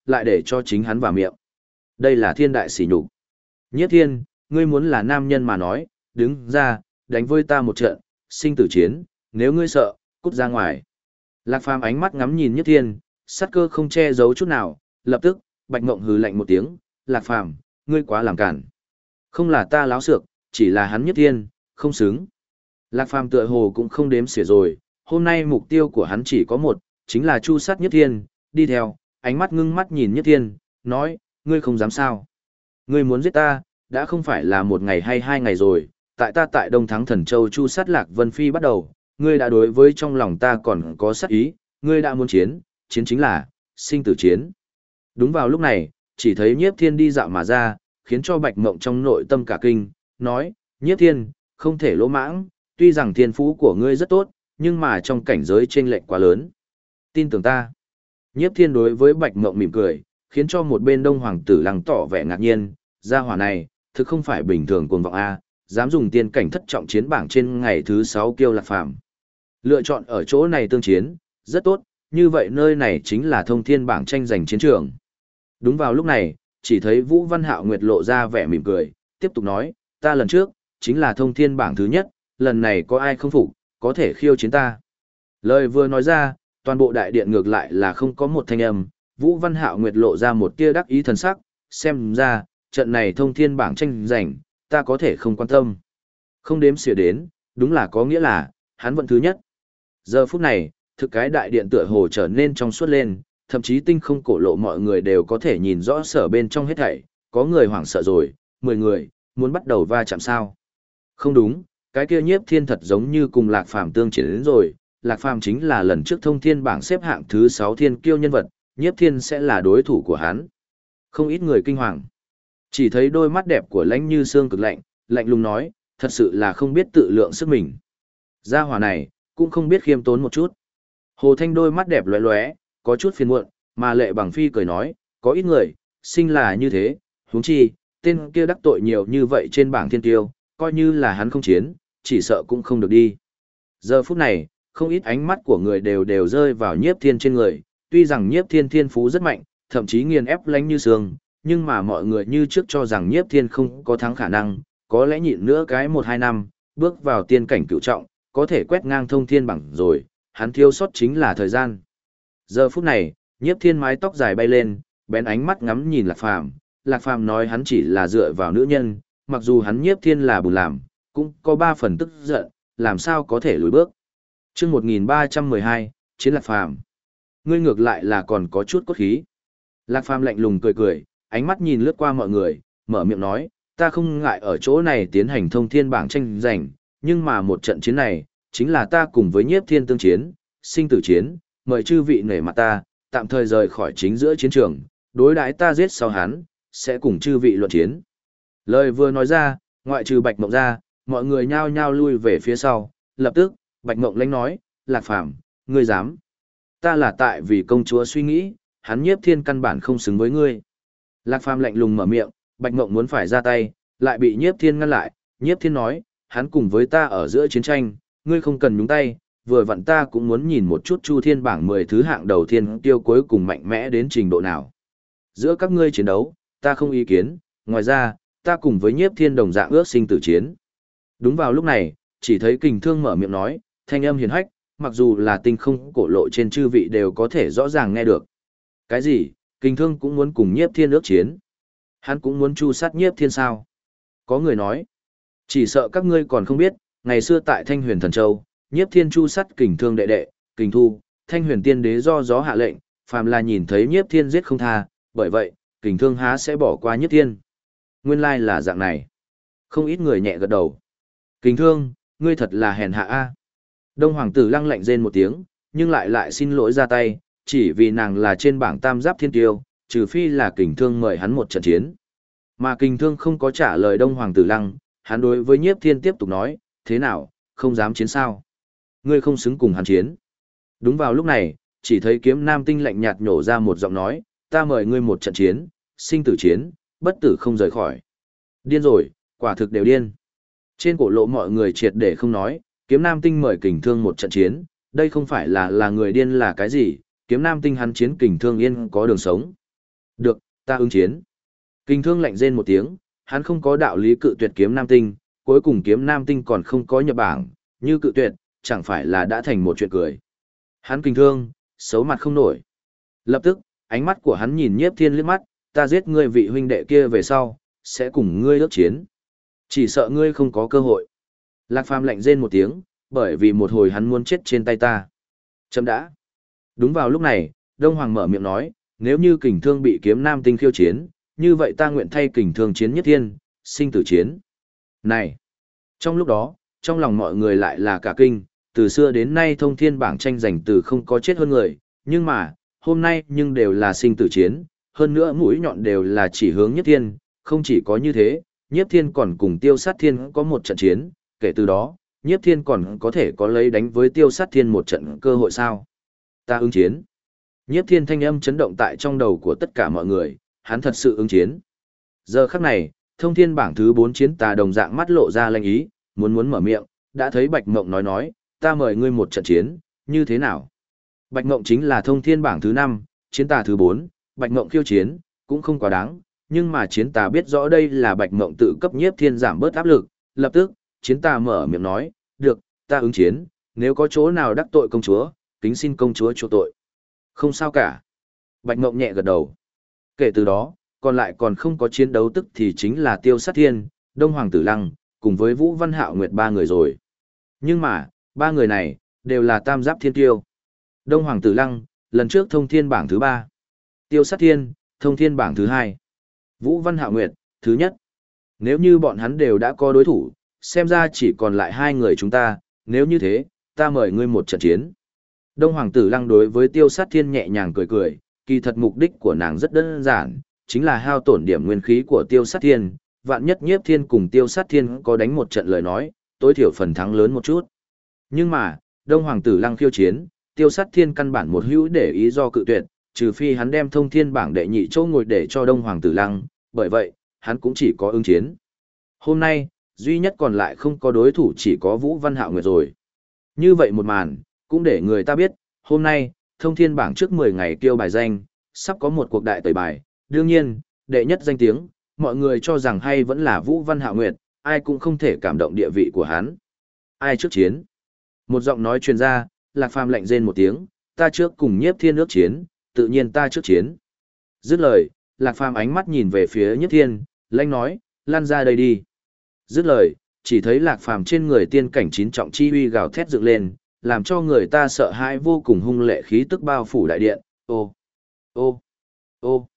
lại để cho chính hắn vào miệng. Đây là thiên đại sỉ nhục. Nhiếp Thiên, ngươi muốn là nam nhân mà nói, đứng ra, đánh với ta một trận, sinh tử chiến, nếu ngươi sợ, cút ra ngoài. Lạc Phàm ánh mắt ngắm nhìn Nhiếp Thiên, sát cơ không che giấu chút nào, lập tức, Bạch Ngộng hừ lạnh một tiếng, Lạc Phàm, ngươi quá làm cản. Không là ta láo xược, chỉ là hắn Nhiếp Thiên, không xứng. Lạc Phàm tựa hồ cũng không đếm xỉa rồi, hôm nay mục tiêu của hắn chỉ có một, chính là chu sát Nhiếp Thiên, đi theo, ánh mắt ngưng mắt nhìn Nhiếp Thiên, nói, ngươi không dám sao. Ngươi muốn giết ta, đã không phải là một ngày hay hai ngày rồi, tại ta tại Đông Thắng Thần Châu chu sát Lạc Vân Phi bắt đầu, ngươi đã đối với trong lòng ta còn có sát ý, ngươi đã muốn chiến, chiến chính là, sinh tử chiến. Đúng vào lúc này, chỉ thấy Nhiếp Thiên đi dạo mà ra, khiến cho Bạch Mộng trong nội tâm cả kinh, nói, Nhiếp Thiên, không thể lỗ mãng, tuy rằng thiên phú của ngươi rất tốt, nhưng mà trong cảnh giới chênh lệch quá lớn. Tin tưởng ta. Nhiếp Thiên đối với Bạch Mộng mỉm cười, khiến cho một bên Đông Hoàng tử Lăng tỏ vẻ ngạc nhiên, gia hỏa này, thực không phải bình thường cuồng vọng A, dám dùng tiên cảnh thất trọng chiến bảng trên ngày thứ 6 kêu Lạc Phàm. Lựa chọn ở chỗ này tương chiến, rất tốt, như vậy nơi này chính là thông thiên bảng tranh giành chiến trường. Đúng vào lúc này, chỉ thấy Vũ Văn Hạo Nguyệt lộ ra vẻ mỉm cười, tiếp tục nói, ta lần trước, chính là thông thiên bảng thứ nhất, lần này có ai không phục, có thể khiêu chiến ta. Lời vừa nói ra, toàn bộ đại điện ngược lại là không có một thanh âm, Vũ Văn Hạo Nguyệt lộ ra một tia đắc ý thần sắc, xem ra, trận này thông thiên bảng tranh giành, ta có thể không quan tâm. Không đếm xỉa đến, đúng là có nghĩa là, hắn vẫn thứ nhất. Giờ phút này, thực cái đại điện tựa hồ trở nên trong suốt lên, thậm chí tinh không cổ lộ mọi người đều có thể nhìn rõ sở bên trong hết thảy, có người hoảng sợ rồi, 10 người, muốn bắt đầu va chạm sao. Không đúng, cái kia Nhiếp Thiên thật giống như cùng Lạc Phàm tương chiến đến rồi, Lạc Phàm chính là lần trước thông thiên bảng xếp hạng thứ 6 thiên kiêu nhân vật, Nhiếp Thiên sẽ là đối thủ của hắn. Không ít người kinh hoàng. Chỉ thấy đôi mắt đẹp của Lãnh Như Sương cực lạnh, lạnh lùng nói, thật sự là không biết tự lượng sức mình. Gia hỏa này, cũng không biết khiêm tốn một chút. Hồ Thanh đôi mắt đẹp lóe lóe, có chút phiền muộn, mà Lệ Bằng Phi cười nói, có ít người, sinh là như thế, huống chi, tên kia đắc tội nhiều như vậy trên bảng thiên tiêu, coi như là hắn không chiến, chỉ sợ cũng không được đi. Giờ phút này, không ít ánh mắt của người đều rơi vào Nhiếp Thiên trên người, tuy rằng Nhiếp Thiên thiên phú rất mạnh, thậm chí nghiền ép Lãnh Như Sương, nhưng mà mọi người như trước cho rằng Nhiếp Thiên không có thắng khả năng, có lẽ nhịn nữa cái 1-2 năm, bước vào tiên cảnh cửu trọng, có thể quét ngang thông thiên bảng rồi, hắn thiếu sót chính là thời gian. Giờ phút này, Nhiếp Thiên mái tóc dài bay lên, bén ánh mắt ngắm nhìn Lạc Phàm, Lạc Phàm nói hắn chỉ là dựa vào nữ nhân, mặc dù hắn Nhiếp Thiên là bùn làm, cũng có 3 phần tức giận, làm sao có thể lùi bước. Chương 1312, Chiến Lạc Phàm. Ngươi ngược lại là còn có chút cốt khí. Lạc Phàm lạnh lùng cười cười, ánh mắt nhìn lướt qua mọi người, mở miệng nói, ta không ngại ở chỗ này tiến hành thông thiên bảng tranh giành, nhưng mà một trận chiến này, chính là ta cùng với Nhiếp Thiên tương chiến, sinh tử chiến, mời chư vị nể mặt ta, tạm thời rời khỏi chính giữa chiến trường, đối đãi ta giết sau hắn, sẽ cùng chư vị luận chiến. Lời vừa nói ra, ngoại trừ Bạch Mộng ra, mọi người nhao nhao lui về phía sau, lập tức, Bạch Mộng lãnh nói, Lạc Phàm, ngươi dám. Ta là tại vì công chúa suy nghĩ, hắn Nhiếp Thiên căn bản không xứng với ngươi. Lạc Phàm lạnh lùng mở miệng, Bạch Mộng muốn phải ra tay, lại bị Nhiếp Thiên ngăn lại, Nhiếp Thiên nói, hắn cùng với ta ở giữa chiến tranh, ngươi không cần nhúng tay, vừa vặn ta cũng muốn nhìn một chút Chu Thiên bảng 10 thứ hạng đầu thiên tiêu cuối cùng mạnh mẽ đến trình độ nào. Giữa các ngươi chiến đấu, ta không ý kiến, ngoài ra, ta cùng với Nhiếp Thiên đồng dạng ước sinh tử chiến. Đúng vào lúc này, chỉ thấy Kình Thương mở miệng nói, thanh âm hiền hách, mặc dù là tinh không cổ lộ trên chư vị đều có thể rõ ràng nghe được. Cái gì, Kình Thương cũng muốn cùng Nhiếp Thiên ước chiến? Hắn cũng muốn chu sát Nhiếp Thiên sao? Có người nói, chỉ sợ các ngươi còn không biết, ngày xưa tại Thanh Huyền Thần Châu, Nhiếp Thiên chu sát Kình Thương đệ đệ, Kình Thu, Thanh Huyền Tiên Đế do gió hạ lệnh, phàm là nhìn thấy Nhiếp Thiên giết không tha, bởi vậy, Kình Thương há sẽ bỏ qua Nhiếp Thiên. Nguyên lai là dạng này. Không ít người nhẹ gật đầu. Kình Thương, ngươi thật là hèn hạ a. Đông Hoàng tử lăng lạnh rên một tiếng, nhưng lại xin lỗi ra tay, chỉ vì nàng là trên bảng tam giáp thiên tiêu, trừ phi là Kình Thương mời hắn một trận chiến. Mà Kình Thương không có trả lời Đông Hoàng tử lăng, hắn đối với Nhiếp Thiên tiếp tục nói, thế nào, không dám chiến sao? Ngươi không xứng cùng hắn chiến. Đúng vào lúc này, chỉ thấy Kiếm Nam Tinh lạnh nhạt nhổ ra một giọng nói, ta mời ngươi một trận chiến, sinh tử chiến, bất tử không rời khỏi. Điên rồi, quả thực đều điên. Trên cổ lộ mọi người triệt để không nói, Kiếm Nam Tinh mời Kình Thương một trận chiến, đây không phải là người điên là cái gì, Kiếm Nam Tinh hắn chiến Kình Thương yên có đường sống. Được, ta ứng chiến. Kình Thương lạnh rên một tiếng, hắn không có đạo lý cự tuyệt kiếm nam tinh, cuối cùng kiếm nam tinh còn không có nhập bảng, như cự tuyệt, chẳng phải là đã thành một chuyện cười. Hắn Kình Thương, xấu mặt không nổi. Lập tức, ánh mắt của hắn nhìn Nhiếp Thiên liếc mắt, ta giết ngươi vị huynh đệ kia về sau, sẽ cùng ngươi ước chiến. Chỉ sợ ngươi không có cơ hội. Lạc Phàm lạnh rên một tiếng, bởi vì một hồi hắn muốn chết trên tay ta. Chấm đã. Đúng vào lúc này, Đông Hoàng mở miệng nói, nếu như Kình Thương bị kiếm nam tinh khiêu chiến, như vậy ta nguyện thay Kình Thương chiến Nhiếp Thiên, sinh tử chiến. Này! Trong lúc đó, trong lòng mọi người lại là cả kinh, từ xưa đến nay thông thiên bảng tranh giành từ không có chết hơn người, nhưng mà, hôm nay nhưng đều là sinh tử chiến, hơn nữa mũi nhọn đều là chỉ hướng Nhiếp Thiên, không chỉ có như thế, Nhiếp Thiên còn cùng Tiêu Sát Thiên có một trận chiến, kể từ đó, Nhiếp Thiên còn có thể có lấy đánh với Tiêu Sát Thiên một trận cơ hội sao? Ta ứng chiến. Nhiếp Thiên thanh âm chấn động tại trong đầu của tất cả mọi người, hắn thật sự ứng chiến. Giờ khắc này, thông thiên bảng thứ 4 chiến tà đồng dạng mắt lộ ra lanh ý, muốn mở miệng, đã thấy Bạch Mộng nói, ta mời ngươi một trận chiến, như thế nào? Bạch Mộng chính là thông thiên bảng thứ 5, chiến tà thứ 4, Bạch Mộng khiêu chiến, cũng không quá đáng, nhưng mà chiến tà biết rõ đây là Bạch Mộng tự cấp Nhiếp Thiên giảm bớt áp lực, lập tức, chiến tà mở miệng nói, được, ta ứng chiến, nếu có chỗ nào đắc tội công chúa, kính xin công chúa chỗ tội. Không sao cả. Bạch Mộng nhẹ gật đầu. Kể từ đó, còn lại còn không có chiến đấu tức thì chính là Tiêu Sát Thiên, Đông Hoàng Tử Lăng, cùng với Vũ Văn Hạo Nguyệt ba người rồi. Nhưng mà, ba người này, đều là tam giáp thiên tiêu. Đông Hoàng Tử Lăng, lần trước thông thiên bảng thứ 3. Tiêu Sát Thiên, thông thiên bảng thứ 2. Vũ Văn Hạo Nguyệt, thứ nhất. Nếu như bọn hắn đều đã có đối thủ, xem ra chỉ còn lại hai người chúng ta, nếu như thế, ta mời ngươi một trận chiến. Đông Hoàng Tử Lăng đối với Tiêu Sát Thiên nhẹ nhàng cười, kỳ thật mục đích của nàng rất đơn giản, chính là hao tổn điểm nguyên khí của Tiêu Sát Thiên, vạn nhất Nhiếp Thiên cùng Tiêu Sát Thiên có đánh một trận lời nói, tối thiểu phần thắng lớn một chút. Nhưng mà, Đông Hoàng Tử Lăng khiêu chiến, Tiêu Sát Thiên căn bản một hữu để ý do cự tuyệt, trừ phi hắn đem thông thiên bảng đệ nhị chỗ ngồi để cho Đông Hoàng Tử Lăng, bởi vậy, hắn cũng chỉ có ứng chiến. Hôm nay, duy nhất còn lại không có đối thủ chỉ có Vũ Văn Hạo Nguyệt rồi. Như vậy một màn, cũng để người ta biết, hôm nay, thông thiên bảng trước 10 ngày kêu bài danh, sắp có một cuộc đại tẩy bài, đương nhiên, đệ nhất danh tiếng, mọi người cho rằng hay vẫn là Vũ Văn Hạo Nguyệt, ai cũng không thể cảm động địa vị của hắn. Ai trước chiến? Một giọng nói truyền ra, Lạc Phàm lạnh rên một tiếng, ta trước cùng Nhiếp Thiên ước chiến, tự nhiên ta trước chiến. Dứt lời, Lạc Phàm ánh mắt nhìn về phía Nhiếp Thiên, lanh nói, lăn ra đây đi. Dứt lời, chỉ thấy Lạc Phàm trên người tiên cảnh 9 trọng chi uy gào thét dựng lên, làm cho người ta sợ hãi vô cùng hung lệ khí tức bao phủ đại điện. Ô, ô, ô.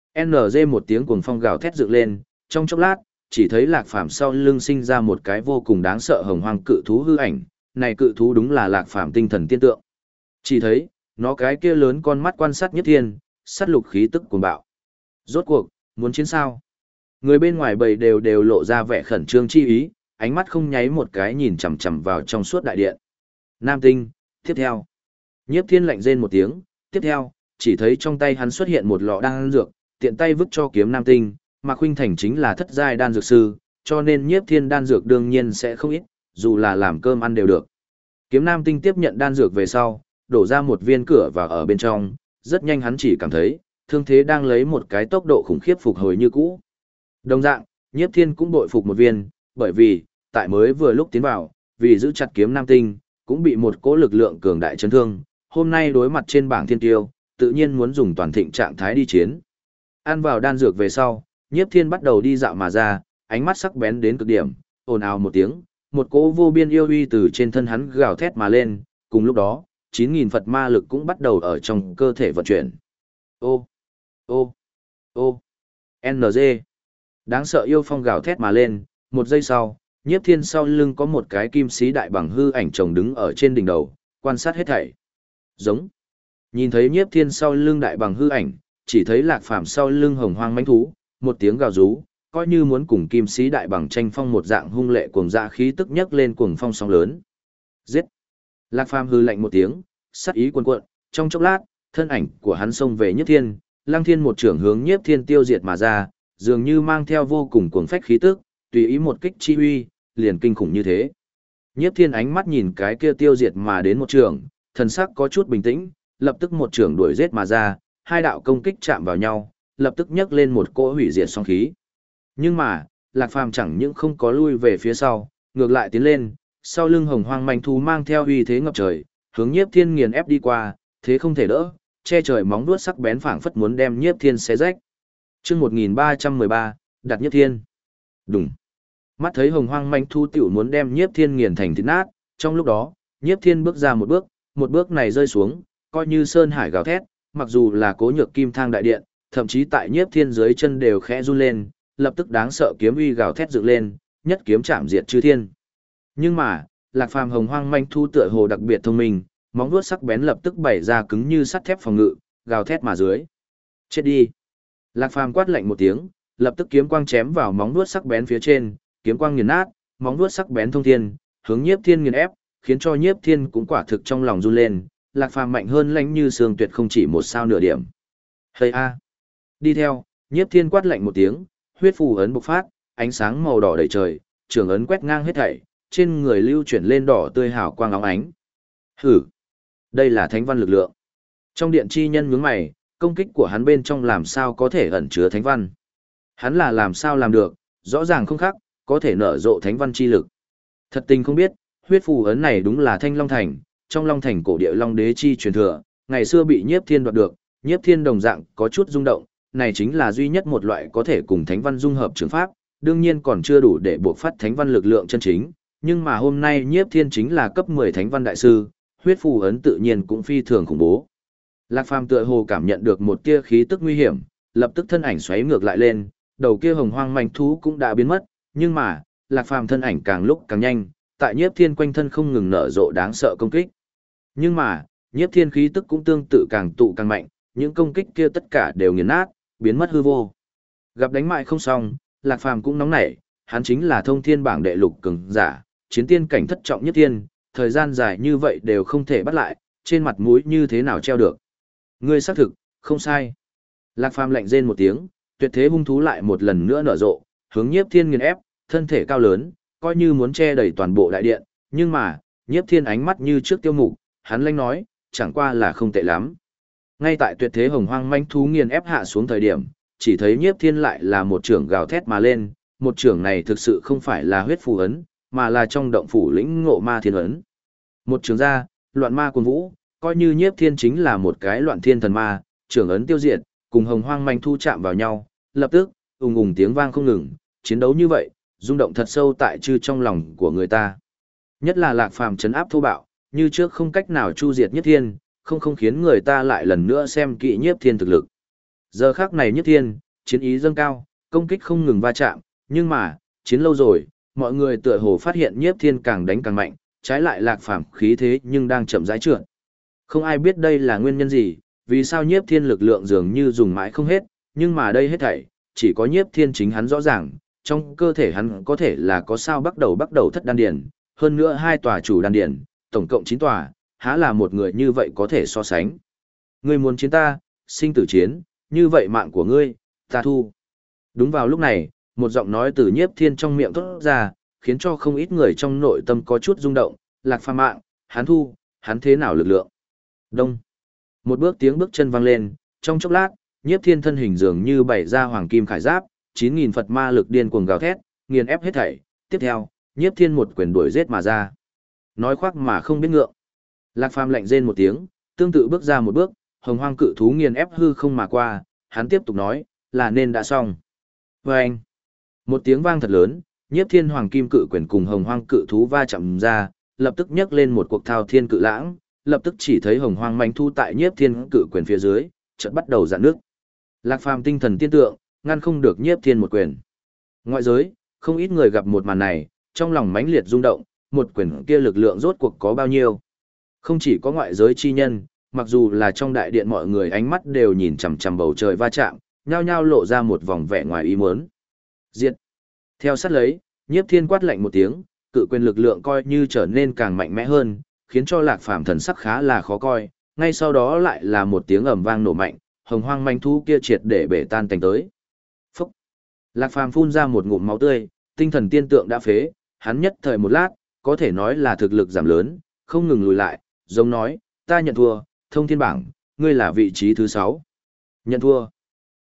NG một tiếng cuồng phong gào thét dựng lên, trong chốc lát, chỉ thấy Lạc Phàm sau lưng sinh ra một cái vô cùng đáng sợ hồng hoang cự thú hư ảnh, này cự thú đúng là Lạc Phàm tinh thần tiên tượng. Chỉ thấy, nó cái kia lớn con mắt quan sát Nhất Thiên, sát lục khí tức cuồng bạo. Rốt cuộc, muốn chiến sao? Người bên ngoài bầy đều lộ ra vẻ khẩn trương chi ý, ánh mắt không nháy một cái nhìn chằm chằm vào trong suốt đại điện. Nam Tinh, tiếp theo. Nhiếp Thiên lạnh rên một tiếng, tiếp theo, chỉ thấy trong tay hắn xuất hiện một lọ đan dược, tiện tay vứt cho kiếm Nam Tinh, mà Khuynh Thành chính là thất giai đan dược sư, cho nên Nhiếp Thiên đan dược đương nhiên sẽ không ít, dù là làm cơm ăn đều được. Kiếm Nam Tinh tiếp nhận đan dược về sau, đổ ra một viên cửa vào ở bên trong, rất nhanh hắn chỉ cảm thấy, thương thế đang lấy một cái tốc độ khủng khiếp phục hồi như cũ. Đồng dạng, Nhiếp Thiên cũng bội phục một viên, bởi vì, tại mới vừa lúc tiến vào, vì giữ chặt kiếm Nam Tinh, cũng bị một cỗ lực lượng cường đại chấn thương, hôm nay đối mặt trên bảng thiên tiêu, tự nhiên muốn dùng toàn thịnh trạng thái đi chiến. Ăn vào đan dược về sau, Nhiếp Thiên bắt đầu đi dạo mà ra, ánh mắt sắc bén đến cực điểm, ồn ào một tiếng, một cỗ vô biên yêu uy từ trên thân hắn gào thét mà lên, cùng lúc đó, 9000 Phật ma lực cũng bắt đầu ở trong cơ thể vận chuyển. Ô, ô, ô, NG. Đáng sợ yêu phong gào thét mà lên, một giây sau, Nhiếp Thiên sau lưng có một cái kim sĩ đại bằng hư ảnh chồng đứng ở trên đỉnh đầu, quan sát hết thảy. Giống. Nhìn thấy Nhiếp Thiên sau lưng đại bằng hư ảnh, chỉ thấy Lạc Phàm sau lưng hồng hoang mãnh thú, một tiếng gào rú, coi như muốn cùng kim sĩ đại bằng tranh phong một dạng hung lệ cuồng dã khí tức nhấc lên cuồng phong sóng lớn. Giết. Lạc Phàm hư lạnh một tiếng, sát ý cuồn cuộn, trong chốc lát, thân ảnh của hắn xông về Nhiếp Thiên, Lăng Thiên một trưởng hướng Nhiếp Thiên tiêu diệt mà ra, dường như mang theo vô cùng cuồng phách khí tức, tùy ý một kích chi uy, liền kinh khủng như thế. Nhiếp Thiên ánh mắt nhìn cái kia tiêu diệt mà đến một trường, thần sắc có chút bình tĩnh, lập tức một trường đuổi giết mà ra, hai đạo công kích chạm vào nhau, lập tức nhấc lên một cỗ hủy diệt sóng khí. Nhưng mà, Lạc Phàm chẳng những không có lui về phía sau, ngược lại tiến lên, sau lưng hồng hoang manh thú mang theo uy thế ngập trời, hướng Nhiếp Thiên nghiền ép đi qua, thế không thể đỡ, che trời móng vuốt sắc bén phảng phất muốn đem Nhiếp Thiên xé rách. Chương 1313, đặt Nhiếp Thiên. Đùng. Mắt thấy hồng hoang manh thú tiểu muốn đem Nhiếp Thiên nghiền thành thịt nát, trong lúc đó, Nhiếp Thiên bước ra một bước này rơi xuống, coi như sơn hải gào thét, mặc dù là Cố Nhược Kim Thang đại điện, thậm chí tại Nhiếp Thiên dưới chân đều khẽ run lên, lập tức đáng sợ kiếm uy gào thét dựng lên, nhất kiếm chạm diệt chư thiên. Nhưng mà, Lạc Phàm hồng hoang manh thu tựa hồ đặc biệt thông minh, móng vuốt sắc bén lập tức bày ra cứng như sắt thép phòng ngự, gào thét mà dưới. Chết đi! Lạc Phàm quát lạnh một tiếng, lập tức kiếm quang chém vào móng vuốt sắc bén phía trên, kiếm quang nghiền nát, móng vuốt sắc bén thông thiên, hướng Nhiếp Thiên nghiền ép, khiến cho Nhiếp Thiên cũng quả thực trong lòng run lên. Lạc Phàm mạnh hơn lãnh như sương tuyệt không chỉ một sao nửa điểm. Hây a! Đi theo, Nhiếp Thiên quát lạnh một tiếng, huyết phù ấn bộc phát, ánh sáng màu đỏ đầy trời, trường ấn quét ngang hết thảy, trên người lưu chuyển lên đỏ tươi hào quang óng ánh. Hử! Đây là thánh văn lực lượng. Trong điện chi nhân nhướng mày, công kích của hắn bên trong làm sao có thể ẩn chứa thánh văn. Hắn là làm sao làm được, rõ ràng không khác, có thể nở rộ thánh văn chi lực. Thật tình không biết, huyết phù ấn này đúng là Thanh Long Thành, trong Long Thành cổ địa Long Đế chi truyền thừa, ngày xưa bị Nhiếp Thiên đoạt được, Nhiếp Thiên đồng dạng có chút rung động, này chính là duy nhất một loại có thể cùng thánh văn dung hợp trường pháp, đương nhiên còn chưa đủ để buộc phát thánh văn lực lượng chân chính, nhưng mà hôm nay Nhiếp Thiên chính là cấp 10 thánh văn đại sư, huyết phù ấn tự nhiên cũng phi thường khủng bố. Lạc Phàm tựa hồ cảm nhận được một tia khí tức nguy hiểm, lập tức thân ảnh xoáy ngược lại lên, đầu kia hồng hoang manh thú cũng đã biến mất, nhưng mà, Lạc Phàm thân ảnh càng lúc càng nhanh, tại Nhiếp Thiên quanh thân không ngừng nở rộ đáng sợ công kích. Nhưng mà, Nhiếp Thiên khí tức cũng tương tự càng tụ càng mạnh, những công kích kia tất cả đều nghiền nát, biến mất hư vô. Gặp đánh mại không xong, Lạc Phàm cũng nóng nảy, hắn chính là thông thiên bảng đệ lục cường giả, chiến tiên cảnh thất trọng nhất thiên, thời gian dài như vậy đều không thể bắt lại, trên mặt mũi như thế nào treo được. Ngươi xác thực, không sai. Lạc Phàm lạnh rên một tiếng, tuyệt thế hung thú lại một lần nữa nở rộ, hướng Nhiếp Thiên nghiền ép, thân thể cao lớn, coi như muốn che đẩy toàn bộ đại điện, nhưng mà, Nhiếp Thiên ánh mắt như trước tiêu mục, hắn lanh nói, chẳng qua là không tệ lắm. Ngay tại tuyệt thế hồng hoang manh thú nghiền ép hạ xuống thời điểm, chỉ thấy Nhiếp Thiên lại là một trưởng gào thét mà lên, một trưởng này thực sự không phải là huyết phù ấn, mà là trong động phủ lĩnh ngộ ma thiên ấn. Một trưởng ra, loạn ma cuồng vũ, coi như Nhiếp Thiên chính là một cái loạn thiên thần ma, trưởng ấn tiêu diệt, cùng hồng hoang manh thu chạm vào nhau, lập tức, ùng ùng tiếng vang không ngừng, chiến đấu như vậy, rung động thật sâu tại chư trong lòng của người ta. Nhất là Lạc Phàm trấn áp thô bạo, như trước không cách nào chu diệt Nhiếp Thiên, không khiến người ta lại lần nữa xem kỵ Nhiếp Thiên thực lực. Giờ khắc này Nhiếp Thiên, chiến ý dâng cao, công kích không ngừng va chạm, nhưng mà, chiến lâu rồi, mọi người tựa hồ phát hiện Nhiếp Thiên càng đánh càng mạnh, trái lại Lạc Phàm khí thế nhưng đang chậm rãi trượt. Không ai biết đây là nguyên nhân gì, vì sao Nhiếp Thiên lực lượng dường như dùng mãi không hết, nhưng mà đây hết thảy, chỉ có Nhiếp Thiên chính hắn rõ ràng, trong cơ thể hắn có thể là có sao bắt đầu thất đan điển, hơn nữa 2 tòa chủ đan điển, tổng cộng 9 tòa, há là một người như vậy có thể so sánh. Ngươi muốn chiến ta, sinh tử chiến, như vậy mạng của ngươi, ta thu. Đúng vào lúc này, một giọng nói từ Nhiếp Thiên trong miệng thốt ra, khiến cho không ít người trong nội tâm có chút rung động, Lạc Phàm mạng, hắn thu, hắn thế nào lực lượng. Đông. Một bước tiếng bước chân vang lên, trong chốc lát, Nhiếp Thiên thân hình dường như bày ra hoàng kim khải giáp, 9000 Phật ma lực điên cuồng gào thét, nghiền ép hết thảy. Tiếp theo, Nhiếp Thiên một quyền đuổi giết mà ra. Nói khoác mà không biết ngượng. Lạc Phàm lạnh rên một tiếng, tương tự bước ra một bước, hồng hoang cự thú nghiền ép hư không mà qua, hắn tiếp tục nói, là nên đã xong. Và anh, một tiếng vang thật lớn, Nhiếp Thiên hoàng kim cự quyền cùng hồng hoang cự thú va chạm ra, lập tức nhấc lên một cuộc thao thiên cự lãng, lập tức chỉ thấy hồng hoang manh thu tại Nhiếp Thiên cự quyền phía dưới, chợt bắt đầu dạn nước. Lạc Phàm tinh thần tiên tượng, ngăn không được Nhiếp Thiên một quyền. Ngoại giới, không ít người gặp một màn này, trong lòng mãnh liệt rung động, một quyền kia lực lượng rốt cuộc có bao nhiêu. Không chỉ có ngoại giới chi nhân, mặc dù là trong đại điện mọi người ánh mắt đều nhìn chằm chằm bầu trời va chạm, nhao nhao lộ ra một vòng vẻ ngoài ý muốn. Diệt. Theo sát lấy, Nhiếp Thiên quát lạnh một tiếng, cự quyền lực lượng coi như trở nên càng mạnh mẽ hơn, khiến cho Lạc Phàm thần sắc khá là khó coi, ngay sau đó lại là một tiếng ầm vang nổ mạnh, hồng hoang manh thú kia triệt để bể tan tành tới. Phúc! Lạc Phàm phun ra một ngụm máu tươi, tinh thần tiên tượng đã phế, hắn nhất thời một lát, có thể nói là thực lực giảm lớn, không ngừng lùi lại, giống nói, ta nhận thua, thông thiên bảng, ngươi là vị trí thứ 6. Nhận thua.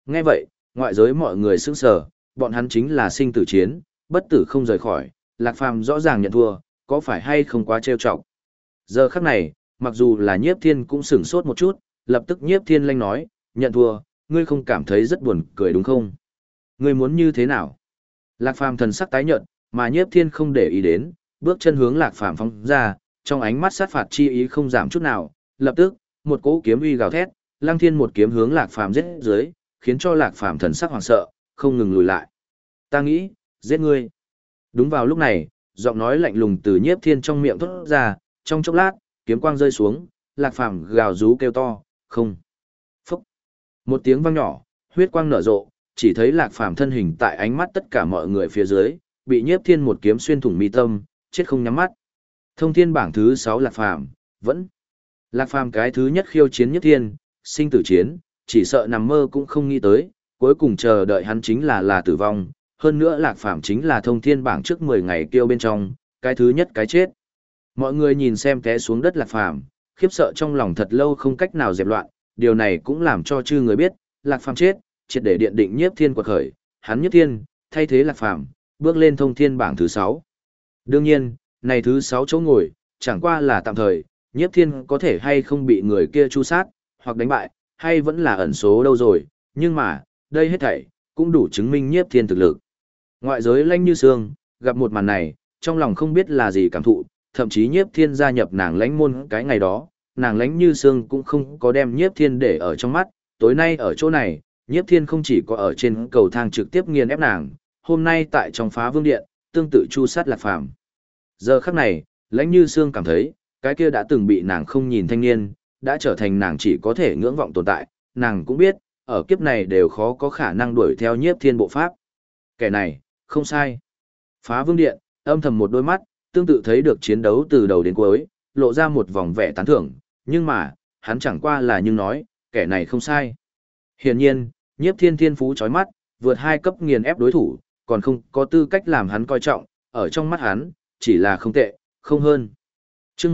Nghe vậy, ngoại giới mọi người sững sờ, bọn hắn chính là sinh tử chiến, bất tử không rời khỏi, Lạc Phàm rõ ràng nhận thua, có phải hay không quá trêu chọc. Giờ khắc này, mặc dù là Nhiếp Thiên cũng sửng sốt một chút, lập tức Nhiếp Thiên lanh nói, nhận thua, ngươi không cảm thấy rất buồn cười đúng không? Ngươi muốn như thế nào? Lạc Phàm thần sắc tái nhợt, mà Nhiếp Thiên không để ý đến, bước chân hướng Lạc Phàm phóng ra, trong ánh mắt sát phạt chi ý không giảm chút nào, lập tức, một cỗ kiếm uy gào thét, Lăng Thiên một kiếm hướng Lạc Phàm giết dưới, khiến cho Lạc Phàm thần sắc hoảng sợ, không ngừng lùi lại. Ta nghĩ, giết ngươi. Đúng vào lúc này, giọng nói lạnh lùng từ Nhiếp Thiên trong miệng thốt ra, trong chốc lát, kiếm quang rơi xuống, Lạc Phàm gào rú kêu to, không. Phúc. Một tiếng vang nhỏ, huyết quang nở rộ, chỉ thấy Lạc Phàm thân hình tại ánh mắt tất cả mọi người phía dưới, bị Nhiếp Thiên một kiếm xuyên thủng mi tâm, chết không nhắm mắt. Thông thiên bảng thứ 6 Lạc Phàm, vẫn. Lạc Phàm cái thứ nhất khiêu chiến Nhiếp Thiên, sinh tử chiến, chỉ sợ nằm mơ cũng không nghĩ tới, cuối cùng chờ đợi hắn chính là tử vong, hơn nữa Lạc Phàm chính là thông thiên bảng trước 10 ngày kêu bên trong, cái thứ nhất cái chết. Mọi người nhìn xem té xuống đất Lạc Phàm, khiếp sợ trong lòng thật lâu không cách nào dẹp loạn, điều này cũng làm cho chư người biết, Lạc Phàm chết, triệt để điện định Nhiếp Thiên quật khởi, hắn Nhiếp Thiên, thay thế Lạc Phàm, bước lên thông thiên bảng thứ 6. Đương nhiên, này thứ 6 chỗ ngồi, chẳng qua là tạm thời, Nhiếp Thiên có thể hay không bị người kia tru sát, hoặc đánh bại, hay vẫn là ẩn số đâu rồi, nhưng mà, đây hết thảy, cũng đủ chứng minh Nhiếp Thiên thực lực. Ngoại giới Lãnh Như Sương, gặp một màn này, trong lòng không biết là gì cảm thụ, thậm chí Nhiếp Thiên gia nhập nàng Lãnh môn cái ngày đó, nàng Lãnh Như Sương cũng không có đem Nhiếp Thiên để ở trong mắt, tối nay ở chỗ này, Nhiếp Thiên không chỉ có ở trên cầu thang trực tiếp nghiền ép nàng, hôm nay tại trong Phá Vương Điện, tương tự chu sát Lạc Phàm. Giờ khắc này, Lãnh Như Sương cảm thấy, cái kia đã từng bị nàng không nhìn thanh niên, đã trở thành nàng chỉ có thể ngưỡng vọng tồn tại, nàng cũng biết, ở kiếp này đều khó có khả năng đuổi theo Nhiếp Thiên bộ pháp. Kẻ này, không sai. Phá Vương Điện, âm thầm một đôi mắt, tương tự thấy được chiến đấu từ đầu đến cuối, lộ ra một vòng vẻ tán thưởng, nhưng mà, hắn chẳng qua là nhưng nói, kẻ này không sai. Hiển nhiên, Nhiếp Thiên thiên phú chói mắt, vượt 2 cấp nghiền ép đối thủ, còn không có tư cách làm hắn coi trọng, ở trong mắt hắn, chỉ là không tệ, không hơn. Chương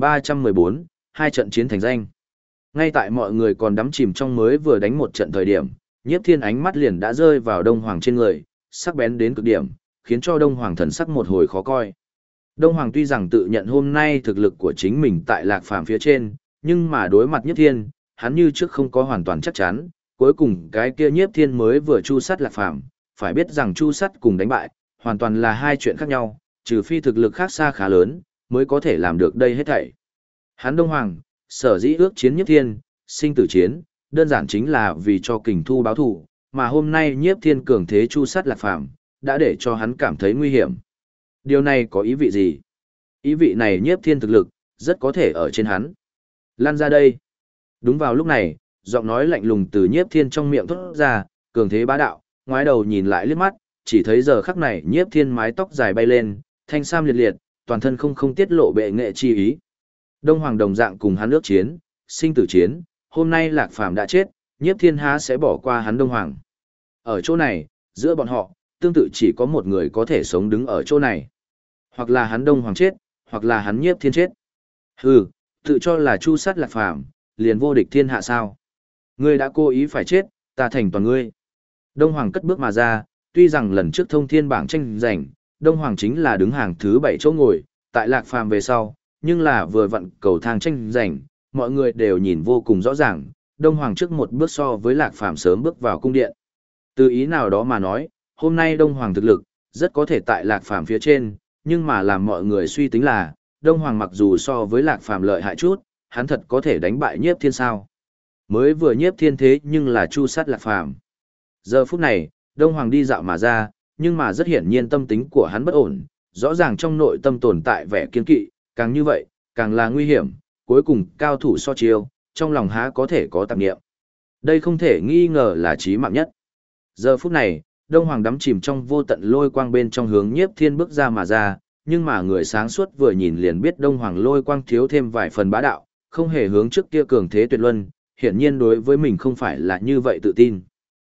1314, hai trận chiến thành danh. Ngay tại mọi người còn đắm chìm trong mới vừa đánh một trận thời điểm, Nhiếp Thiên ánh mắt liền đã rơi vào Đông Hoàng trên người, sắc bén đến cực điểm, khiến cho Đông Hoàng thần sắc một hồi khó coi. Đông Hoàng tuy rằng tự nhận hôm nay thực lực của chính mình tại Lạc Phàm phía trên, nhưng mà đối mặt Nhiếp Thiên, hắn như trước không có hoàn toàn chắc chắn, cuối cùng cái kia Nhiếp Thiên mới vừa chu sát Lạc Phàm, phải biết rằng chu sát cùng đánh bại, hoàn toàn là hai chuyện khác nhau, trừ phi thực lực khác xa khá lớn, mới có thể làm được đây hết thảy. Hắn Đông Hoàng, sở dĩ ước chiến Nhiếp Thiên, sinh tử chiến, đơn giản chính là vì cho kình thu báo thù, mà hôm nay Nhiếp Thiên cường thế chu sát Lạc Phàm, đã để cho hắn cảm thấy nguy hiểm. Điều này có ý vị gì? Ý vị này Nhiếp Thiên thực lực, rất có thể ở trên hắn. Lan ra đây. Đúng vào lúc này, giọng nói lạnh lùng từ Nhiếp Thiên trong miệng thốt ra, cường thế bá đạo, ngoái đầu nhìn lại liếc mắt, chỉ thấy giờ khắc này Nhiếp Thiên mái tóc dài bay lên, thanh sam liệt liệt, toàn thân không tiết lộ bệ nghệ chi ý. Đông Hoàng đồng dạng cùng hắn ước chiến, sinh tử chiến, hôm nay Lạc Phàm đã chết, Nhiếp Thiên há sẽ bỏ qua hắn Đông Hoàng. Ở chỗ này, giữa bọn họ, tương tự chỉ có một người có thể sống đứng ở chỗ này. Hoặc là hắn Đông Hoàng chết, hoặc là hắn Nhiếp Thiên chết. Hừ, tự cho là chu sát Lạc Phàm, liền vô địch thiên hạ sao? Ngươi đã cố ý phải chết, ta thành toàn ngươi. Đông Hoàng cất bước mà ra, tuy rằng lần trước thông thiên bảng tranh giành, Đông Hoàng chính là đứng hàng thứ 7 chỗ ngồi, tại Lạc Phàm về sau, nhưng là vừa vặn cầu thang tranh giành, mọi người đều nhìn vô cùng rõ ràng, Đông Hoàng trước một bước so với Lạc Phàm sớm bước vào cung điện. Từ ý nào đó mà nói, hôm nay Đông Hoàng thực lực, rất có thể tại Lạc Phàm phía trên, nhưng mà làm mọi người suy tính là, Đông Hoàng mặc dù so với Lạc Phàm lợi hại chút, hắn thật có thể đánh bại Nhiếp Thiên sao? Mới vừa Nhiếp Thiên thế nhưng là chu sát Lạc Phàm. Giờ phút này, Đông Hoàng đi dạo mà ra, nhưng mà rất hiển nhiên tâm tính của hắn bất ổn, rõ ràng trong nội tâm tồn tại vẻ kiên kỵ, càng như vậy, càng là nguy hiểm, cuối cùng cao thủ so chiêu, trong lòng há có thể có tạp niệm. Đây không thể nghi ngờ là chí mạng nhất. Giờ phút này, Đông Hoàng đắm chìm trong vô tận lôi quang bên trong hướng Nhiếp Thiên bước ra mà ra, nhưng mà người sáng suốt vừa nhìn liền biết Đông Hoàng lôi quang thiếu thêm vài phần bá đạo, không hề hướng trước kia cường thế tuyệt luân, hiển nhiên đối với mình không phải là như vậy tự tin.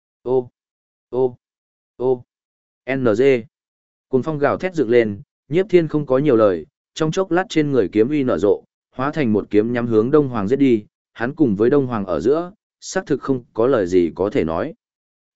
Ô, ô, ô, NG. Cuồng phong gào thét dựng lên, Nhiếp Thiên không có nhiều lời, trong chốc lát trên người kiếm uy nở rộ, hóa thành một kiếm nhắm hướng Đông Hoàng giết đi, hắn cùng với Đông Hoàng ở giữa, xác thực không có lời gì có thể nói.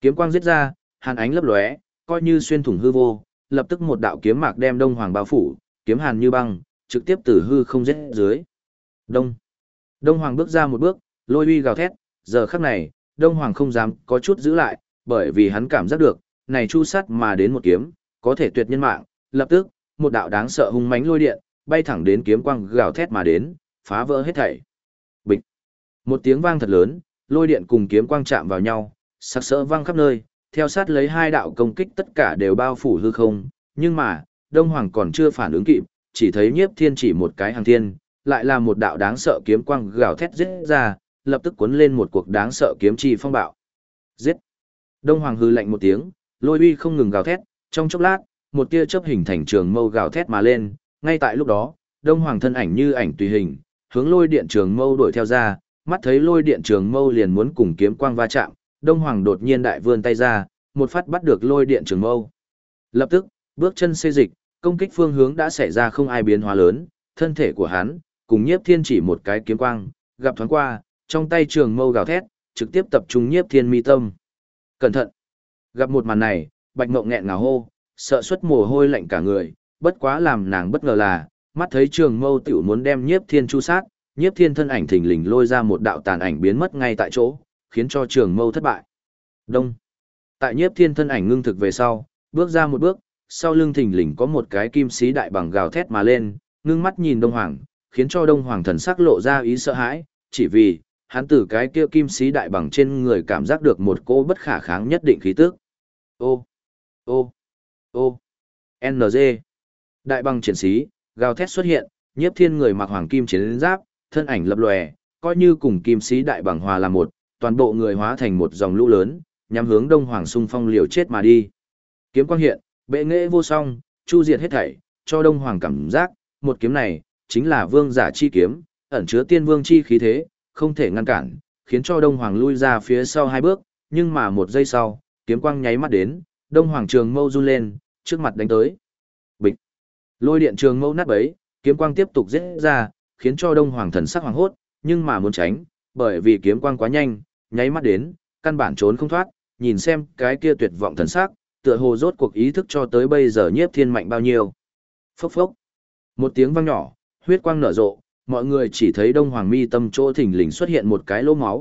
Kiếm quang giết ra, hàn ánh lấp lóe, coi như xuyên thủng hư vô, lập tức một đạo kiếm mạc đem Đông Hoàng bao phủ, kiếm hàn như băng, trực tiếp từ hư không giết dưới. Đông. Đông Hoàng bước ra một bước, lôi uy gào thét, giờ khắc này, Đông Hoàng không dám có chút giữ lại, bởi vì hắn cảm giác được, này chu sát mà đến một kiếm, có thể tuyệt nhân mạng, lập tức, một đạo đáng sợ hung mãnh lôi điện, bay thẳng đến kiếm quang gào thét mà đến, phá vỡ hết thảy. Bịch. Một tiếng vang thật lớn, lôi điện cùng kiếm quang chạm vào nhau, sặc sỡ vang khắp nơi, theo sát lấy hai đạo công kích tất cả đều bao phủ hư không, nhưng mà, Đông Hoàng còn chưa phản ứng kịp, chỉ thấy Nhiếp Thiên chỉ một cái hàng thiên, lại là một đạo đáng sợ kiếm quang gào thét giết ra, lập tức cuốn lên một cuộc đáng sợ kiếm chi phong bạo. Giết! Đông Hoàng hư lạnh một tiếng, lôi uy không ngừng gào thét, trong chốc lát, một tia chớp hình thành trường mâu gào thét mà lên, ngay tại lúc đó, Đông Hoàng thân ảnh như ảnh tùy hình, hướng lôi điện trường mâu đuổi theo ra, mắt thấy lôi điện trường mâu liền muốn cùng kiếm quang va chạm, Đông Hoàng đột nhiên đại vươn tay ra, một phát bắt được lôi điện trường mâu. Lập tức, bước chân xê dịch, công kích phương hướng đã xảy ra không ai biến hóa lớn, thân thể của hắn, cùng Nhiếp Thiên chỉ một cái kiếm quang, gặp thoáng qua, trong tay trường mâu gào thét, trực tiếp tập trung Nhiếp Thiên mi tâm. Cẩn thận! Gặp một màn này, Bạch Mộng nghẹn ngào hô, sợ xuất mồ hôi lạnh cả người, bất quá làm nàng bất ngờ là, mắt thấy trường mâu tiểu muốn đem Nhiếp Thiên chu sát, Nhiếp Thiên thân ảnh thình lình lôi ra một đạo tàn ảnh biến mất ngay tại chỗ, khiến cho trường mâu thất bại. Đông. Tại Nhiếp Thiên thân ảnh ngưng thực về sau, bước ra một bước, sau lưng thình lình có một cái kim sĩ đại bằng gào thét mà lên, ngưng mắt nhìn Đông Hoàng, khiến cho Đông Hoàng thần sắc lộ ra ý sợ hãi, chỉ vì hắn từ cái kia kim sĩ đại bằng trên người cảm giác được một cỗ bất khả kháng nhất định khí tức. Ô, ô, ô, NG. Đại bằng triển sĩ, gào thét xuất hiện, Nhiếp Thiên người mặc hoàng kim chiến giáp, thân ảnh lập lòe, coi như cùng kim sĩ đại bằng hòa làm một, toàn bộ người hóa thành một dòng lũ lớn, nhắm hướng Đông Hoàng xung phong liều chết mà đi. Kiếm quang hiện, bệ nghệ vô song, chu diệt hết thảy, cho Đông Hoàng cảm giác, một kiếm này chính là vương giả chi kiếm, ẩn chứa tiên vương chi khí thế, không thể ngăn cản, khiến cho Đông Hoàng lui ra phía sau hai bước, nhưng mà một giây sau, kiếm quang nháy mắt đến, Đông Hoàng trường mâu run lên, trước mặt đánh tới. Bịch. Lôi điện trường mâu nát bấy, kiếm quang tiếp tục giết ra, khiến cho Đông Hoàng thần sắc hoàng hốt, nhưng mà muốn tránh, bởi vì kiếm quang quá nhanh, nháy mắt đến, căn bản trốn không thoát, nhìn xem cái kia tuyệt vọng thần sắc, tựa hồ rốt cuộc ý thức cho tới bây giờ Nhiếp Thiên mạnh bao nhiêu. Phốc phốc. Một tiếng vang nhỏ, huyết quang nở rộ, mọi người chỉ thấy Đông Hoàng mi tâm chỗ thình lình xuất hiện một cái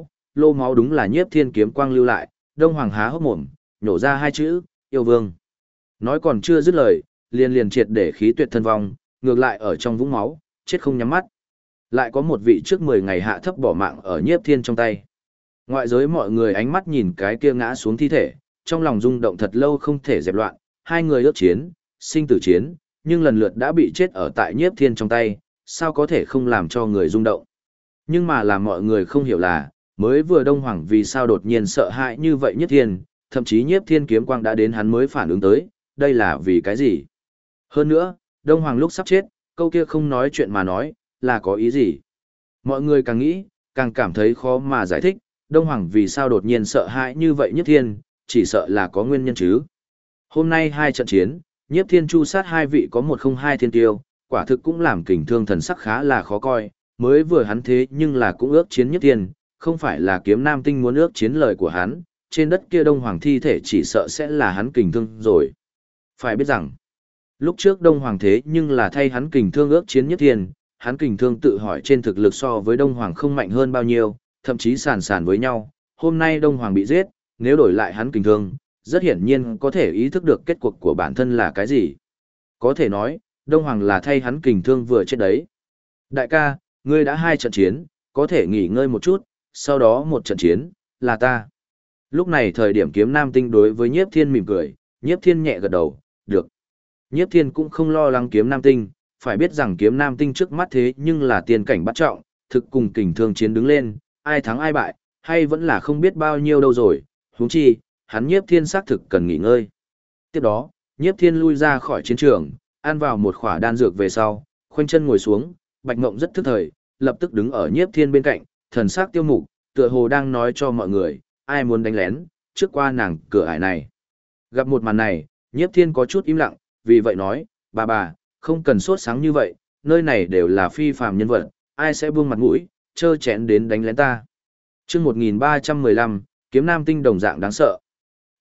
lô máu đúng là Nhiếp Thiên kiếm quang lưu lại, Đông Hoàng há hốc mồm, nhổ ra hai chữ, yêu vương. Nói còn chưa dứt lời, liền triệt để khí tuyệt thân vong, ngược lại ở trong vũng máu, chết không nhắm mắt. Lại có một vị trước 10 ngày hạ thấp bỏ mạng ở Nhiếp Thiên trong tay. Ngoại giới mọi người ánh mắt nhìn cái kia ngã xuống thi thể, trong lòng rung động thật lâu không thể dẹp loạn, hai người ước chiến, sinh tử chiến, nhưng lần lượt đã bị chết ở tại Nhiếp Thiên trong tay, sao có thể không làm cho người rung động. Nhưng mà làm mọi người không hiểu là, mới vừa Đông Hoàng vì sao đột nhiên sợ hãi như vậy Nhiếp Thiên, thậm chí Nhiếp Thiên kiếm quang đã đến hắn mới phản ứng tới, đây là vì cái gì? Hơn nữa, Đông Hoàng lúc sắp chết, câu kia không nói chuyện mà nói, là có ý gì? Mọi người càng nghĩ, càng cảm thấy khó mà giải thích, Đông Hoàng vì sao đột nhiên sợ hãi như vậy Nhiếp Thiên, chỉ sợ là có nguyên nhân chứ. Hôm nay hai trận chiến, Nhiếp Thiên chu sát hai vị có 102 thiên tiêu, quả thực cũng làm Kình Thương thần sắc khá là khó coi, mới vừa hắn thế nhưng là cũng ước chiến Nhiếp Thiên, không phải là Kiếm Nam Tinh muốn ước chiến lời của hắn, trên đất kia Đông Hoàng thi thể chỉ sợ sẽ là hắn Kình Thương rồi. Phải biết rằng, lúc trước Đông Hoàng thế nhưng là thay hắn Kình Thương ước chiến Nhiếp Thiên, hắn Kình Thương tự hỏi trên thực lực so với Đông Hoàng không mạnh hơn bao nhiêu, thậm chí sàn sàn với nhau, hôm nay Đông Hoàng bị giết, nếu đổi lại hắn Kình Thương, rất hiển nhiên có thể ý thức được kết cuộc của bản thân là cái gì. Có thể nói, Đông Hoàng là thay hắn Kình Thương vừa chết đấy. Đại ca, ngươi đã hai trận chiến, có thể nghỉ ngơi một chút, sau đó một trận chiến, là ta. Lúc này thời điểm Kiếm Nam Tinh đối với Nhiếp Thiên mỉm cười, Nhiếp Thiên nhẹ gật đầu, được. Nhiếp Thiên cũng không lo lắng Kiếm Nam Tinh, phải biết rằng Kiếm Nam Tinh trước mắt thế nhưng là tiền cảnh bắt trọng, thực cùng Kình Thương chiến đứng lên, ai thắng ai bại, hay vẫn là không biết bao nhiêu đâu rồi, huống chi, hắn Nhiếp Thiên xác thực cần nghỉ ngơi. Tiếp đó, Nhiếp Thiên lui ra khỏi chiến trường, ăn vào một khỏa đan dược về sau, khoanh chân ngồi xuống, Bạch Ngộng rất thức thời, lập tức đứng ở Nhiếp Thiên bên cạnh, thần sắc tiêu mục, tựa hồ đang nói cho mọi người, ai muốn đánh lén, trước qua nàng cửa ải này. Gặp một màn này, Nhiếp Thiên có chút im lặng, vì vậy nói, bà, không cần sốt sáng như vậy, nơi này đều là phi phàm nhân vật, ai sẽ buông mặt mũi, trơ chẽn đến đánh lén ta. Chương 1315, Kiếm Nam Tinh đồng dạng đáng sợ.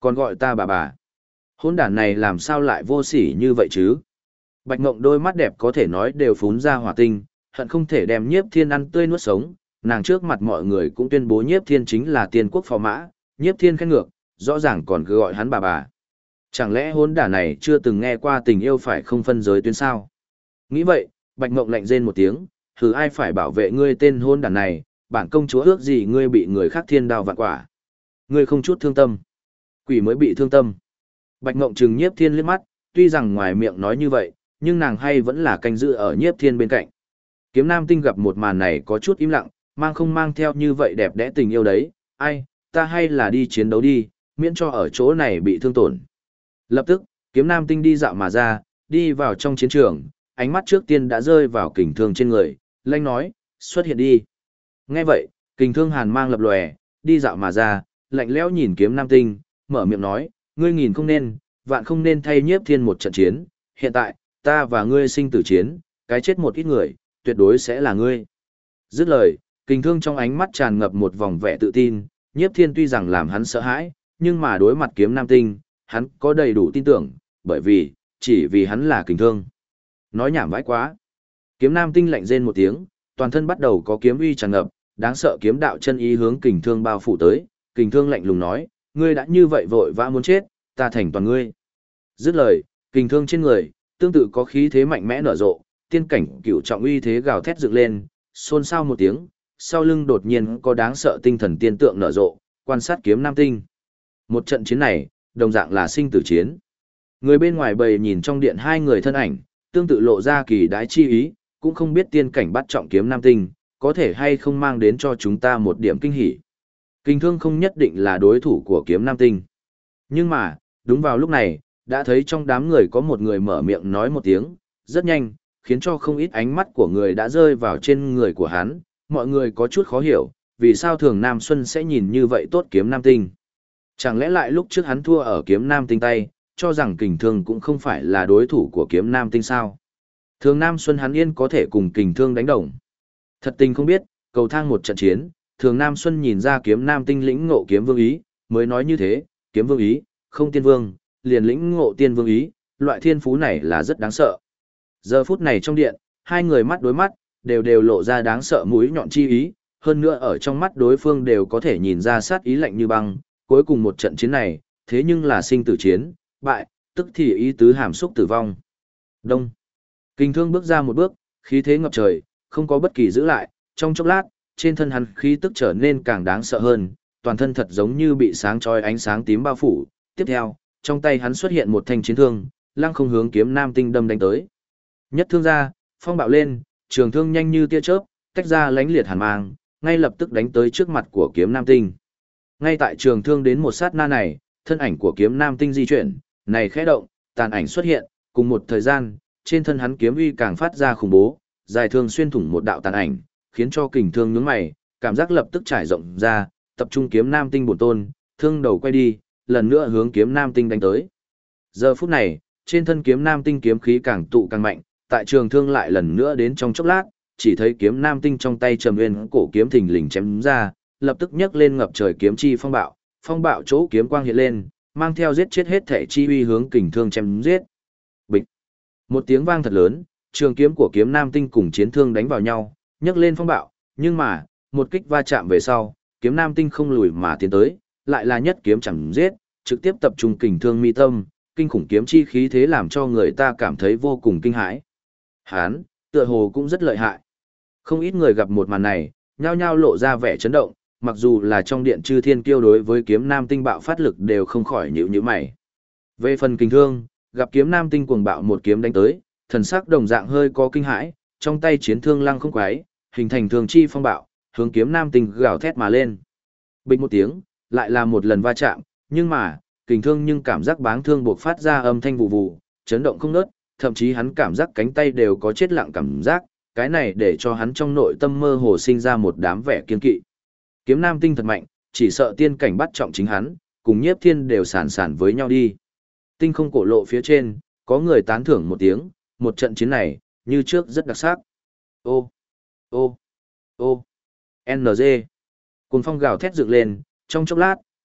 Còn gọi ta bà. Hôn đản này làm sao lại vô sỉ như vậy chứ? Bạch Ngộng đôi mắt đẹp có thể nói đều phún ra hỏa tinh, hận không thể đem Nhiếp Thiên ăn tươi nuốt sống, nàng trước mặt mọi người cũng tuyên bố Nhiếp Thiên chính là tiên quốc phò mã, Nhiếp Thiên khen ngược, rõ ràng còn cứ gọi hắn bà. Chẳng lẽ hôn đả này chưa từng nghe qua tình yêu phải không phân giới tuyến sao? Nghĩ vậy, Bạch Ngộng lạnh rên một tiếng, thử ai phải bảo vệ ngươi tên hôn đả này, bản công chúa ước gì ngươi bị người khác thiên đao vạn quả. Ngươi không chút thương tâm. Quỷ mới bị thương tâm. Bạch Ngộng trừng Nhiếp Thiên liếc mắt, tuy rằng ngoài miệng nói như vậy, nhưng nàng hay vẫn là canh giữ ở Nhiếp Thiên bên cạnh. Kiếm Nam Tinh gặp một màn này có chút im lặng, mang không mang theo như vậy đẹp đẽ tình yêu đấy, ai, ta hay là đi chiến đấu đi, miễn cho ở chỗ này bị thương tổn. Lập tức, Kiếm Nam Tinh đi dạo mà ra, đi vào trong chiến trường, ánh mắt trước tiên đã rơi vào kình thương trên người, lanh nói, xuất hiện đi. Nghe vậy, kình thương hàn mang lập lòe, đi dạo mà ra, lạnh lẽo nhìn Kiếm Nam Tinh, mở miệng nói, ngươi nghìn không nên, vạn không nên thay Nhiếp Thiên một trận chiến, hiện tại, ta và ngươi sinh tử chiến, cái chết một ít người, tuyệt đối sẽ là ngươi. Dứt lời, kình thương trong ánh mắt tràn ngập một vòng vẻ tự tin, Nhiếp Thiên tuy rằng làm hắn sợ hãi, nhưng mà đối mặt Kiếm Nam Tinh, hắn có đầy đủ tin tưởng, bởi vì, chỉ vì hắn là kình thương. Nói nhảm vãi quá. Kiếm Nam Tinh lạnh rên một tiếng, toàn thân bắt đầu có kiếm uy tràn ngập, đáng sợ kiếm đạo chân ý hướng kình thương bao phủ tới, kình thương lạnh lùng nói, ngươi đã như vậy vội vã muốn chết, ta thành toàn ngươi. Dứt lời, kình thương trên người, tương tự có khí thế mạnh mẽ nở rộ, tiên cảnh cửu trọng uy thế gào thét dựng lên, xôn xao một tiếng, sau lưng đột nhiên có đáng sợ tinh thần tiên tượng nở rộ, quan sát Kiếm Nam Tinh. Một trận chiến này, đồng dạng là sinh tử chiến. Người bên ngoài bầy nhìn trong điện hai người thân ảnh, tương tự lộ ra kỳ đái chi ý, cũng không biết tiên cảnh bắt trọng Kiếm Nam Tinh, có thể hay không mang đến cho chúng ta một điểm kinh hỉ. Kình thương không nhất định là đối thủ của Kiếm Nam Tinh. Nhưng mà, đúng vào lúc này, đã thấy trong đám người có một người mở miệng nói một tiếng, rất nhanh, khiến cho không ít ánh mắt của người đã rơi vào trên người của hắn, mọi người có chút khó hiểu, vì sao thường Nam Xuân sẽ nhìn như vậy tốt Kiếm Nam Tinh. Chẳng lẽ lại lúc trước hắn thua ở Kiếm Nam Tinh tay, cho rằng kình thương cũng không phải là đối thủ của Kiếm Nam Tinh sao? Thường Nam Xuân hắn yên có thể cùng kình thương đánh đồng. Thật tình không biết, cầu thang một trận chiến, Thường Nam Xuân nhìn ra Kiếm Nam Tinh lĩnh ngộ kiếm vương ý, mới nói như thế, kiếm vương ý, không tiên vương, liền lĩnh ngộ tiên vương ý, loại thiên phú này là rất đáng sợ. Giờ phút này trong điện, hai người mắt đối mắt, đều lộ ra đáng sợ mũi nhọn chi ý, hơn nữa ở trong mắt đối phương đều có thể nhìn ra sát ý lạnh như băng, cuối cùng một trận chiến này, thế nhưng là sinh tử chiến, bại, tức thì ý tứ hàm xúc tử vong. Đông. Kình thương bước ra một bước, khí thế ngập trời, không có bất kỳ giữ lại, trong chốc lát, trên thân hắn khí tức trở nên càng đáng sợ hơn, toàn thân thật giống như bị sáng chói ánh sáng tím bao phủ. Tiếp theo, trong tay hắn xuất hiện một thanh chiến thương, lăng không hướng Kiếm Nam Tinh đâm đánh tới. Nhất thương ra, phong bạo lên, trường thương nhanh như tia chớp, tách ra lánh liệt hàn mang, ngay lập tức đánh tới trước mặt của Kiếm Nam Tinh. Ngay tại trường thương đến một sát na này, thân ảnh của Kiếm Nam Tinh di chuyển, này khẽ động, tàn ảnh xuất hiện, cùng một thời gian, trên thân hắn kiếm uy càng phát ra khủng bố, dài thương xuyên thủng một đạo tàn ảnh, khiến cho kình thương nhướng mày, cảm giác lập tức trải rộng ra, tập trung Kiếm Nam Tinh bổn tôn, thương đầu quay đi, lần nữa hướng Kiếm Nam Tinh đánh tới. Giờ phút này, trên thân Kiếm Nam Tinh kiếm khí càng tụ càng mạnh, tại trường thương lại lần nữa đến trong chốc lát, chỉ thấy Kiếm Nam Tinh trong tay trầm nguyên cổ kiếm thình lình chém ra, lập tức nhấc lên ngập trời kiếm chi phong bạo chỗ kiếm quang hiện lên, mang theo giết chết hết thể chi uy hướng kình thương chém giết. Bịch. Một tiếng vang thật lớn, trường kiếm của Kiếm Nam Tinh cùng chiến thương đánh vào nhau, nhấc lên phong bạo, nhưng mà, một kích va chạm về sau, Kiếm Nam Tinh không lùi mà tiến tới, lại là nhất kiếm chẳng giết, trực tiếp tập trung kình thương mi tâm, kinh khủng kiếm chi khí thế làm cho người ta cảm thấy vô cùng kinh hãi. Hán, tựa hồ cũng rất lợi hại. Không ít người gặp một màn này, nhao nhao lộ ra vẻ chấn động, mặc dù là trong điện chư thiên kiêu đối với Kiếm Nam Tinh bạo phát lực đều không khỏi nhíu mày. Về phần kình thương, gặp Kiếm Nam Tinh cuồng bạo một kiếm đánh tới, thần sắc đồng dạng hơi có kinh hãi, trong tay chiến thương lăng không quái, hình thành thường chi phong bạo, hướng Kiếm Nam Tinh gào thét mà lên. Bình một tiếng, lại là một lần va chạm, nhưng mà, kình thương nhưng cảm giác báng thương buộc phát ra âm thanh vụ vụ, chấn động không ngớt, thậm chí hắn cảm giác cánh tay đều có chết lặng cảm giác, cái này để cho hắn trong nội tâm mơ hồ sinh ra một đám vẻ kiên kỵ. Kiếm Nam Tinh thật mạnh, chỉ sợ tiên cảnh bắt trọng chính hắn, cùng Nhiếp Thiên đều sàn với nhau đi. Tinh không cổ lộ phía trên, có người tán thưởng một tiếng, một trận chiến này, như trước rất đặc sắc. Ô, ô, ô, NG. Cuồng phong gào thét dựng lên, trong chốc lát,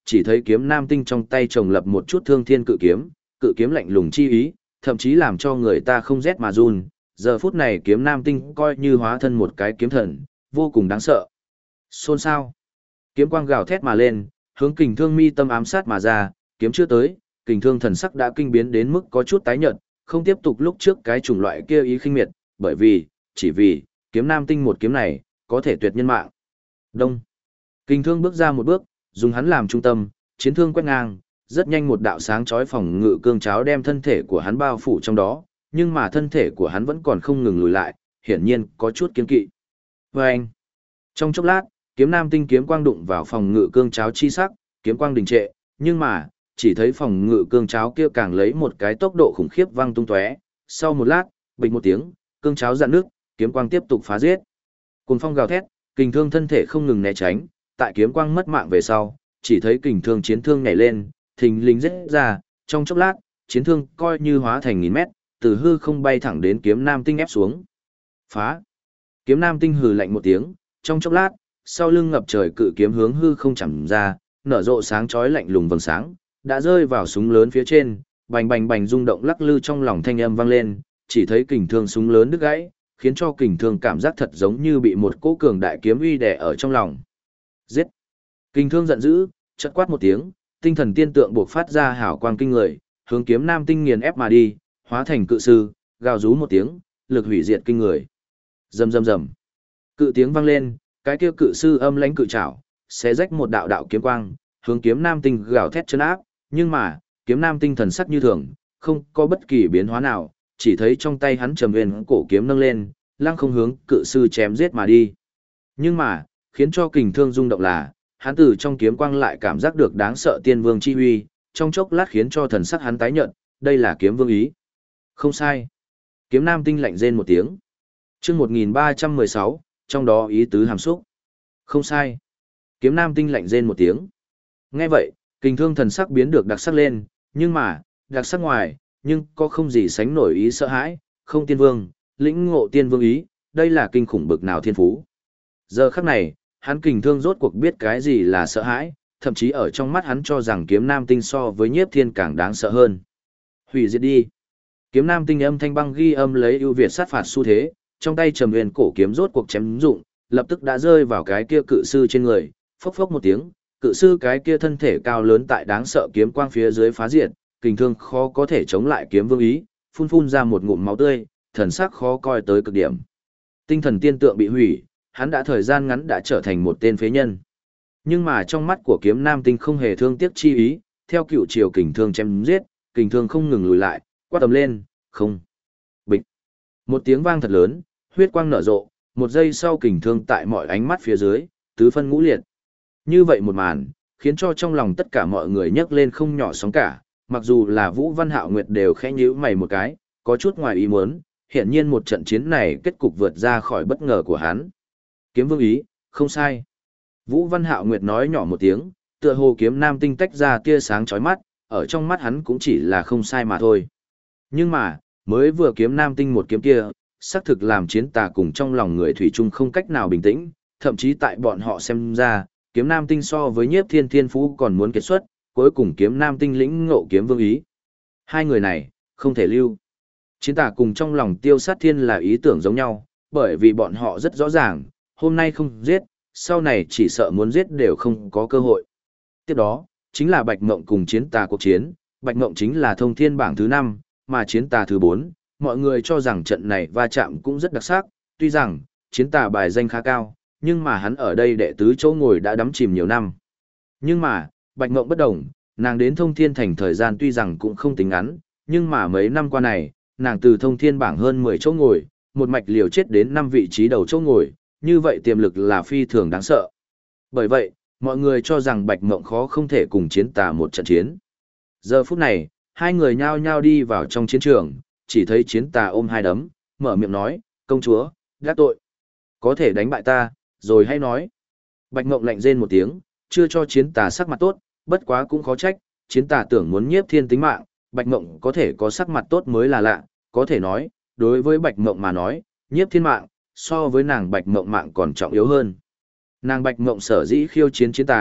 chỉ thấy kiếm nam tinh trong tay chồng lập một chút thương thiên cự kiếm lạnh lùng chi ý, thậm chí làm cho người ta không rét mà run. Giờ phút này kiếm nam tinh coi như hóa thân một cái kiếm thần, vô cùng đáng sợ. Xôn xao. Kiếm quang gào thét mà lên, hướng kình thương mi tâm ám sát mà ra, kiếm chưa tới, kình thương thần sắc đã kinh biến đến mức có chút tái nhợt, không tiếp tục lúc trước cái chủng loại kia ý khinh miệt, bởi vì, chỉ vì, kiếm nam tinh một kiếm này, có thể tuyệt nhân mạng. Đông. Kình thương bước ra một bước, dùng hắn làm trung tâm, chiến thương quét ngang, rất nhanh một đạo sáng chói phòng ngự cương cháo đem thân thể của hắn bao phủ trong đó, nhưng mà thân thể của hắn vẫn còn không ngừng lùi lại, hiển nhiên có chút kiên kỵ. Và anh. Trong chốc lát, kiếm nam tinh kiếm quang đụng vào phòng ngự cương cháo chi sắc, kiếm quang đình trệ, nhưng mà, chỉ thấy phòng ngự cương cháo kia càng lấy một cái tốc độ khủng khiếp văng tung tóe. Sau một lát, bịch một tiếng, cương cháo dạn nước, kiếm quang tiếp tục phá giết. Cuồng phong gào thét, kình thương thân thể không ngừng né tránh, tại kiếm quang mất mạng về sau, chỉ thấy kình thương chiến thương nhảy lên, thình lình giết ra, trong chốc lát, chiến thương coi như hóa thành nghìn mét, từ hư không bay thẳng đến kiếm nam tinh ép xuống. Phá! Kiếm nam tinh hừ lạnh một tiếng, trong chốc lát, sau lưng ngập trời cự kiếm hướng hư không chầm ra, nở rộ sáng chói lạnh lùng vầng sáng, đã rơi vào súng lớn phía trên, bành bành bành rung động lắc lư trong lòng thanh âm vang lên, chỉ thấy kình thương súng lớn đứt gãy, khiến cho kình thương cảm giác thật giống như bị một cỗ cường đại kiếm uy đè ở trong lòng. Giết! Kình thương giận dữ, chợt quát một tiếng, tinh thần tiên tượng buộc phát ra hào quang kinh người, hướng kiếm nam tinh nghiền ép mà đi, hóa thành cự sư, gào rú một tiếng, lực hủy diệt kinh người. Rầm rầm rầm. Cự tiếng vang lên, cái kia cự sư âm lãnh cự trảo, xé rách một đạo đạo kiếm quang, hướng kiếm nam tinh gào thét chấn áp, nhưng mà, kiếm nam tinh thần sắc như thường, không có bất kỳ biến hóa nào, chỉ thấy trong tay hắn trầm nguyên cổ kiếm nâng lên, lăng không hướng cự sư chém giết mà đi. Nhưng mà, khiến cho kình thương rung động là, hắn từ trong kiếm quang lại cảm giác được đáng sợ tiên vương chi huy, trong chốc lát khiến cho thần sắc hắn tái nhợt, đây là kiếm vương ý. Không sai. Kiếm nam tinh lạnh rên một tiếng. Chương 1316, trong đó ý tứ hàm xúc. Không sai. Kiếm nam tinh lạnh rên một tiếng. Nghe vậy, kình thương thần sắc biến được đặc sắc lên, nhưng mà, đặc sắc ngoài, nhưng có không gì sánh nổi ý sợ hãi, không tiên vương, lĩnh ngộ tiên vương ý, đây là kinh khủng bực nào thiên phú. Giờ khắc này, hắn kình thương rốt cuộc biết cái gì là sợ hãi, thậm chí ở trong mắt hắn cho rằng kiếm nam tinh so với nhiếp thiên càng đáng sợ hơn. Hủy diệt đi. Kiếm nam tinh âm thanh băng ghi âm lấy ưu việt sát phạt xu thế, trong tay trầm huyền cổ kiếm rốt cuộc chém dụng, lập tức đã rơi vào cái kia cự sư trên người, phốc phốc một tiếng, cự sư cái kia thân thể cao lớn tại đáng sợ kiếm quang phía dưới phá diệt, kình thương khó có thể chống lại kiếm vương ý, phun phun ra một ngụm máu tươi, thần sắc khó coi tới cực điểm. Tinh thần tiên tượng bị hủy, hắn đã thời gian ngắn đã trở thành một tên phế nhân. Nhưng mà trong mắt của kiếm nam tinh không hề thương tiếc chi ý, theo cựu chiều kình thương chém giết, kình thương không ngừng lùi lại, quát tầm lên, không. Bịch. Một tiếng vang thật lớn, huyết quang nở rộ, một giây sau kình thương tại mọi ánh mắt phía dưới, tứ phân ngũ liệt. Như vậy một màn, khiến cho trong lòng tất cả mọi người nhấc lên không nhỏ sóng cả, mặc dù là Vũ Văn Hạo Nguyệt đều khẽ nhíu mày một cái, có chút ngoài ý muốn, hiển nhiên một trận chiến này kết cục vượt ra khỏi bất ngờ của hắn. Kiếm vương ý, không sai. Vũ Văn Hạo Nguyệt nói nhỏ một tiếng, tựa hồ kiếm nam tinh tách ra tia sáng chói mắt, ở trong mắt hắn cũng chỉ là không sai mà thôi. Nhưng mà, mới vừa kiếm nam tinh một kiếm kia, xác thực làm chiến tà cùng trong lòng người thủy chung không cách nào bình tĩnh, thậm chí tại bọn họ xem ra, kiếm nam tinh so với nhiếp thiên thiên phú còn muốn kết xuất, cuối cùng kiếm nam tinh lĩnh ngộ kiếm vương ý. Hai người này, không thể lưu. Chiến tà cùng trong lòng tiêu sát thiên là ý tưởng giống nhau, bởi vì bọn họ rất rõ ràng, hôm nay không giết, sau này chỉ sợ muốn giết đều không có cơ hội. Tiếp đó, chính là Bạch Mộng cùng chiến tà cuộc chiến, Bạch Mộng chính là thông thiên bảng thứ 5, mà chiến tà thứ 4, mọi người cho rằng trận này va chạm cũng rất đặc sắc, tuy rằng, chiến tà bài danh khá cao, nhưng mà hắn ở đây đệ tứ chỗ ngồi đã đắm chìm nhiều năm. Nhưng mà, Bạch Mộng bất đồng, nàng đến thông thiên thành thời gian tuy rằng cũng không tính ngắn, nhưng mà mấy năm qua này, nàng từ thông thiên bảng hơn 10 chỗ ngồi, một mạch liều chết đến 5 vị trí đầu chỗ ngồi, như vậy tiềm lực là phi thường đáng sợ. Bởi vậy, mọi người cho rằng Bạch Mộng khó không thể cùng chiến tà một trận chiến. Giờ phút này, hai người nhao nhao đi vào trong chiến trường, chỉ thấy chiến tà ôm hai đấm, mở miệng nói, công chúa, gác tội. Có thể đánh bại ta, rồi hay nói. Bạch Mộng lạnh rên một tiếng, chưa cho chiến tà sắc mặt tốt, bất quá cũng khó trách, chiến tà tưởng muốn nhiếp thiên tính mạng, Bạch Mộng có thể có sắc mặt tốt mới là lạ, có thể nói, đối với Bạch Mộng mà nói, nhiếp thiên mạng, so với nàng Bạch Mộng mạng còn trọng yếu hơn. Nàng Bạch Mộng sở dĩ khiêu chiến chiến tà,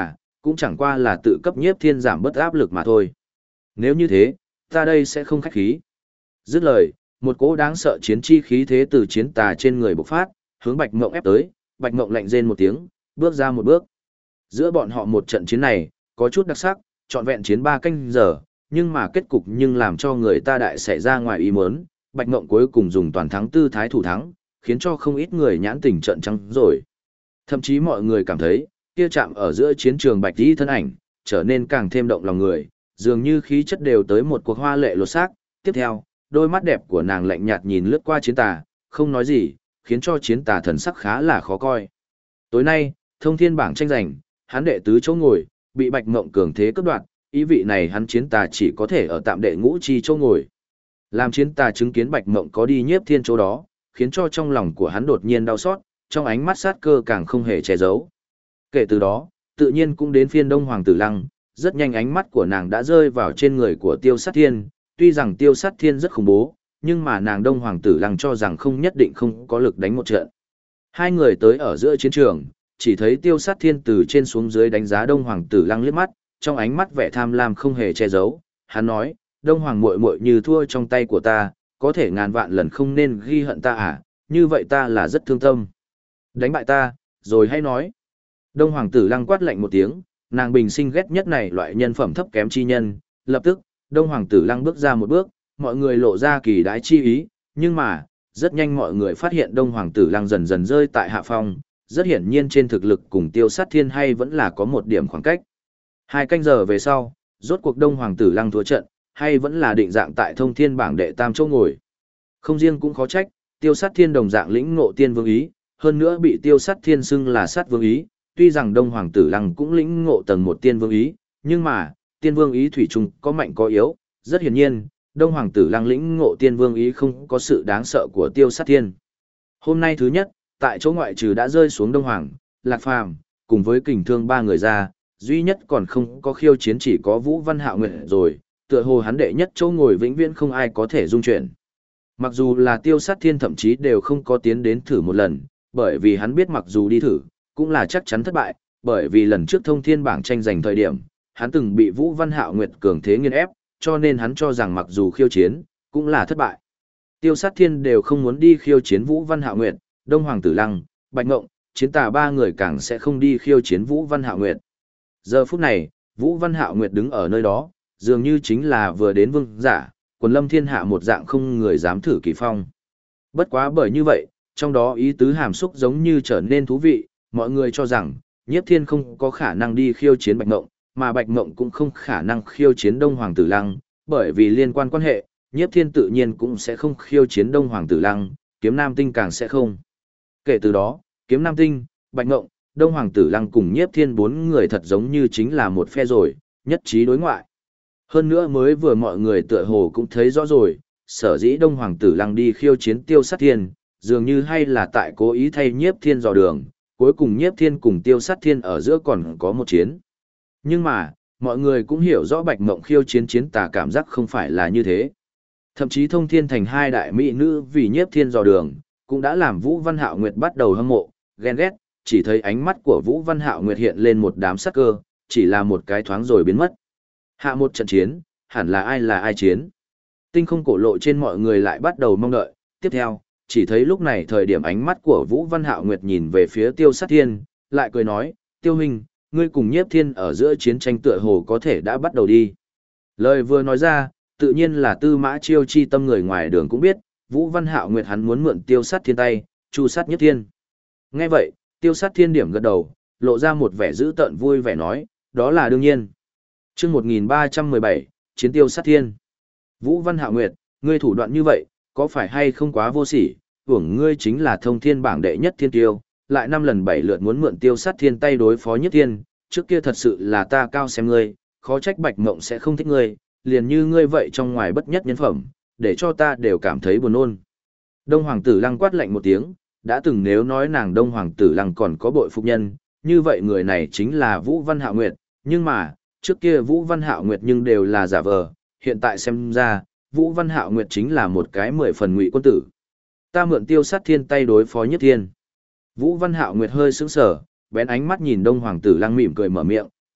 cũng chẳng qua là tự cấp Nhiếp Thiên giảm bớt áp lực mà thôi. Nếu như thế, ta đây sẽ không khách khí. Dứt lời, một cỗ đáng sợ chiến chi khí thế từ chiến tà trên người bộc phát, hướng Bạch Mộng ép tới, Bạch Mộng lạnh rên một tiếng, bước ra một bước. Giữa bọn họ một trận chiến này, có chút đặc sắc, trọn vẹn chiến 3 canh giờ, nhưng mà kết cục nhưng làm cho người ta đại xảy ra ngoài ý muốn, Bạch Mộng cuối cùng dùng toàn thắng tư thái thủ thắng, khiến cho không ít người nhãn tình trợn trắng rồi. Thậm chí mọi người cảm thấy, kia chạm ở giữa chiến trường Bạch Y thân ảnh, trở nên càng thêm động lòng người, dường như khí chất đều tới một cuộc hoa lệ lột xác. Tiếp theo, đôi mắt đẹp của nàng lạnh nhạt nhìn lướt qua chiến tà, không nói gì, khiến cho chiến tà thần sắc khá là khó coi. Tối nay, thông thiên bảng tranh giành, hắn đệ tứ chỗ ngồi, bị Bạch Mộng cường thế cướp đoạt, ý vị này hắn chiến tà chỉ có thể ở tạm đệ ngũ chi chỗ ngồi. Làm chiến tà chứng kiến Bạch Mộng có đi Nhiếp Thiên chỗ đó, khiến cho trong lòng của hắn đột nhiên đau xót, trong ánh mắt sát cơ càng không hề che giấu. Kể từ đó, tự nhiên cũng đến phiên Đông Hoàng Tử Lăng, rất nhanh ánh mắt của nàng đã rơi vào trên người của Tiêu Sát Thiên, tuy rằng Tiêu Sát Thiên rất khủng bố, nhưng mà nàng Đông Hoàng Tử Lăng cho rằng không nhất định không có lực đánh một trận. Hai người tới ở giữa chiến trường, chỉ thấy Tiêu Sát Thiên từ trên xuống dưới đánh giá Đông Hoàng Tử Lăng liếc mắt, trong ánh mắt vẻ tham lam không hề che giấu, hắn nói, Đông Hoàng muội muội như thua trong tay của ta, có thể ngàn vạn lần không nên ghi hận ta à, như vậy ta là rất thương tâm. Đánh bại ta, rồi hay nói. Đông Hoàng Tử Lăng quát lạnh một tiếng, nàng bình sinh ghét nhất này loại nhân phẩm thấp kém chi nhân, lập tức, Đông Hoàng Tử Lăng bước ra một bước, mọi người lộ ra kỳ đái chi ý, nhưng mà, rất nhanh mọi người phát hiện Đông Hoàng Tử Lăng dần dần rơi tại hạ phong, rất hiển nhiên trên thực lực cùng Tiêu Sát Thiên hay vẫn là có một điểm khoảng cách. 2 canh giờ về sau, rốt cuộc Đông Hoàng Tử Lăng thua trận, hay vẫn là định dạng tại thông thiên bảng đệ tam chỗ ngồi. Không riêng cũng khó trách, Tiêu Sát Thiên đồng dạng lĩnh ngộ tiên vương ý, hơn nữa bị Tiêu Sát Thiên xưng là sát vương ý, tuy rằng Đông Hoàng Tử Lăng cũng lĩnh ngộ tầng 1 tiên vương ý, nhưng mà, tiên vương ý thủy chung có mạnh có yếu, rất hiển nhiên, Đông Hoàng Tử Lăng lĩnh ngộ tiên vương ý không có sự đáng sợ của Tiêu Sát Thiên. Hôm nay thứ nhất, tại chỗ ngoại trừ đã rơi xuống Đông Hoàng, Lạc Phàm, cùng với Kình Thương 3 người ra, duy nhất còn không có khiêu chiến chỉ có Vũ Văn Hạo Nguyệt rồi, tựa hồ hắn đệ nhất chỗ ngồi vĩnh viễn không ai có thể dung chuyển. Mặc dù là Tiêu Sát Thiên thậm chí đều không có tiến đến thử một lần, bởi vì hắn biết mặc dù đi thử, cũng là chắc chắn thất bại, bởi vì lần trước thông thiên bảng tranh giành thời điểm, hắn từng bị Vũ Văn Hạo Nguyệt cường thế nghiền ép, cho nên hắn cho rằng mặc dù khiêu chiến, cũng là thất bại. Tiêu Sát Thiên đều không muốn đi khiêu chiến Vũ Văn Hạo Nguyệt, Đông Hoàng Tử Lăng, Bạch Ngộng, chiến tà 3 người càng sẽ không đi khiêu chiến Vũ Văn Hạo Nguyệt. Giờ phút này, Vũ Văn Hạo Nguyệt đứng ở nơi đó, dường như chính là vừa đến vương giả, quần lâm thiên hạ một dạng không người dám thử kỳ phong. Bất quá bởi như vậy, trong đó ý tứ hàm xúc giống như trở nên thú vị, mọi người cho rằng, Nhiếp Thiên không có khả năng đi khiêu chiến Bạch Ngộng, mà Bạch Ngộng cũng không khả năng khiêu chiến Đông Hoàng Tử Lăng, bởi vì liên quan quan hệ, Nhiếp Thiên tự nhiên cũng sẽ không khiêu chiến Đông Hoàng Tử Lăng, Kiếm Nam Tinh càng sẽ không. Kể từ đó, Kiếm Nam Tinh, Bạch Ngộng, Đông Hoàng Tử Lăng cùng Nhiếp Thiên 4 người thật giống như chính là một phe rồi, nhất trí đối ngoại. Hơn nữa mới vừa mọi người tựa hồ cũng thấy rõ rồi, sở dĩ Đông Hoàng Tử Lăng đi khiêu chiến Tiêu Sát Thiên, dường như hay là tại cố ý thay Nhiếp Thiên dò đường, cuối cùng Nhiếp Thiên cùng Tiêu Sát Thiên ở giữa còn có một chiến. Nhưng mà, mọi người cũng hiểu rõ Bạch Mộng khiêu chiến chiến tà cảm giác không phải là như thế. Thậm chí Thông Thiên Thành 2 đại mỹ nữ vì Nhiếp Thiên dò đường, cũng đã làm Vũ Văn Hạo Nguyệt bắt đầu hâm mộ, ghen ghét, chỉ thấy ánh mắt của Vũ Văn Hạo Nguyệt hiện lên một đám sắc cơ, chỉ là một cái thoáng rồi biến mất. Hạ một trận chiến, hẳn là ai chiến. Tinh không cổ lộ trên mọi người lại bắt đầu mong đợi, tiếp theo, chỉ thấy lúc này thời điểm ánh mắt của Vũ Văn Hạo Nguyệt nhìn về phía Tiêu Sát Thiên, lại cười nói, Tiêu huynh, ngươi cùng Nhiếp Thiên ở giữa chiến tranh tựa hồ có thể đã bắt đầu đi. Lời vừa nói ra, tự nhiên là Tư Mã Chiêu chi tâm người ngoài đường cũng biết, Vũ Văn Hạo Nguyệt hắn muốn mượn Tiêu Sát Thiên tay, chu sát Nhiếp Thiên. Nghe vậy, Tiêu Sát Thiên điểm gật đầu, lộ ra một vẻ dữ tợn vui vẻ nói, đó là đương nhiên. Chương 1317, Chiến Tiêu Sát Thiên. Vũ Văn Hạo Nguyệt, ngươi thủ đoạn như vậy, có phải hay không quá vô sỉ, hưởng ngươi chính là thông thiên bảng đệ nhất thiên tiêu, lại 5 lần 7 lượt muốn mượn Tiêu Sát Thiên tay đối phó Nhiếp Thiên, trước kia thật sự là ta cao xem ngươi, khó trách Bạch Mộng sẽ không thích ngươi, liền như ngươi vậy trong ngoài bất nhất nhân phẩm, để cho ta đều cảm thấy buồn nôn. Đông Hoàng Tử Lăng quát lạnh một tiếng, đã từng nếu nói nàng Đông Hoàng Tử Lăng còn có bội phục nhân, như vậy người này chính là Vũ Văn Hạo Nguyệt, nhưng mà, trước kia Vũ Văn Hạo Nguyệt nhưng đều là giả vờ, hiện tại xem ra, Vũ Văn Hạo Nguyệt chính là một cái 10 phần ngụy quân tử. Ta mượn Tiêu Sát Thiên tay đối phó Nhất Thiên. Vũ Văn Hạo Nguyệt hơi sững sờ, bén ánh mắt nhìn Đông Hoàng Tử Lăng mỉm cười mở miệng,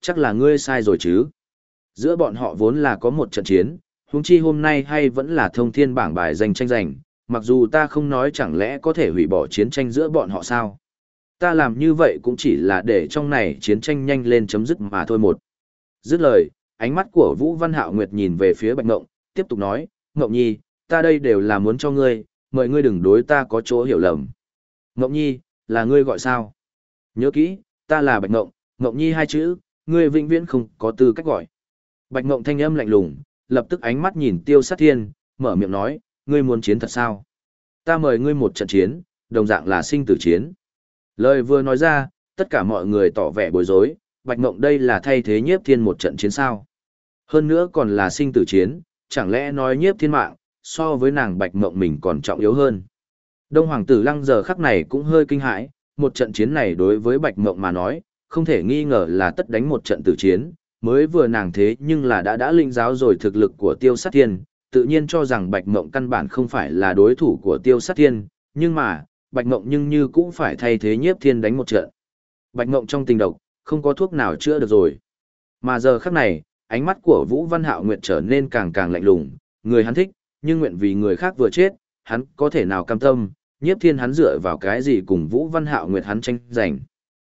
chắc là ngươi sai rồi chứ. Giữa bọn họ vốn là có một trận chiến, huống chi hôm nay hay vẫn là thông thiên bảng bài danh tranh giành, mặc dù ta không nói chẳng lẽ có thể hủy bỏ chiến tranh giữa bọn họ sao. Ta làm như vậy cũng chỉ là để trong này chiến tranh nhanh lên chấm dứt mà thôi một. Dứt lời, ánh mắt của Vũ Văn Hạo Nguyệt nhìn về phía Bạch Ngộng, tiếp tục nói, Ngộng Nhi, ta đây đều là muốn cho ngươi, mời ngươi đừng đối ta có chỗ hiểu lầm. Ngộng Nhi, là ngươi gọi sao? Nhớ kỹ, ta là Bạch Ngộng, Ngộng Nhi hai chữ, ngươi vĩnh viễn không có tư cách gọi. Bạch Ngộng thanh âm lạnh lùng, lập tức ánh mắt nhìn Tiêu Sát Thiên, mở miệng nói, ngươi muốn chiến thật sao? Ta mời ngươi một trận chiến, đồng dạng là sinh tử chiến. Lời vừa nói ra, tất cả mọi người tỏ vẻ bối rối, Bạch Ngộng đây là thay thế Nhiếp Thiên một trận chiến sao? Hơn nữa còn là sinh tử chiến, chẳng lẽ nói Nhiếp Thiên mạng, so với nàng Bạch Ngộng mình còn trọng yếu hơn. Đông Hoàng tử Lăng giờ khắc này cũng hơi kinh hãi, một trận chiến này đối với Bạch Ngộng mà nói, không thể nghi ngờ là tất đánh một trận tử chiến, mới vừa nàng thế nhưng là đã linh giáo rồi thực lực của Tiêu Sát Thiên, tự nhiên cho rằng Bạch Ngộng căn bản không phải là đối thủ của Tiêu Sát Thiên, nhưng mà, Bạch Ngộng nhưng như cũng phải thay thế Nhiếp Thiên đánh một trận. Bạch Ngộng trong tình độc, không có thuốc nào chữa được rồi. Mà giờ khắc này, ánh mắt của Vũ Văn Hạo Nguyệt trở nên càng càng lạnh lùng, người hắn thích, nhưng nguyện vì người khác vừa chết, hắn có thể nào cam tâm, Nhiếp Thiên hắn dựa vào cái gì cùng Vũ Văn Hạo Nguyệt hắn tranh giành.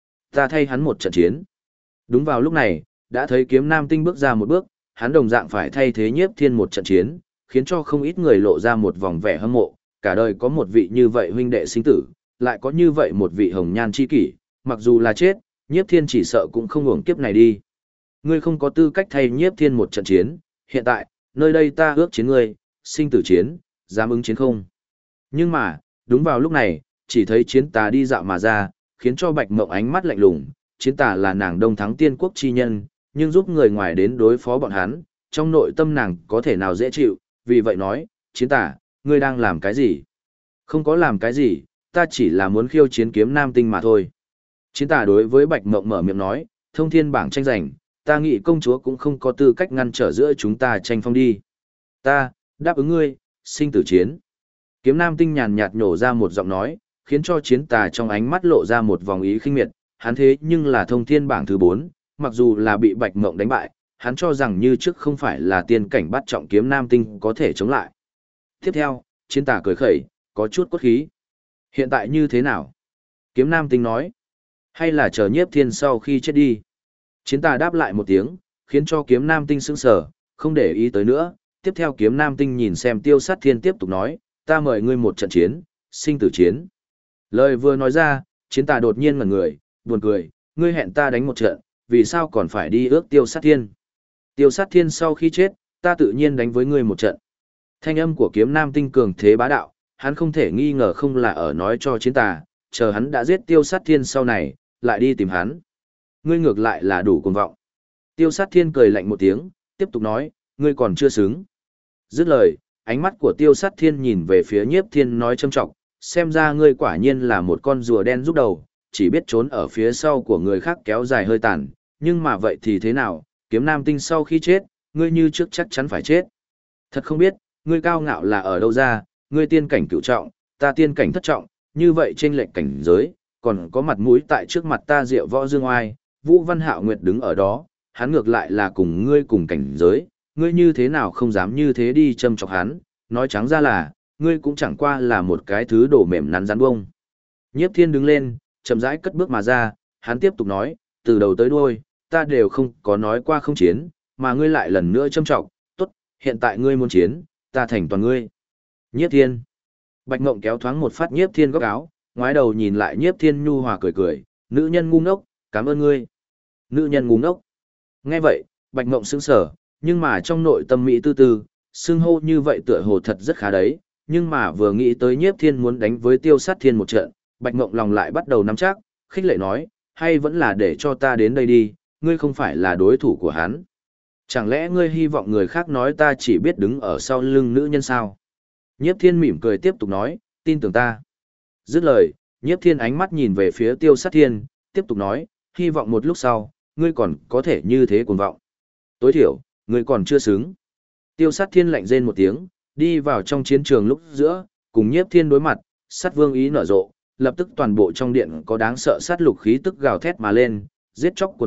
Ta thay hắn một trận chiến. Đúng vào lúc này, đã thấy Kiếm Nam Tinh bước ra một bước, hắn đồng dạng phải thay thế Nhiếp Thiên một trận chiến, khiến cho không ít người lộ ra một vòng vẻ hâm mộ, cả đời có một vị như vậy huynh đệ sinh tử, lại có như vậy một vị hồng nhan chi kỷ, mặc dù là chết, Nhiếp Thiên chỉ sợ cũng không uổng kiếp này đi. Ngươi không có tư cách thay Nhiếp Thiên một trận chiến, hiện tại, nơi đây ta ước chiến ngươi, sinh tử chiến, dám ứng chiến không? Nhưng mà, đúng vào lúc này, chỉ thấy Chiến Tà đi dạo mà ra, khiến cho Bạch Mộng ánh mắt lạnh lùng, Chiến Tà là nàng Đông Thắng Tiên Quốc chi nhân, nhưng giúp người ngoài đến đối phó bọn hắn, trong nội tâm nàng có thể nào dễ chịu, vì vậy nói, Chiến Tà, ngươi đang làm cái gì? Không có làm cái gì, ta chỉ là muốn khiêu chiến Kiếm Nam Tinh mà thôi. Chiến Tà đối với Bạch Mộng mở miệng nói, thông thiên bảng tranh giành, ta nghĩ công chúa cũng không có tư cách ngăn trở giữa chúng ta tranh phong đi. Ta, đáp ứng ngươi, sinh tử chiến. Kiếm Nam Tinh nhàn nhạt nhổ ra một giọng nói, khiến cho Chiến Tà trong ánh mắt lộ ra một vòng ý khinh miệt, hắn thế nhưng là thông thiên bảng thứ 4, mặc dù là bị Bạch Mộng đánh bại, hắn cho rằng như trước không phải là tiên cảnh bắt trọng Kiếm Nam Tinh có thể chống lại. Tiếp theo, Chiến Tà cười khẩy, có chút cốt khí. Hiện tại như thế nào? Kiếm Nam Tinh nói, hay là chờ Nhiếp Thiên sau khi chết đi? Chiến Tà đáp lại một tiếng, khiến cho Kiếm Nam Tinh sững sờ, không để ý tới nữa. Tiếp theo Kiếm Nam Tinh nhìn xem Tiêu Sát Thiên tiếp tục nói, ta mời ngươi một trận chiến, sinh tử chiến. Lời vừa nói ra, Chiến Tà đột nhiên ngẩn người, buồn cười, ngươi hẹn ta đánh một trận, vì sao còn phải đi ước Tiêu Sát Thiên? Tiêu Sát Thiên sau khi chết, ta tự nhiên đánh với ngươi một trận. Thanh âm của Kiếm Nam Tinh cường thế bá đạo, hắn không thể nghi ngờ không là ở nói cho Chiến Tà, chờ hắn đã giết Tiêu Sát Thiên sau này, lại đi tìm hắn. Ngươi ngược lại là đủ cuồng vọng. Tiêu Sát Thiên cười lạnh một tiếng, tiếp tục nói, ngươi còn chưa xứng. Dứt lời, ánh mắt của Tiêu Sát Thiên nhìn về phía Nhiếp Thiên nói châm trọng, xem ra ngươi quả nhiên là một con rùa đen rút đầu, chỉ biết trốn ở phía sau của người khác kéo dài hơi tàn, nhưng mà vậy thì thế nào, Kiếm Nam Tinh sau khi chết, ngươi như trước chắc chắn phải chết. Thật không biết, ngươi cao ngạo là ở đâu ra, ngươi tiên cảnh cửu trọng, ta tiên cảnh thất trọng, như vậy trên lệnh cảnh giới, còn có mặt mũi tại trước mặt ta Diệu Võ Dương Oai, Vũ Văn Hạo Nguyệt đứng ở đó, hắn ngược lại là cùng ngươi cùng cảnh giới, ngươi như thế nào không dám như thế đi châm chọc hắn, nói trắng ra là, ngươi cũng chẳng qua là một cái thứ đổ mềm nắn rắn bông. Nhiếp Thiên đứng lên, chậm rãi cất bước mà ra, hắn tiếp tục nói, từ đầu tới đuôi, ta đều không có nói qua không chiến, mà ngươi lại lần nữa châm chọc, tốt, hiện tại ngươi muốn chiến, ta thành toàn ngươi. Nhiếp Thiên. Bạch Ngộng kéo thoáng một phát Nhiếp Thiên góc áo, ngoái đầu nhìn lại Nhiếp Thiên nhu hòa cười cười, nữ nhân ngu ngốc, cảm ơn ngươi. Nữ nhân ngu ngốc. Nghe vậy, Bạch Ngộng sững sờ, nhưng mà trong nội tâm mỹ tư tư, xưng hô như vậy tựa hồ thật rất khá đấy, nhưng mà vừa nghĩ tới Nhiếp Thiên muốn đánh với Tiêu Sát Thiên một trận, Bạch Ngộng lòng lại bắt đầu nắm chắc, khích lệ nói, hay vẫn là để cho ta đến đây đi, ngươi không phải là đối thủ của hắn. Chẳng lẽ ngươi hy vọng người khác nói ta chỉ biết đứng ở sau lưng nữ nhân sao? Nhiếp Thiên mỉm cười tiếp tục nói, tin tưởng ta. Dứt lời, Nhiếp Thiên ánh mắt nhìn về phía Tiêu Sát Thiên, tiếp tục nói, hy vọng một lúc sau, ngươi còn có thể như thế cuồng vọng. Tối thiểu, ngươi còn chưa xứng. Tiêu Sát Thiên lạnh rên một tiếng, đi vào trong chiến trường lúc giữa, cùng Nhiếp Thiên đối mặt, sát vương ý nở rộ, lập tức toàn bộ trong điện có đáng sợ sát lục khí tức gào thét mà lên, giết chóc cuồn cuộn,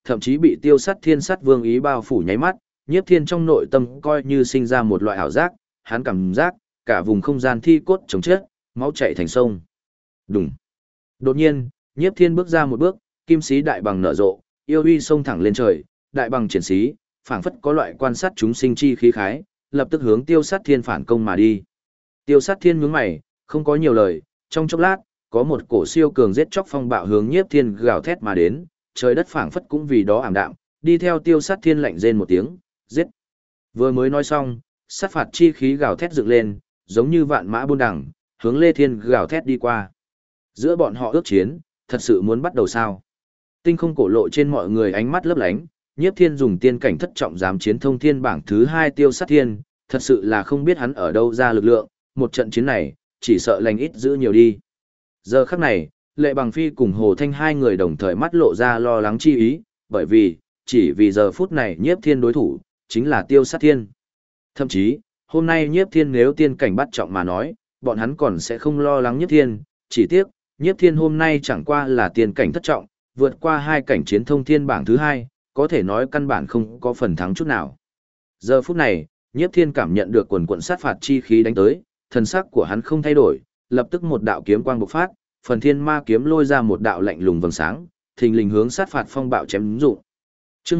thậm chí bị tiêu sát thiên sát vương ý bao phủ nháy mắt, Nhiếp Thiên trong nội tâm coi như sinh ra một loại ảo giác, hắn cảm giác cả vùng không gian thi cốt chống chết, máu chảy thành sông. Đùng. Đột nhiên, Nhiếp Thiên bước ra một bước, kim sĩ đại bằng nở rộ, yêu uy xông thẳng lên trời, đại bằng triển sĩ, phảng phất có loại quan sát chúng sinh chi khí khái, lập tức hướng Tiêu Sát Thiên phản công mà đi. Tiêu Sát Thiên nhướng mày, không có nhiều lời, trong chốc lát, có một cổ siêu cường giết chóc phong bạo hướng Nhiếp Thiên gào thét mà đến, trời đất phảng phất cũng vì đó ảm đạm, đi theo Tiêu Sát Thiên lạnh rên một tiếng, giết. Vừa mới nói xong, sát phạt chi khí gào thét dựng lên, giống như vạn mã buôn đằng, hướng Lê Thiên gào thét đi qua. Giữa bọn họ ước chiến, thật sự muốn bắt đầu sao? Tinh không cổ lộ trên mọi người ánh mắt lấp lánh, Nhiếp Thiên dùng tiên cảnh thất trọng dám chiến thông thiên bảng thứ 2 Tiêu Sát Thiên, thật sự là không biết hắn ở đâu ra lực lượng, một trận chiến này, chỉ sợ lành ít giữ nhiều đi. Giờ khắc này, Lệ Bằng Phi cùng Hồ Thanh hai người đồng thời mắt lộ ra lo lắng chi ý, bởi vì, chỉ vì giờ phút này Nhiếp Thiên đối thủ, chính là Tiêu Sát Thiên. Thậm chí, hôm nay Nhiếp Thiên nếu tiên cảnh bắt trọng mà nói, bọn hắn còn sẽ không lo lắng Nhiếp Thiên, chỉ tiếc, Nhiếp Thiên hôm nay chẳng qua là tiên cảnh thất trọng, vượt qua 2 cảnh chiến thông thiên bảng thứ 2, có thể nói căn bản không có phần thắng chút nào. Giờ phút này, Nhiếp Thiên cảm nhận được quần quần sát phạt chi khí đánh tới, thần sắc của hắn không thay đổi, lập tức một đạo kiếm quang bộc phát, phần thiên ma kiếm lôi ra một đạo lạnh lùng vầng sáng, thình lình hướng sát phạt phong bạo chém dụng. Chương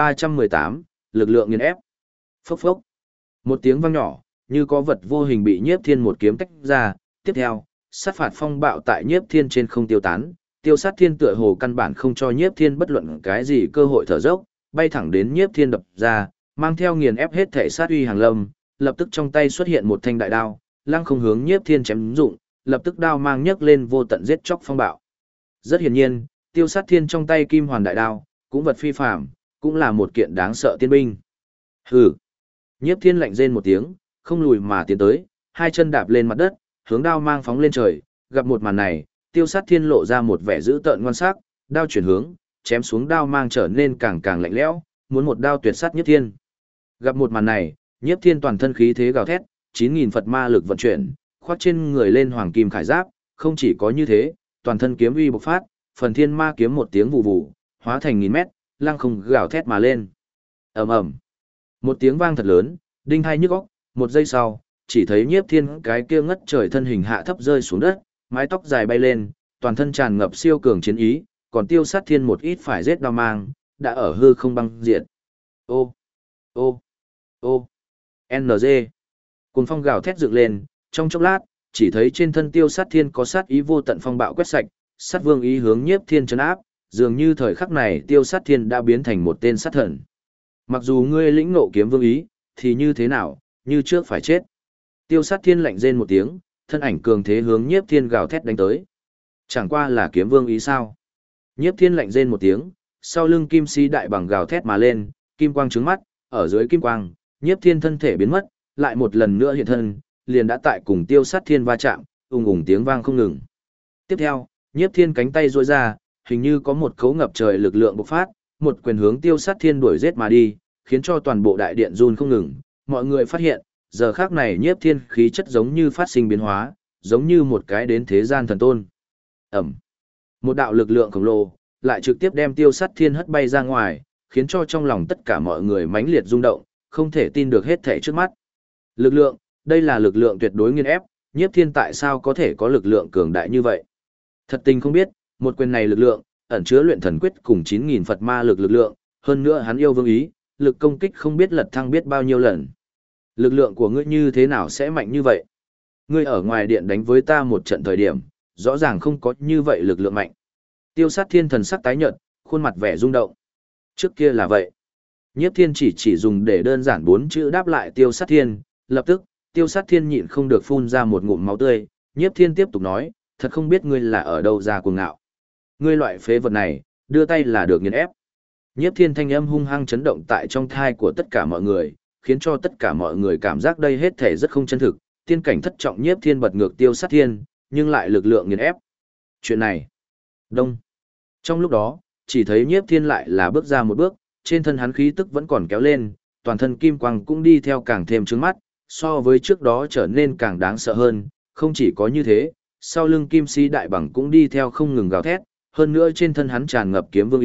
1318, lực lượng nghiền ép. Phốc phốc. Một tiếng vang nhỏ, như có vật vô hình bị Nhiếp Thiên một kiếm tách ra, tiếp theo, sát phạt phong bạo tại Nhiếp Thiên trên không tiêu tán, Tiêu Sát Thiên tựa hồ căn bản không cho Nhiếp Thiên bất luận cái gì cơ hội thở dốc, bay thẳng đến Nhiếp Thiên đập ra, mang theo nghiền ép hết thể sát uy hàng lâm, lập tức trong tay xuất hiện một thanh đại đao, lăng không hướng Nhiếp Thiên chém dụng, lập tức đao mang nhấc lên vô tận giết chóc phong bạo. Rất hiển nhiên, Tiêu Sát Thiên trong tay kim hoàn đại đao, cũng vật phi phàm, cũng là một kiện đáng sợ tiên binh. Hừ. Nhiếp Thiên lạnh rên một tiếng, không lùi mà tiến tới, hai chân đạp lên mặt đất, hướng đao mang phóng lên trời, gặp một màn này, Tiêu Sát Thiên lộ ra một vẻ dữ tợn ngoan sắc, đao chuyển hướng, chém xuống đao mang trở nên càng càng lạnh lẽo, muốn một đao tuyệt sát Nhiếp Thiên. Gặp một màn này, Nhiếp Thiên toàn thân khí thế gào thét, 9000 Phật ma lực vận chuyển, khoác trên người lên hoàng kim khải giáp, không chỉ có như thế, toàn thân kiếm uy bộc phát, phần thiên ma kiếm một tiếng vù vù, hóa thành nghìn mét, lăng không gào thét mà lên. Ầm ầm. Một tiếng vang thật lớn, đinh hai nhức óc, một giây sau, chỉ thấy Nhiếp Thiên cái kia ngất trời thân hình hạ thấp rơi xuống đất, mái tóc dài bay lên, toàn thân tràn ngập siêu cường chiến ý, còn Tiêu Sát Thiên một ít phải giết đao mang, đã ở hư không băng diệt. Ô, ô, ô, NG. Cùng phong gào thét dựng lên, trong chốc lát, chỉ thấy trên thân Tiêu Sát Thiên có sát ý vô tận phong bạo quét sạch, sát vương ý hướng Nhiếp Thiên trấn áp, dường như thời khắc này Tiêu Sát Thiên đã biến thành một tên sát thần. Mặc dù ngươi lĩnh ngộ kiếm vương ý, thì như thế nào, như trước phải chết. Tiêu Sát Thiên lạnh rên một tiếng, thân ảnh cường thế hướng Nhiếp Thiên gào thét đánh tới. Chẳng qua là kiếm vương ý sao? Nhiếp Thiên lạnh rên một tiếng, sau lưng kim si đại bằng gào thét mà lên, kim quang trướng mắt, ở dưới kim quang, Nhiếp Thiên thân thể biến mất, lại một lần nữa hiện thân, liền đã tại cùng Tiêu Sát Thiên va chạm, ùng ùng tiếng vang không ngừng. Tiếp theo, Nhiếp Thiên cánh tay duỗi ra, hình như có một cấu ngập trời lực lượng bộc phát, một quyền hướng Tiêu Sát Thiên đuổi giết mà đi, khiến cho toàn bộ đại điện run không ngừng. Mọi người phát hiện, giờ khắc này Nhiếp Thiên khí chất giống như phát sinh biến hóa, giống như một cái đến thế gian thần tôn. Ẩm. Một đạo lực lượng khổng lồ, lại trực tiếp đem Tiêu Sát Thiên hất bay ra ngoài, khiến cho trong lòng tất cả mọi người mãnh liệt rung động, không thể tin được hết thảy trước mắt. Lực lượng, đây là lực lượng tuyệt đối nghiền ép, Nhiếp Thiên tại sao có thể có lực lượng cường đại như vậy? Thật tình không biết, một quyền này lực lượng, ẩn chứa luyện thần quyết cùng 9000 Phật ma lực lượng, hơn nữa hắn yêu vương ý, lực công kích không biết lật thăng biết bao nhiêu lần. Lực lượng của ngươi như thế nào sẽ mạnh như vậy? Ngươi ở ngoài điện đánh với ta một trận thời điểm, rõ ràng không có như vậy lực lượng mạnh. Tiêu Sát Thiên thần sắc tái nhợt, khuôn mặt vẻ rung động. Trước kia là vậy. Nhiếp Thiên chỉ dùng để đơn giản 4 chữ đáp lại Tiêu Sát Thiên, lập tức, Tiêu Sát Thiên nhịn không được phun ra một ngụm máu tươi, Nhiếp Thiên tiếp tục nói, thật không biết ngươi là ở đâu ra cuồng ngạo. Ngươi loại phế vật này, đưa tay là được nghiền ép. Nhiếp Thiên thanh âm hung hăng chấn động tại trong thai của tất cả mọi người, khiến cho tất cả mọi người cảm giác đây hết thể rất không chân thực, tiên cảnh thất trọng Nhiếp Thiên bật ngược Tiêu Sát Thiên, nhưng lại lực lượng nghiền ép. Chuyện này, đông. Trong lúc đó, chỉ thấy Nhiếp Thiên lại là bước ra một bước, trên thân hắn khí tức vẫn còn kéo lên, toàn thân kim quang cũng đi theo càng thêm trướng mắt, so với trước đó trở nên càng đáng sợ hơn, không chỉ có như thế, sau lưng kim sĩ đại bằng cũng đi theo không ngừng gào thét, hơn nữa trên thân hắn tràn ngập kiếm vương ý,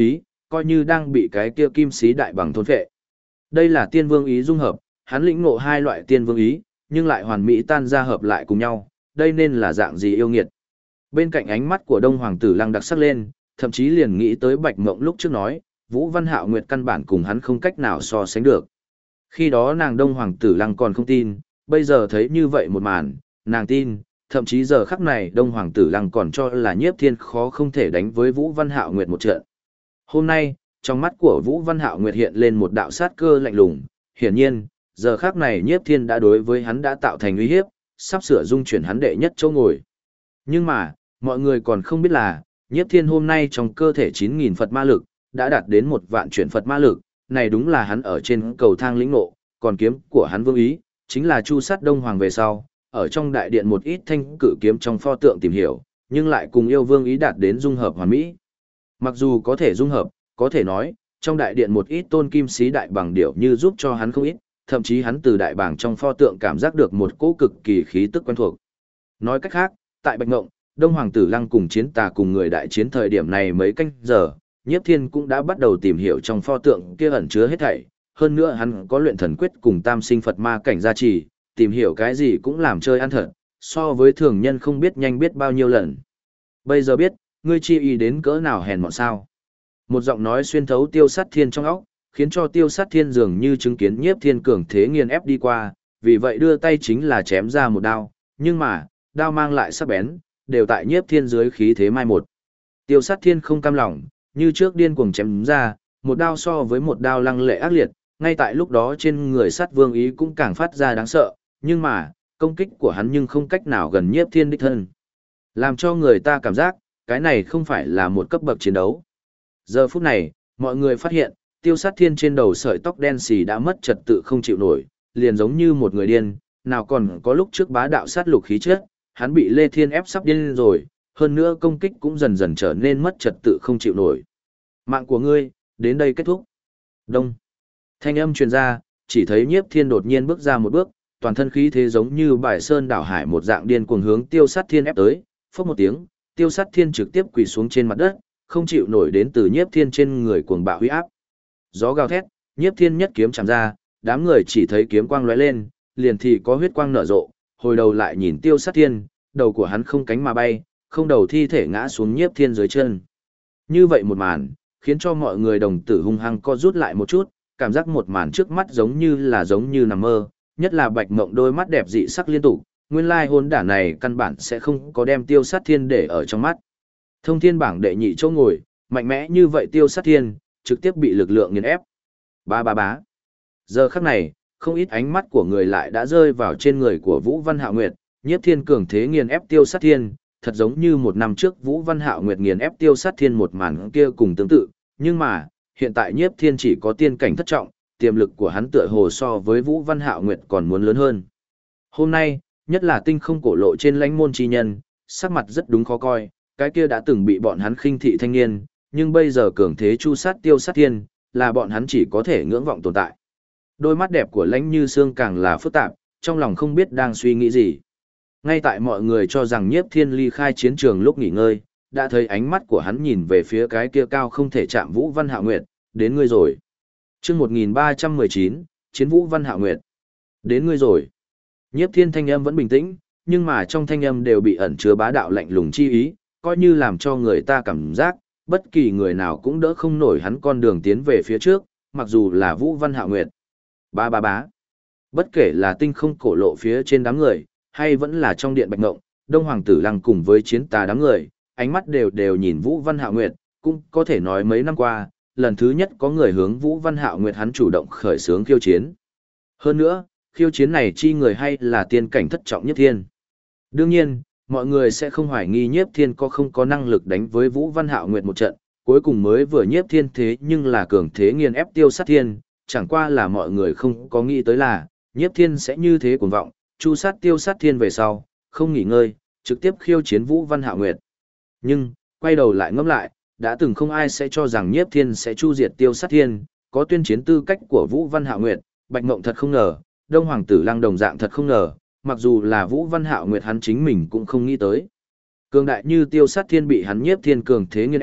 coi như đang bị cái kia kim sĩ đại bằng thôn phệ. Đây là tiên vương ý dung hợp, hắn lĩnh ngộ hai loại tiên vương ý, nhưng lại hoàn mỹ tan ra hợp lại cùng nhau, đây nên là dạng gì yêu nghiệt. Bên cạnh ánh mắt của Đông Hoàng Tử Lăng đặc sắc lên, thậm chí liền nghĩ tới Bạch Mộng lúc trước nói, Vũ Văn Hạo Nguyệt căn bản cùng hắn không cách nào so sánh được. Khi đó nàng Đông Hoàng Tử Lăng còn không tin, bây giờ thấy như vậy một màn, nàng tin, thậm chí giờ khắc này Đông Hoàng Tử Lăng còn cho là Nhiếp Thiên khó không thể đánh với Vũ Văn Hạo Nguyệt một trận. Hôm nay, trong mắt của Vũ Văn Hạo Nguyệt hiện lên một đạo sát cơ lạnh lùng, hiển nhiên, giờ khắc này Nhiếp Thiên đã đối với hắn đã tạo thành uy hiếp, sắp sửa dung chuyển hắn đệ nhất chỗ ngồi. Nhưng mà, mọi người còn không biết là, Nhiếp Thiên hôm nay trong cơ thể 9.000 Phật ma lực, đã đạt đến 1 vạn chuyển Phật ma lực, này đúng là hắn ở trên cầu thang lĩnh ngộ, còn kiếm của hắn vương ý, chính là chu sát Đông Hoàng về sau, ở trong đại điện một ít thanh cử kiếm trong pho tượng tìm hiểu, nhưng lại cùng yêu vương ý đạt đến dung hợp hoàn mỹ. Mặc dù có thể dung hợp, có thể nói, trong đại điện một ít tôn kim sĩ đại bảng điểu như giúp cho hắn không ít, thậm chí hắn từ đại bảng trong pho tượng cảm giác được một cỗ cực kỳ khí tức quen thuộc. Nói cách khác, tại Bạch Ngộng, Đông Hoàng Tử Lăng cùng chiến tà cùng người đại chiến thời điểm này mấy canh giờ, Nhiếp Thiên cũng đã bắt đầu tìm hiểu trong pho tượng kia ẩn chứa hết thảy, hơn nữa hắn có luyện thần quyết cùng tam sinh Phật ma cảnh gia trì, tìm hiểu cái gì cũng làm chơi ăn thật, so với thường nhân không biết nhanh biết bao nhiêu lần. Bây giờ biết, ngươi chi ý đến cỡ nào hèn mọn sao. Một giọng nói xuyên thấu Tiêu Sát Thiên trong óc, khiến cho Tiêu Sát Thiên dường như chứng kiến Nhiếp Thiên cường thế nghiền ép đi qua, vì vậy đưa tay chính là chém ra một đao, nhưng mà, đao mang lại sắc bén, đều tại Nhiếp Thiên dưới khí thế mai một. Tiêu Sát Thiên không cam lòng, như trước điên cuồng chém ra, một đao so với một đao lăng lệ ác liệt, ngay tại lúc đó trên người sát vương ý cũng càng phát ra đáng sợ, nhưng mà, công kích của hắn nhưng không cách nào gần Nhiếp Thiên đích thân. Làm cho người ta cảm giác, cái này không phải là một cấp bậc chiến đấu. Giờ phút này, mọi người phát hiện, Tiêu Sát Thiên trên đầu sợi tóc đen xì đã mất trật tự không chịu nổi, liền giống như một người điên, nào còn có lúc trước bá đạo sát lục khí chất, hắn bị Lê Thiên ép sắp điên rồi, hơn nữa công kích cũng dần dần trở nên mất trật tự không chịu nổi. Mạng của ngươi, đến đây kết thúc. Đông. Thanh âm truyền ra, chỉ thấy Nhiếp Thiên đột nhiên bước ra một bước, toàn thân khí thế giống như bài sơn đảo hải một dạng điên cuồng hướng Tiêu Sát Thiên ép tới, phốc một tiếng, Tiêu Sát Thiên trực tiếp quỳ xuống trên mặt đất, không chịu nổi đến từ Nhiếp Thiên trên người cuồng bạo uy áp. Gió gào thét, Nhiếp Thiên nhất kiếm chạm ra, đám người chỉ thấy kiếm quang lóe lên, liền thì có huyết quang nở rộ, hồi đầu lại nhìn Tiêu Sát Thiên, đầu của hắn không cánh mà bay, không đầu thi thể ngã xuống Nhiếp Thiên dưới chân. Như vậy một màn, khiến cho mọi người đồng tử hung hăng co rút lại một chút, cảm giác một màn trước mắt giống như nằm mơ, nhất là Bạch Mộng đôi mắt đẹp dị sắc liên tục, nguyên lai hôn đả này căn bản sẽ không có đem Tiêu Sát Thiên để ở trong mắt. Thông thiên bảng đệ nhị chỗ ngồi, mạnh mẽ như vậy Tiêu Sát Thiên, trực tiếp bị lực lượng nghiền ép. Ba ba bá. Giờ khắc này, không ít ánh mắt của người lại đã rơi vào trên người của Vũ Văn Hạo Nguyệt, Nhiếp Thiên cường thế nghiền ép Tiêu Sát Thiên, thật giống như một năm trước Vũ Văn Hạo Nguyệt nghiền ép Tiêu Sát Thiên một màn kia cùng tương tự, nhưng mà, hiện tại Nhiếp Thiên chỉ có tiên cảnh thất trọng, tiềm lực của hắn tựa hồ so với Vũ Văn Hạo Nguyệt còn muốn lớn hơn. Hôm nay, nhất là tinh không cổ lộ trên lãnh môn chi nhân, sắc mặt rất đúng khó coi, cái kia đã từng bị bọn hắn khinh thị thanh niên, nhưng bây giờ cường thế chu sát Tiêu Sát Thiên, là bọn hắn chỉ có thể ngưỡng vọng tồn tại. Đôi mắt đẹp của Lãnh Như Sương càng là phức tạp, trong lòng không biết đang suy nghĩ gì. Ngay tại mọi người cho rằng Nhiếp Thiên ly khai chiến trường lúc nghỉ ngơi, đã thấy ánh mắt của hắn nhìn về phía cái kia cao không thể chạm Vũ Văn Hạo Nguyệt, đến ngươi rồi. Chương 1319, Chiến Vũ Văn Hạo Nguyệt. Đến ngươi rồi. Nhiếp Thiên thanh âm vẫn bình tĩnh, nhưng mà trong thanh âm đều bị ẩn chứa bá đạo lạnh lùng chi ý, coi như làm cho người ta cảm giác, bất kỳ người nào cũng đỡ không nổi hắn con đường tiến về phía trước, mặc dù là Vũ Văn Hạo Nguyệt. Ba ba bá. Bất kể là tinh không cổ lộ phía trên đám người, hay vẫn là trong điện Bạch Ngộng, Đông Hoàng Tử Lăng cùng với chiến tà đám người, ánh mắt đều nhìn Vũ Văn Hạo Nguyệt, cũng có thể nói mấy năm qua, lần thứ nhất có người hướng Vũ Văn Hạo Nguyệt hắn chủ động khởi xướng khiêu chiến. Hơn nữa, khiêu chiến này chi người hay là tiên cảnh thất trọng Nhiếp Thiên. Đương nhiên, mọi người sẽ không hoài nghi Nhiếp Thiên không có năng lực đánh với Vũ Văn Hạo Nguyệt một trận, cuối cùng mới vừa Nhiếp Thiên thế nhưng là cường thế nghiền ép Tiêu Sát Thiên, chẳng qua là mọi người không có nghĩ tới là, Nhiếp Thiên sẽ như thế cuồng vọng, chu sát Tiêu Sát Thiên về sau, không nghỉ ngơi, trực tiếp khiêu chiến Vũ Văn Hạo Nguyệt. Nhưng, quay đầu lại ngẫm lại, đã từng không ai sẽ cho rằng Nhiếp Thiên sẽ chu diệt Tiêu Sát Thiên, có tuyên chiến tư cách của Vũ Văn Hạo Nguyệt, Bạch Ngộng thật không ngờ, Đông Hoàng Tử Lăng đồng dạng thật không ngờ, mặc dù là Vũ Văn Hạo Nguyệt hắn chính mình cũng không nghĩ tới. Cường đại như Tiêu Sát Thiên bị hắn Nhiếp Thiên cường thế nghiền ép,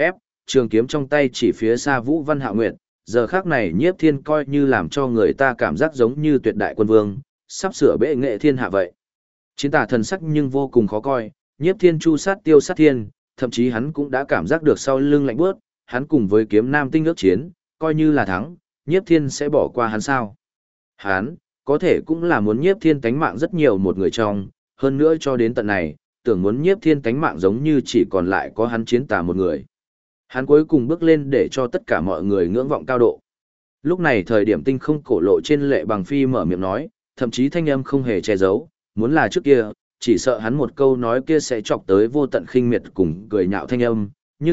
trường kiếm trong tay chỉ phía xa Vũ Văn Hạo Nguyệt, giờ khác này Nhiếp Thiên coi như làm cho người ta cảm giác giống như tuyệt đại quân vương, sắp sửa bệ nghệ thiên hạ vậy. Chiến tà thần sắc nhưng vô cùng khó coi, Nhiếp Thiên chu sát tiêu sát thiên, thậm chí hắn cũng đã cảm giác được sau lưng lạnh bước, hắn cùng với kiếm nam tinh ước chiến, coi như là thắng, Nhiếp Thiên sẽ bỏ qua hắn sao? Hắn, có thể cũng là muốn Nhiếp Thiên tánh mạng rất nhiều một người trong, hơn nữa cho đến tận này, tưởng muốn Nhiếp Thiên tánh mạng giống như chỉ còn lại có hắn chiến tà một người. Hắn cuối cùng bước lên để cho tất cả mọi người ngưỡng vọng cao độ. Lúc này thời điểm tinh không cổ lộ trên Lệ Bằng Phi mở miệng nói, thậm chí thanh âm không hề che giấu, muốn là trước kia, chỉ sợ hắn một câu nói kia sẽ chọc tới vô tận khinh miệt cùng cười nhạo thanh âm,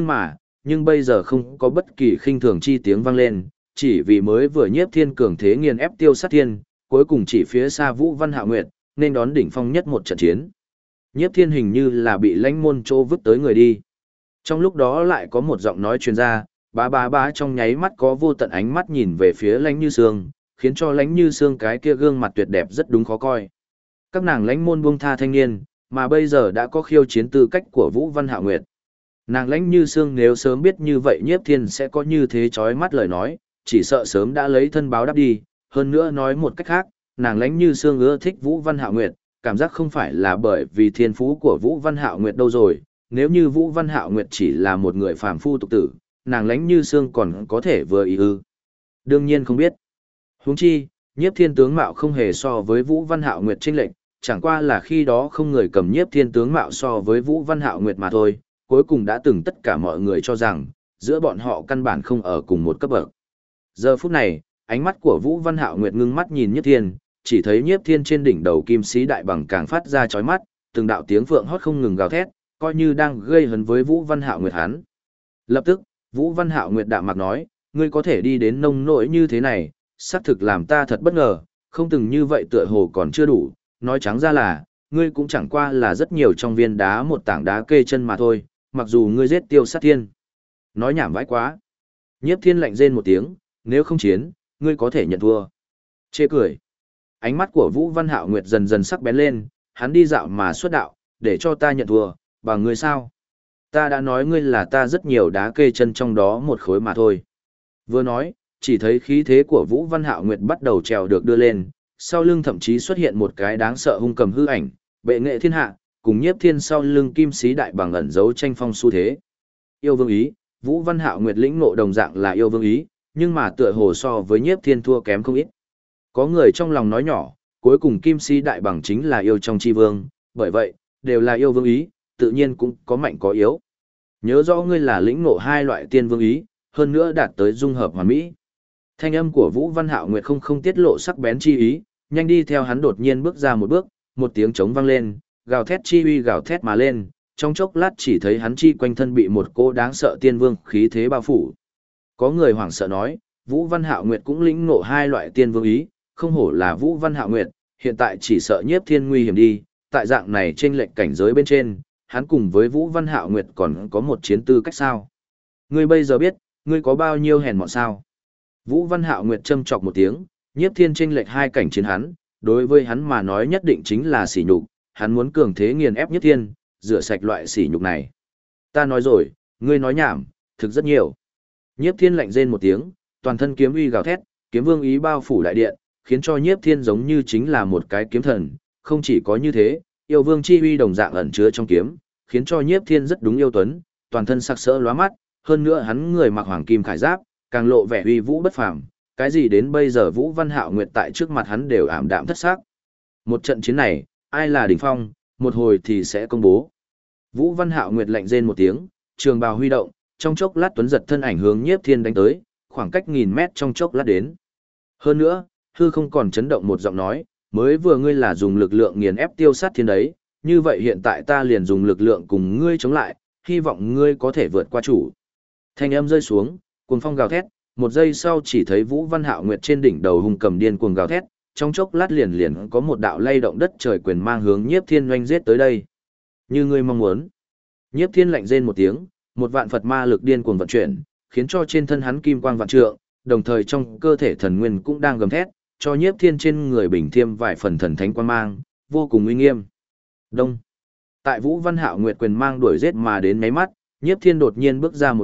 nhưng bây giờ không có bất kỳ khinh thường chi tiếng vang lên, chỉ vì mới vừa Nhiếp Thiên cường thế nghiền ép tiêu sát thiên, cuối cùng chỉ phía xa Vũ Văn Hạo Nguyệt, nên đón đỉnh phong nhất một trận chiến. Nhiếp Thiên hình như là bị lãnh môn chỗ vứt tới người đi. Trong lúc đó lại có một giọng nói truyền ra, bá trong nháy mắt có vô tận ánh mắt nhìn về phía Lãnh Như Sương, khiến cho Lãnh Như Sương cái kia gương mặt tuyệt đẹp rất đúng khó coi. Các nàng lãnh môn buông tha thanh niên, mà bây giờ đã có khiêu chiến tư cách của Vũ Văn Hạo Nguyệt. Nàng Lãnh Như Sương nếu sớm biết như vậy Nhiếp Thiên sẽ có như thế chói mắt lời nói, chỉ sợ sớm đã lấy thân báo đáp đi, hơn nữa nói một cách khác, nàng Lãnh Như Sương ưa thích Vũ Văn Hạo Nguyệt, cảm giác không phải là bởi vì thiên phú của Vũ Văn Hạo Nguyệt đâu rồi, nếu như Vũ Văn Hạo Nguyệt chỉ là một người phàm phu tục tử, nàng Lãnh Như Sương còn có thể vừa ý ư? Đương nhiên không biết. Huống chi, Nhiếp Thiên tướng mạo không hề so với Vũ Văn Hạo Nguyệt chênh lệch, chẳng qua là khi đó không người cầm Nhiếp Thiên tướng mạo so với Vũ Văn Hạo Nguyệt mà thôi, cuối cùng đã từng tất cả mọi người cho rằng, giữa bọn họ căn bản không ở cùng một cấp bậc. Giờ phút này, ánh mắt của Vũ Văn Hạo Nguyệt ngưng mắt nhìn Nhiếp Thiên, chỉ thấy Nhiếp Thiên trên đỉnh đầu kim sĩ đại bằng càng phát ra chói mắt, từng đạo tiếng phượng hót không ngừng gào thét, coi như đang gây hấn với Vũ Văn Hạo Nguyệt hắn. Lập tức, Vũ Văn Hạo Nguyệt đạm mạc nói, ngươi có thể đi đến nông nỗi như thế này, xác thực làm ta thật bất ngờ, không từng như vậy tựa hồ còn chưa đủ, nói trắng ra là, ngươi cũng chẳng qua là rất nhiều trong viên đá một tảng đá kê chân mà thôi, mặc dù ngươi giết tiêu sát thiên. Nói nhảm vãi quá. Nhiếp Thiên lạnh rên một tiếng, nếu không chiến, ngươi có thể nhận thua. Chê cười. Ánh mắt của Vũ Văn Hạo Nguyệt dần dần sắc bén lên, hắn đi dạo mà xuất đạo, để cho ta nhận thua, bằng ngươi sao? Ta đã nói ngươi là ta rất nhiều đá kê chân trong đó một khối mà thôi. Vừa nói, chỉ thấy khí thế của Vũ Văn Hạo Nguyệt bắt đầu trèo được đưa lên, sau lưng thậm chí xuất hiện một cái đáng sợ hung cầm hư ảnh, bệ nghệ thiên hạ, cùng Nhiếp Thiên sau lưng kim sĩ đại bằng ẩn giấu tranh phong xu thế. Yêu vương ý, Vũ Văn Hạo Nguyệt lĩnh ngộ đồng dạng là yêu vương ý, nhưng mà tựa hồ so với Nhiếp Thiên thua kém không ít. Có người trong lòng nói nhỏ, cuối cùng kim sĩ đại bằng chính là yêu trong chi vương, bởi vậy, đều là yêu vương ý, tự nhiên cũng có mạnh có yếu. Nhớ rõ ngươi là lĩnh ngộ hai loại tiên vương ý, hơn nữa đạt tới dung hợp hoàn mỹ. Thanh âm của Vũ Văn Hạo Nguyệt không tiết lộ sắc bén chi ý, nhanh đi theo hắn đột nhiên bước ra một bước, một tiếng trống vang lên, gào thét chi uy gào thét mà lên, trong chốc lát chỉ thấy hắn chi quanh thân bị một cô đáng sợ tiên vương khí thế bao phủ. Có người hoảng sợ nói, Vũ Văn Hạo Nguyệt cũng lĩnh ngộ hai loại tiên vương ý, không hổ là Vũ Văn Hạo Nguyệt, hiện tại chỉ sợ Nhiếp Thiên nguy hiểm đi, tại dạng này trên lệnh cảnh giới bên trên, hắn cùng với Vũ Văn Hạo Nguyệt còn có một chiến tư cách sao. Ngươi bây giờ biết, ngươi có bao nhiêu hèn mọn sao. Vũ Văn Hạo Nguyệt châm chọc một tiếng, Nhiếp Thiên chênh lệch hai cảnh chiến hắn, đối với hắn mà nói nhất định chính là sỉ nhục, hắn muốn cường thế nghiền ép Nhiếp Thiên, rửa sạch loại sỉ nhục này. Ta nói rồi, ngươi nói nhảm, thực rất nhiều. Nhiếp Thiên lạnh rên một tiếng, toàn thân kiếm uy gào thét, kiếm vương ý bao phủ đại điện, khiến cho Nhiếp Thiên giống như chính là một cái kiếm thần, không chỉ có như thế, yêu vương chi uy đồng dạng ẩn chứa trong kiếm, khiến cho Nhiếp Thiên rất đúng yêu tuấn, toàn thân sặc sỡ lóa mắt, hơn nữa hắn người mặc hoàng kim khải giáp, càng lộ vẻ uy vũ bất phàm, cái gì đến bây giờ Vũ Văn Hạo Nguyệt tại trước mặt hắn đều ảm đạm thất sắc. Một trận chiến này, ai là đỉnh phong, một hồi thì sẽ công bố. Vũ Văn Hạo Nguyệt lạnh rên một tiếng, trường bào huy động, trong chốc lát tuấn giật thân ảnh hướng Nhiếp Thiên đánh tới, khoảng cách 1000 mét trong chốc lát đến. Hơn nữa, hư không còn chấn động một giọng nói, mới vừa ngươi là dùng lực lượng nghiền ép tiêu sát thiên đấy, như vậy hiện tại ta liền dùng lực lượng cùng ngươi chống lại, hy vọng ngươi có thể vượt qua chủ. Thanh âm rơi xuống, cuồng phong gào thét, một giây sau chỉ thấy Vũ Văn Hạo Nguyệt trên đỉnh đầu hung cầm điên cuồng gào thét, trong chốc lát liền có một đạo lay động đất trời quyền mang hướng Nhiếp Thiên oanh giết tới đây. Như ngươi mong muốn. Nhiếp Thiên lạnh rên một tiếng, một vạn Phật ma lực điên cuồng vận chuyển, khiến cho trên thân hắn kim quang vạn trượng, đồng thời trong cơ thể thần nguyên cũng đang gầm thét, cho Nhiếp Thiên trên người bình thiêm vài phần thần thánh quang mang, vô cùng uy nghiêm. Đông. Tại Vũ Văn Hạo Nguyệt quyền mang đuổi giết mà đến mấy mắt, Nhiếp Thiên đột nhiên bước ra một bước,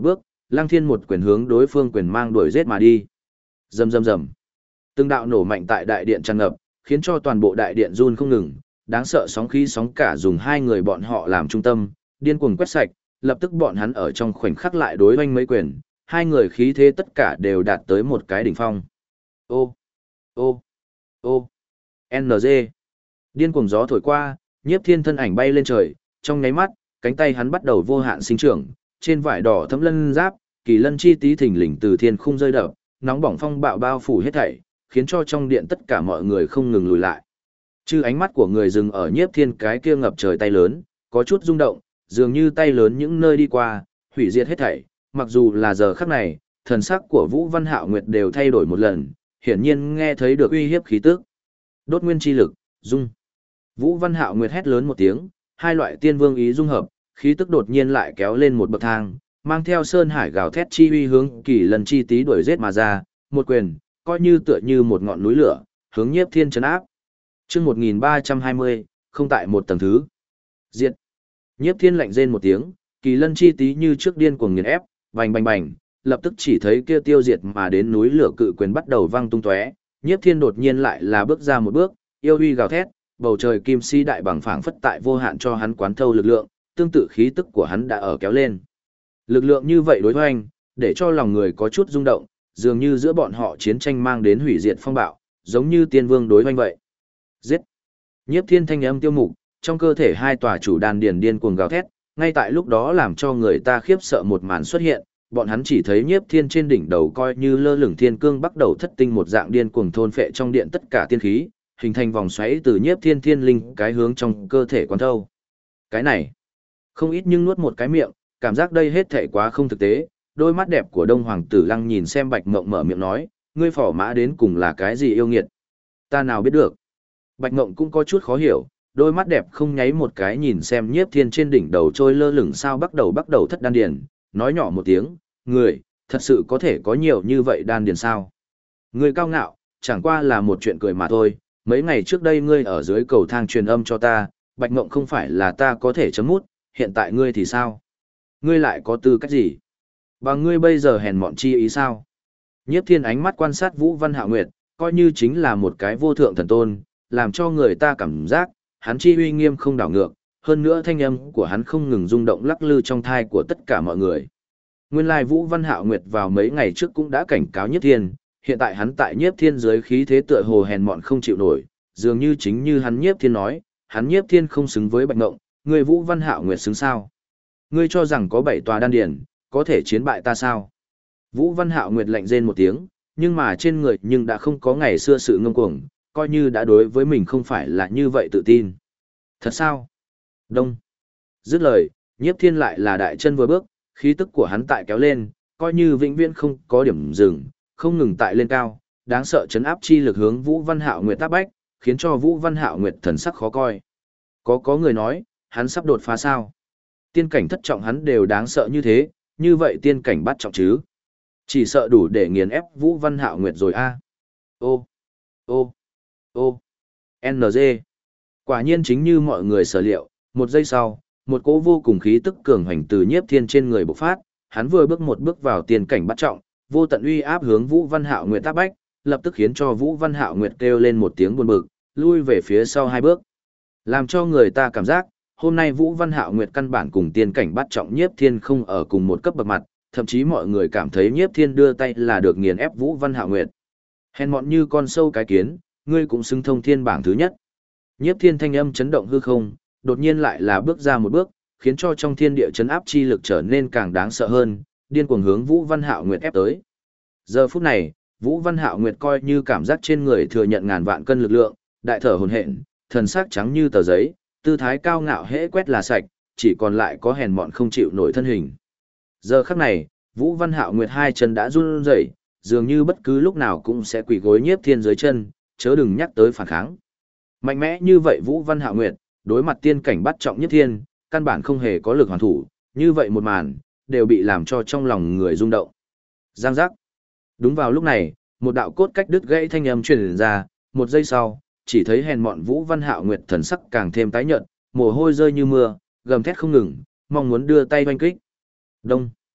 Lăng Thiên một quyền hướng đối phương quyền mang đuổi giết mà đi. Rầm rầm rầm. Từng đạo nổ mạnh tại đại điện tràn ngập, khiến cho toàn bộ đại điện run không ngừng, đáng sợ sóng khí sóng cả dùng hai người bọn họ làm trung tâm, điên cuồng quét sạch, lập tức bọn hắn ở trong khoảnh khắc lại đối oanh mấy quyền, hai người khí thế tất cả đều đạt tới một cái đỉnh phong. Ô, ô, ô, NG. Điên cuồng gió thổi qua, Nhiếp Thiên thân ảnh bay lên trời, trong nháy mắt, cánh tay hắn bắt đầu vô hạn sinh trưởng, trên vải đỏ thấm lân giáp, kỳ lân chi tí thình lình từ thiên khung rơi đập, nóng bỏng phong bạo bao phủ hết thảy, khiến cho trong điện tất cả mọi người không ngừng lùi lại. Chứ ánh mắt của người dừng ở Nhiếp Thiên cái kia ngập trời tay lớn, có chút rung động, dường như tay lớn những nơi đi qua, hủy diệt hết thảy, mặc dù là giờ khắc này, thần sắc của Vũ Văn Hạo Nguyệt đều thay đổi một lần, hiển nhiên nghe thấy được uy hiếp khí tức. Đốt nguyên chi lực, dung. Vũ Văn Hạo Nguyệt hét lớn một tiếng, hai loại tiên vương ý dung hợp, khí tức đột nhiên lại kéo lên một bậc thang, mang theo sơn hải gào thét chi uy hướng kỳ lần chi tí đuổi giết mà ra, một quyền, coi như tựa như một ngọn núi lửa, hướng Nhiếp Thiên trấn áp. Chương 1320, không tại một tầng thứ. Diệt. Nhiếp Thiên lạnh rên một tiếng, kỳ lân chi tí như trước điên cuồng nghiền ép, bành bành bành, lập tức chỉ thấy kia tiêu diệt mà đến núi lửa cự quyền bắt đầu văng tung tóe. Nhiếp Thiên đột nhiên lại là bước ra một bước, yêu uy gào thét, bầu trời kim si đại bằng phảng phất tại vô hạn cho hắn quán thâu lực lượng, tương tự khí tức của hắn đã ở kéo lên. Lực lượng như vậy đối hoành, để cho lòng người có chút rung động, dường như giữa bọn họ chiến tranh mang đến hủy diệt phong bạo, giống như tiên vương đối hoành vậy. Giết! Nhiếp Thiên thanh âm tiêu mục, trong cơ thể hai tòa chủ đan điền điên cuồng gào thét, ngay tại lúc đó làm cho người ta khiếp sợ một màn xuất hiện, bọn hắn chỉ thấy Nhiếp Thiên trên đỉnh đầu coi như lơ lửng thiên cương bắt đầu thất tinh một dạng điên cuồng thôn phệ trong điện tất cả tiên khí, hình thành vòng xoáy từ Nhiếp Thiên thiên linh cái hướng trong cơ thể quán thâu. Cái này, không ít nhưng nuốt một cái miệng, cảm giác đây hết thảy quá không thực tế, đôi mắt đẹp của Đông Hoàng Tử Lăng nhìn xem Bạch Ngộng mở miệng nói, ngươi phỏ mã đến cùng là cái gì yêu nghiệt? Ta nào biết được. Bạch Ngộng cũng có chút khó hiểu, đôi mắt đẹp không nháy một cái nhìn xem Nhiếp Thiên trên đỉnh đầu trôi lơ lửng sao bắt đầu thất đan điền, nói nhỏ một tiếng, người, thật sự có thể có nhiều như vậy đan điền sao? Ngươi cao ngạo, chẳng qua là một chuyện cười mà thôi, mấy ngày trước đây ngươi ở dưới cầu thang truyền âm cho ta, Bạch Ngộng không phải là ta có thể chấm mút, hiện tại ngươi thì sao? Ngươi lại có tư cách gì? Bằng ngươi bây giờ hèn mọn chi ý sao? Nhiếp Thiên ánh mắt quan sát Vũ Văn Hạo Nguyệt, coi như chính là một cái vô thượng thần tôn, làm cho người ta cảm giác, hắn chi uy nghiêm không đảo ngược, hơn nữa thanh âm của hắn không ngừng rung động lắc lư trong thai của tất cả mọi người. Nguyên lai Vũ Văn Hạo Nguyệt vào mấy ngày trước cũng đã cảnh cáo Nhiếp Thiên, hiện tại hắn tại Nhiếp Thiên dưới khí thế tựa hồ hèn mọn không chịu nổi, dường như chính như hắn Nhiếp Thiên nói, hắn Nhiếp Thiên không xứng với Bạch Ngộng, người Vũ Văn Hạo Nguyệt xứng sao? Ngươi cho rằng có 7 tòa đan điền, có thể chiến bại ta sao? Vũ Văn Hạo Nguyệt lạnh rên một tiếng, nhưng mà trên người nhưng đã không có ngày xưa sự ngông cuồng, coi như đã đối với mình không phải là như vậy tự tin. Thật sao? Đông. Dứt lời, Nhiếp Thiên lại là đại chân vừa bước, khí tức của hắn tại kéo lên, coi như vĩnh viễn không có điểm dừng, không ngừng tại lên cao, đáng sợ chấn áp chi lực hướng Vũ Văn Hạo Nguyệt tác bách, khiến cho Vũ Văn Hạo Nguyệt thần sắc khó coi. Có người nói, hắn sắp đột phá sao? Tiên cảnh thất trọng hắn đều đáng sợ như thế, như vậy tiên cảnh bắt trọng chứ? Chỉ sợ đủ để nghiền ép Vũ Văn Hạo Nguyệt rồi a. Ô, ô, ô, NG. Quả nhiên chính như mọi người sở liệu, một giây sau, một cỗ vô cùng khí tức cường hoành từ Nhiếp Thiên trên người bộc phát, hắn vừa bước một bước vào tiên cảnh bắt trọng, vô tận uy áp hướng Vũ Văn Hạo Nguyệt tác bách, lập tức khiến cho Vũ Văn Hạo Nguyệt kêu lên một tiếng buồn bực, lui về phía sau hai bước. Làm cho người ta cảm giác, hôm nay Vũ Văn Hạo Nguyệt căn bản cùng tiên cảnh bắt trọng Nhiếp Thiên không ở cùng một cấp bậc mặt, thậm chí mọi người cảm thấy Nhiếp Thiên đưa tay là được nghiền ép Vũ Văn Hạo Nguyệt. Hèn mọn như con sâu cái kiến, ngươi cũng xứng thông thiên bảng thứ nhất. Nhiếp Thiên thanh âm chấn động hư không, đột nhiên lại là bước ra một bước, khiến cho trong thiên địa chấn áp chi lực trở nên càng đáng sợ hơn, điên cuồng hướng Vũ Văn Hạo Nguyệt ép tới. Giờ phút này, Vũ Văn Hạo Nguyệt coi như cảm giác trên người thừa nhận ngàn vạn cân lực lượng, đại thở hổn hển, thần sắc trắng như tờ giấy, tư thái cao ngạo hễ quét là sạch, chỉ còn lại có hèn mọn không chịu nổi thân hình. Giờ khắc này, Vũ Văn Hạo Nguyệt hai chân đã run rẩy, dường như bất cứ lúc nào cũng sẽ quỳ gối Nhiếp Thiên dưới chân, chớ đừng nhắc tới phản kháng. Mạnh mẽ như vậy Vũ Văn Hạo Nguyệt, đối mặt tiên cảnh bắt trọng Nhiếp Thiên, căn bản không hề có lực hoàn thủ, như vậy một màn, đều bị làm cho trong lòng người rung động. Giang giác. Đúng vào lúc này, một đạo cốt cách đứt gãy thanh âm truyền ra, một giây sau, chỉ thấy hèn mọn Vũ Văn Hạo Nguyệt thần sắc càng thêm tái nhợt, mồ hôi rơi như mưa, gầm thét không ngừng, mong muốn đưa tay oanh kích. Đông.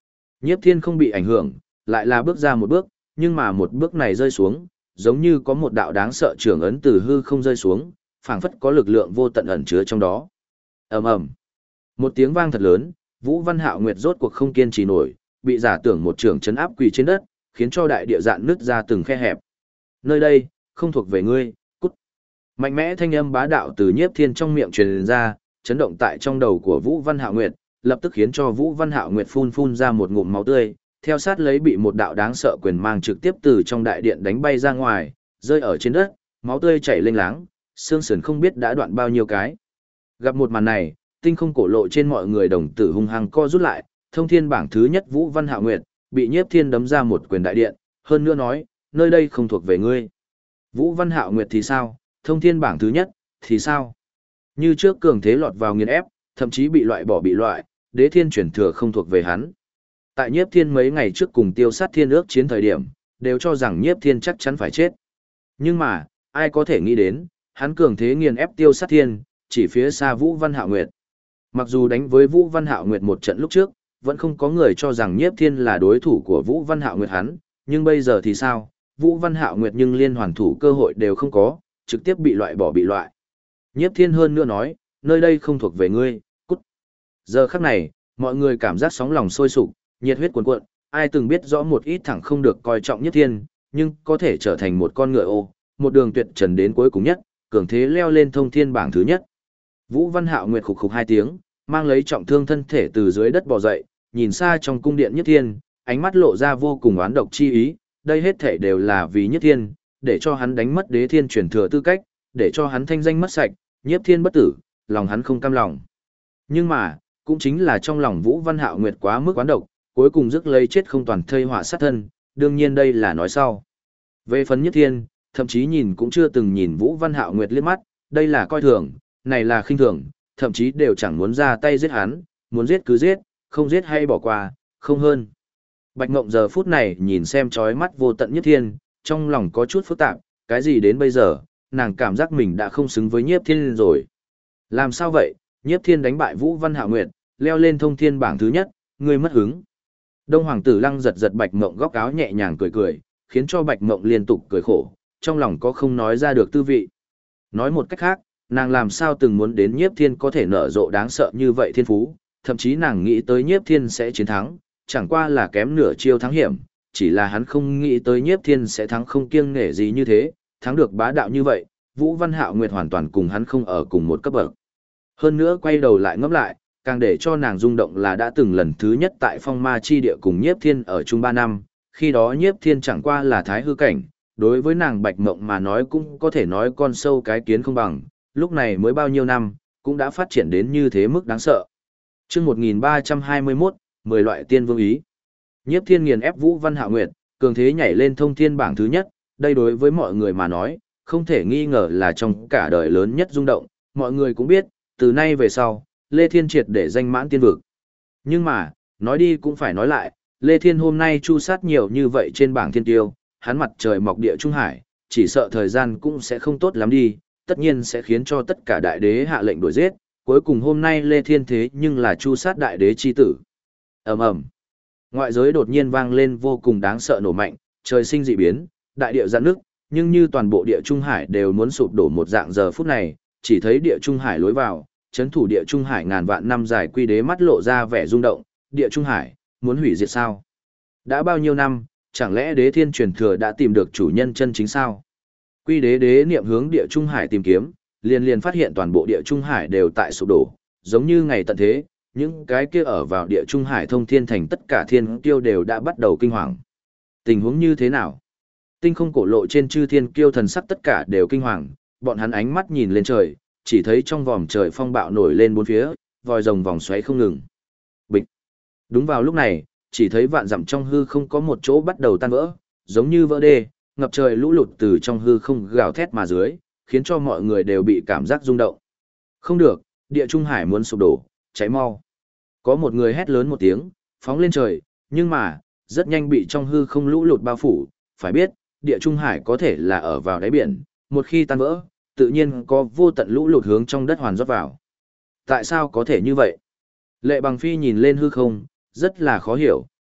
Nhiếp Thiên không bị ảnh hưởng, lại là bước ra một bước, nhưng mà một bước này rơi xuống, giống như có một đạo đáng sợ trường ấn từ hư không rơi xuống, phảng phất có lực lượng vô tận ẩn chứa trong đó. Ầm ầm. Một tiếng vang thật lớn, Vũ Văn Hạo Nguyệt rốt cuộc không kiên trì nổi, bị giả tưởng một trường chấn áp quỳ trên đất, khiến cho đại địa dạn nứt ra từng khe hẹp. Nơi đây, không thuộc về ngươi, cút. Mạnh mẽ thanh âm bá đạo từ Nhiếp Thiên trong miệng truyền ra, chấn động tại trong đầu của Vũ Văn Hạo Nguyệt, lập tức khiến cho Vũ Văn Hạo Nguyệt phun ra một ngụm máu tươi, theo sát lấy bị một đạo đáng sợ quyền mang trực tiếp từ trong đại điện đánh bay ra ngoài, rơi ở trên đất, máu tươi chảy lênh láng, xương sườn không biết đã đoạn bao nhiêu cái. Gặp một màn này, tinh không cổ lộ trên mọi người đồng tử hung hăng co rút lại, thông thiên bảng thứ nhất Vũ Văn Hạo Nguyệt, bị Nhiếp Thiên đấm ra một quyền đại điện, hơn nữa nói, nơi đây không thuộc về ngươi. Vũ Văn Hạo Nguyệt thì sao, thông thiên bảng thứ nhất, thì sao? Như trước cường thế lọt vào nghiền ép, thậm chí bị loại, đế thiên chuyển thừa không thuộc về hắn. Tại Nhiếp Thiên mấy ngày trước cùng tiêu sát thiên ước chiến thời điểm, đều cho rằng Nhiếp Thiên chắc chắn phải chết. Nhưng mà, ai có thể nghĩ đến, hắn cường thế nghiền ép tiêu sát thiên, chỉ phía xa Vũ Văn Hạo Nguyệt. Mặc dù đánh với Vũ Văn Hạo Nguyệt một trận lúc trước, vẫn không có người cho rằng Nhiếp Thiên là đối thủ của Vũ Văn Hạo Nguyệt hắn, nhưng bây giờ thì sao? Vũ Văn Hạo Nguyệt nhưng liên hoàn thủ cơ hội đều không có, trực tiếp bị loại. Nhiếp Thiên hơn nữa nói, nơi đây không thuộc về ngươi, cút. Giờ khắc này, mọi người cảm giác sóng lòng sôi sục, nhiệt huyết cuồn cuộn, ai từng biết rõ một ít thẳng không được coi trọng Nhiếp Thiên, nhưng có thể trở thành một con ngựa ô, một đường tuyệt trần đến cuối cùng nhất, cường thế leo lên thông thiên bảng thứ nhất. Vũ Văn Hạo Nguyệt khục khục hai tiếng, mang lấy trọng thương thân thể từ dưới đất bò dậy, nhìn xa trong cung điện Nhiếp Thiên, ánh mắt lộ ra vô cùng oán độc chi ý, đây hết thể đều là vì Nhiếp Thiên, để cho hắn đánh mất đế thiên truyền thừa tư cách, để cho hắn thanh danh mất sạch, Nhiếp Thiên bất tử, lòng hắn không cam lòng. Nhưng mà, cũng chính là trong lòng Vũ Văn Hạo Nguyệt quá mức oán độc, cuối cùng rước lấy chết không toàn thây họa sát thân, đương nhiên đây là nói sau. Về phần Nhiếp Thiên, thậm chí nhìn cũng chưa từng nhìn Vũ Văn Hạo Nguyệt liếc mắt, đây là coi thường, này là khinh thường, thậm chí đều chẳng muốn ra tay giết hắn, muốn giết cứ giết, không giết hay bỏ qua, không hơn. Bạch Ngộng giờ phút này nhìn xem chói mắt vô tận Nhiếp Thiên, trong lòng có chút phức tạp, cái gì đến bây giờ, nàng cảm giác mình đã không xứng với Nhiếp Thiên rồi. Làm sao vậy, Nhiếp Thiên đánh bại Vũ Văn Hạo Nguyệt, leo lên thông thiên bảng thứ nhất, ngươi mất hứng. Đông Hoàng Tử Lăng giật Bạch Ngộng góc áo nhẹ nhàng cười, khiến cho Bạch Ngộng liên tục cười khổ, trong lòng có không nói ra được tư vị. Nói một cách khác, nàng làm sao từng muốn đến Nhiếp Thiên có thể nở rộ đáng sợ như vậy thiên phú, thậm chí nàng nghĩ tới Nhiếp Thiên sẽ chiến thắng, chẳng qua là kém nửa chiêu thắng hiểm, chỉ là hắn không nghĩ tới Nhiếp Thiên sẽ thắng không kiêng nể gì như thế, thắng được bá đạo như vậy, Vũ Văn Hạo Nguyệt hoàn toàn cùng hắn không ở cùng một cấp bậc. Hơn nữa quay đầu lại ngẫm lại, càng để cho nàng rung động là đã từng lần thứ nhất tại Phong Ma chi địa cùng Nhiếp Thiên ở chung 3 năm, khi đó Nhiếp Thiên chẳng qua là thái hư cảnh, đối với nàng Bạch Mộng mà nói cũng có thể nói con sâu cái kiến không bằng, lúc này mới bao nhiêu năm, cũng đã phát triển đến như thế mức đáng sợ. Chương 1321, 10 loại tiên vương ý. Nhiếp Thiên nghiền ép Vũ Văn Hạo Nguyệt, cường thế nhảy lên thông thiên bảng thứ nhất, đây đối với mọi người mà nói, không thể nghi ngờ là trong cả đời lớn nhất rung động, mọi người cũng biết, từ nay về sau, Lê Thiên triệt để danh mãn tiên vực. Nhưng mà, nói đi cũng phải nói lại, Lê Thiên hôm nay chu sát nhiều như vậy trên bảng thiên tiêu, hắn mặt trời mọc địa trung hải, chỉ sợ thời gian cũng sẽ không tốt lắm đi, tất nhiên sẽ khiến cho tất cả đại đế hạ lệnh đuổi giết, cuối cùng hôm nay Lê Thiên thế nhưng là chu sát đại đế chi tử. Ầm ầm. Ngoại giới đột nhiên vang lên vô cùng đáng sợ nổ mạnh, trời sinh dị biến, đại địa giãn nước, nhưng như toàn bộ địa trung hải đều muốn sụp đổ một dạng giờ phút này, chỉ thấy địa trung hải lối vào, chấn thủ địa trung hải ngàn vạn năm dài quy đế mắt lộ ra vẻ rung động, địa trung hải muốn hủy diệt sao? Đã bao nhiêu năm, chẳng lẽ đế thiên truyền thừa đã tìm được chủ nhân chân chính sao? Quy đế đế niệm hướng địa trung hải tìm kiếm, liền phát hiện toàn bộ địa trung hải đều tại sụp đổ, giống như ngày tận thế, những cái kia ở vào địa trung hải thông thiên thành tất cả thiên kiêu đều đã bắt đầu kinh hoàng. Tình huống như thế nào? Tinh không cổ lộ trên chư thiên kiêu thần sắc tất cả đều kinh hoàng, bọn hắn ánh mắt nhìn lên trời, chỉ thấy trong vòm trời phong bạo nổi lên bốn phía, vòi rồng vòng xoáy không ngừng. Bịch. Đúng vào lúc này, chỉ thấy vạn dặm trong hư không có một chỗ bắt đầu tan vỡ, giống như vỡ đê, ngập trời lũ lụt từ trong hư không gào thét mà dưới, khiến cho mọi người đều bị cảm giác rung động. Không được, địa trung hải muốn sụp đổ, cháy mau. Có một người hét lớn một tiếng, phóng lên trời, nhưng mà, rất nhanh bị trong hư không lũ lụt bao phủ, phải biết, địa trung hải có thể là ở vào đáy biển, một khi tan vỡ, tự nhiên có vô tận lũ lụt hướng trong đất hoàn rót vào. Tại sao có thể như vậy? Lệ Bằng Phi nhìn lên hư không, rất là khó hiểu,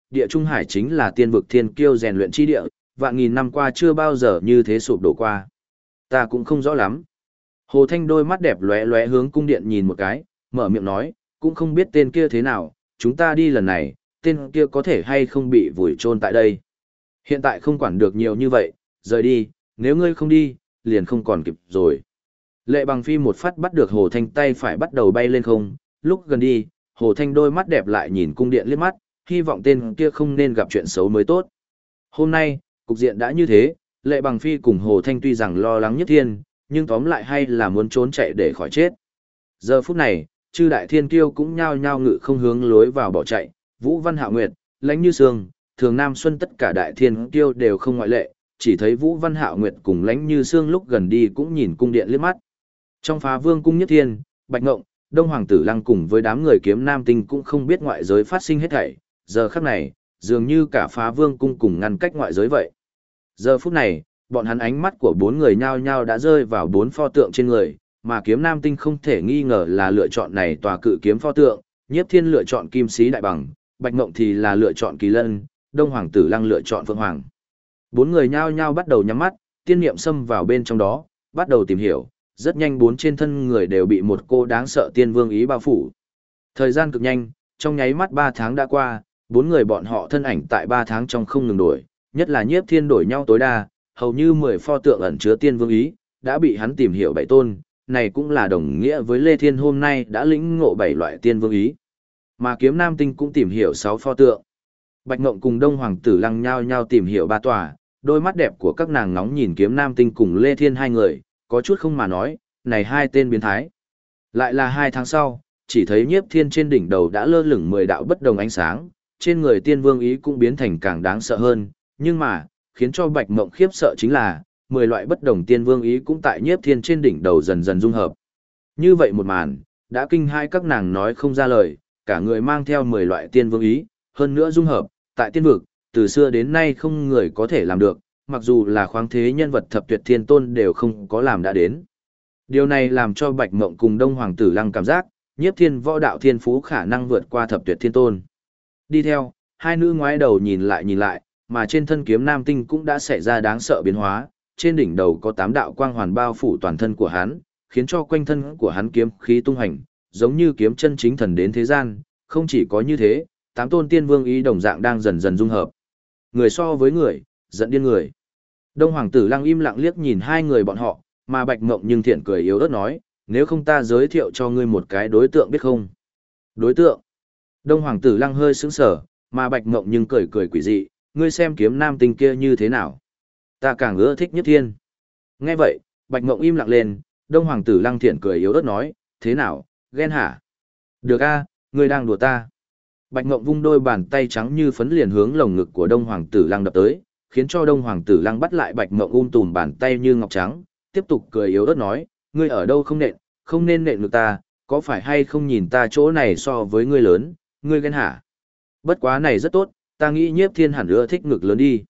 địa trung hải chính là tiên vực thiên kiêu rèn luyện chi địa, vạn nghìn năm qua chưa bao giờ như thế sụp đổ qua. Ta cũng không rõ lắm. Hồ Thanh đôi mắt đẹp lóe lóe hướng cung điện nhìn một cái, mở miệng nói, cũng không biết tên kia thế nào, chúng ta đi lần này, tên kia có thể hay không bị vùi chôn tại đây. Hiện tại không quản được nhiều như vậy, rời đi, nếu ngươi không đi, liền không còn kịp rồi. Lệ Bằng Phi một phát bắt được Hồ Thanh tay phải bắt đầu bay lên không, lúc gần đi, Hồ Thanh đôi mắt đẹp lại nhìn cung điện liếc mắt, hy vọng tên kia không nên gặp chuyện xấu mới tốt. Hôm nay, cục diện đã như thế, Lệ Bằng Phi cùng Hồ Thanh tuy rằng lo lắng nhất thiên, nhưng tóm lại hay là muốn trốn chạy để khỏi chết. Giờ phút này, chư đại thiên kiêu cũng nhao nhao ngự không hướng lối vào bỏ chạy, Vũ Văn Hạo Nguyệt, Lãnh Như Sương, Thường Nam Xuân tất cả đại thiên kiêu đều không ngoại lệ, chỉ thấy Vũ Văn Hạo Nguyệt cùng Lãnh Như Sương lúc gần đi cũng nhìn cung điện liếc mắt. Trong Phá Vương cung nhất thiên, Bạch Ngộng, Đông Hoàng Tử Lăng cùng với đám người kiếm nam tinh cũng không biết ngoại giới phát sinh hết thảy, giờ khắc này, dường như cả Phá Vương cung cùng ngăn cách ngoại giới vậy. Giờ phút này, bọn hắn ánh mắt của bốn người nhao nhao đã rơi vào bốn pho tượng trên người, mà kiếm nam tinh không thể nghi ngờ là lựa chọn này tòa cự kiếm pho tượng, Nhiếp Thiên lựa chọn Kim Sĩ Đại Bằng, Bạch Ngộng thì là lựa chọn Kỳ Lân, Đông Hoàng Tử Lăng lựa chọn Phượng Hoàng. Bốn người nhao nhao bắt đầu nhắm mắt, tiên niệm xâm vào bên trong đó, bắt đầu tìm hiểu, rất nhanh bốn trên thân người đều bị một cô đáng sợ tiên vương ý bao phủ. Thời gian cực nhanh, trong nháy mắt 3 tháng đã qua, bốn người bọn họ thân ảnh tại 3 tháng trong không ngừng đổi, nhất là Nhiếp Thiên đổi nhau tối đa, hầu như 10 pho tượng ẩn chứa tiên vương ý, đã bị hắn tìm hiểu 7 tôn, này cũng là đồng nghĩa với Lê Thiên hôm nay đã lĩnh ngộ 7 loại tiên vương ý. Mà kiếm nam tinh cũng tìm hiểu 6 pho tượng. Bạch Ngộng cùng Đông Hoàng Tử Lăng nhao nhao tìm hiểu 3 tòa, đôi mắt đẹp của các nàng nóng nhìn kiếm nam tinh cùng Lê Thiên hai người, có chút không mà nói, này hai tên biến thái. Lại là 2 tháng sau, chỉ thấy Nhiếp Thiên trên đỉnh đầu đã lơ lửng 10 đạo bất đồng ánh sáng, trên người tiên vương ý cũng biến thành càng đáng sợ hơn, nhưng mà, khiến cho Bạch Ngộng khiếp sợ chính là, 10 loại bất đồng tiên vương ý cũng tại Nhiếp Thiên trên đỉnh đầu dần dần dung hợp. Như vậy một màn, đã kinh hai các nàng nói không ra lời, cả người mang theo 10 loại tiên vương ý, hơn nữa dung hợp, tại tiên vực, từ xưa đến nay không người có thể làm được, mặc dù là khoáng thế nhân vật thập tuyệt thiên tôn đều không có làm đã đến. Điều này làm cho Bạch Ngộng cùng Đông Hoàng Tử Lăng cảm giác, Nhiếp Thiên võ đạo thiên phú khả năng vượt qua thập tuyệt thiên tôn. Đi theo, hai nữ ngoái đầu nhìn lại, mà trên thân kiếm nam tinh cũng đã xảy ra đáng sợ biến hóa, trên đỉnh đầu có 8 đạo quang hoàn bao phủ toàn thân của hắn, khiến cho quanh thân của hắn kiếm khí tung hành, giống như kiếm chân chính thần đến thế gian, không chỉ có như thế, 8 tôn tiên vương ý đồng dạng đang dần dần dung hợp. Người so với người, giận điên người. Đông Hoàng Tử Lăng im lặng liếc nhìn hai người bọn họ, mà Bạch Ngộng nhưng thiện cười yếu ớt nói, nếu không ta giới thiệu cho ngươi một cái đối tượng biết không? Đối tượng? Đông Hoàng Tử Lăng hơi sững sờ, mà Bạch Ngộng nhưng cười cười quỷ dị, ngươi xem kiếm nam tinh kia như thế nào? Ta càng ưa thích Nhất Thiên. Nghe vậy, Bạch Ngộng im lặng lên, Đông Hoàng Tử Lăng thiện cười yếu ớt nói, thế nào, ghen hả? Được a, ngươi đang đùa ta. Bạch Ngộng vung đôi bàn tay trắng như phấn liền hướng lồng ngực của Đông Hoàng Tử Lăng đập tới, khiến cho Đông Hoàng Tử Lăng bắt lại Bạch Ngộng tùm bàn tay như ngọc trắng, tiếp tục cười yếu ớt nói, ngươi ở đâu không nên nện ngực ta, có phải hay không nhìn ta chỗ này so với ngươi lớn, ngươi ghen hả? Bất quá này rất tốt, ta nghĩ Nhiếp Thiên hẳn ưa thích ngực lớn đi.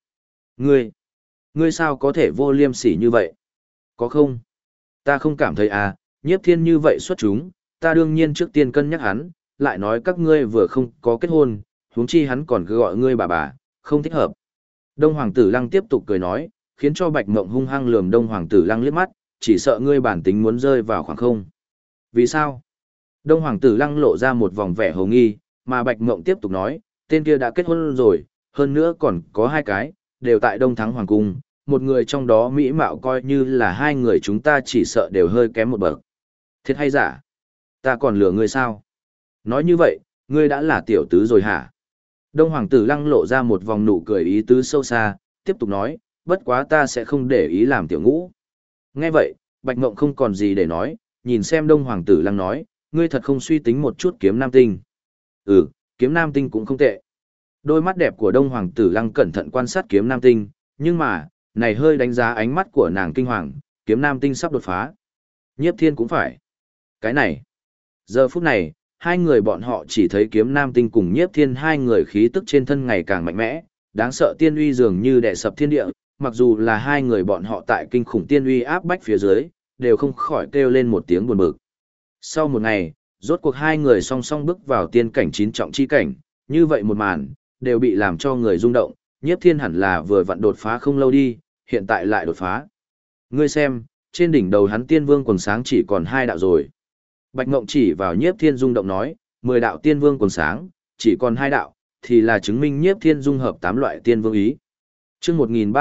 Ngươi sao có thể vô liêm sỉ như vậy? Có không? Ta không cảm thấy à, Nhiếp Thiên như vậy xuất chúng, ta đương nhiên trước tiên cân nhắc hắn, lại nói các ngươi vừa không có kết hôn, huống chi hắn còn cứ gọi ngươi bà, không thích hợp. Đông Hoàng Tử Lăng tiếp tục cười nói, khiến cho Bạch Ngộng hung hăng lườm Đông Hoàng Tử Lăng liếc mắt, chỉ sợ ngươi bản tính muốn rơi vào khoảng không. Vì sao? Đông Hoàng Tử Lăng lộ ra một vòng vẻ hồ nghi, mà Bạch Ngộng tiếp tục nói, tên kia đã kết hôn rồi, hơn nữa còn có 2 cái, đều tại Đông Thắng Hoàng Cung, một người trong đó mỹ mạo coi như là 2 người chúng ta chỉ sợ đều hơi kém một bậc. Thiệt hay giả? Ta còn lừa ngươi sao? Nói như vậy, ngươi đã là tiểu tứ rồi hả? Đông Hoàng Tử Lăng lộ ra một vòng nụ cười ý tứ sâu xa, tiếp tục nói, bất quá ta sẽ không để ý làm tiểu ngũ. Nghe vậy, Bạch Ngộng không còn gì để nói, nhìn xem Đông Hoàng Tử Lăng nói, ngươi thật không suy tính một chút kiếm nam tinh. Ừ, kiếm nam tinh cũng không tệ. Đôi mắt đẹp của Đông Hoàng Tử Lăng cẩn thận quan sát kiếm nam tinh, nhưng mà, này hơi đánh giá ánh mắt của nàng kinh hoàng, kiếm nam tinh sắp đột phá. Nhiếp Thiên cũng phải. Cái này. Giờ phút này, hai người bọn họ chỉ thấy kiếm nam tinh cùng Nhiếp Thiên hai người khí tức trên thân ngày càng mạnh mẽ, đáng sợ tiên uy dường như đè sập thiên địa, mặc dù là hai người bọn họ tại kinh khủng tiên uy áp bách phía dưới, đều không khỏi kêu lên một tiếng buồn bực. Sau một ngày, rốt cuộc hai người song song bước vào tiên cảnh 9 trọng chi cảnh, như vậy một màn, đều bị làm cho người rung động, Nhiếp Thiên hẳn là vừa vặn đột phá không lâu đi, hiện tại lại đột phá. Ngươi xem, trên đỉnh đầu hắn tiên vương quần sáng chỉ còn 2 đạo rồi. Bạch Ngộng chỉ vào Nhiếp Thiên rung động nói, 10 đạo tiên vương quần sáng, chỉ còn 2 đạo, thì là chứng minh Nhiếp Thiên dung hợp 8 loại tiên vương ý. Chương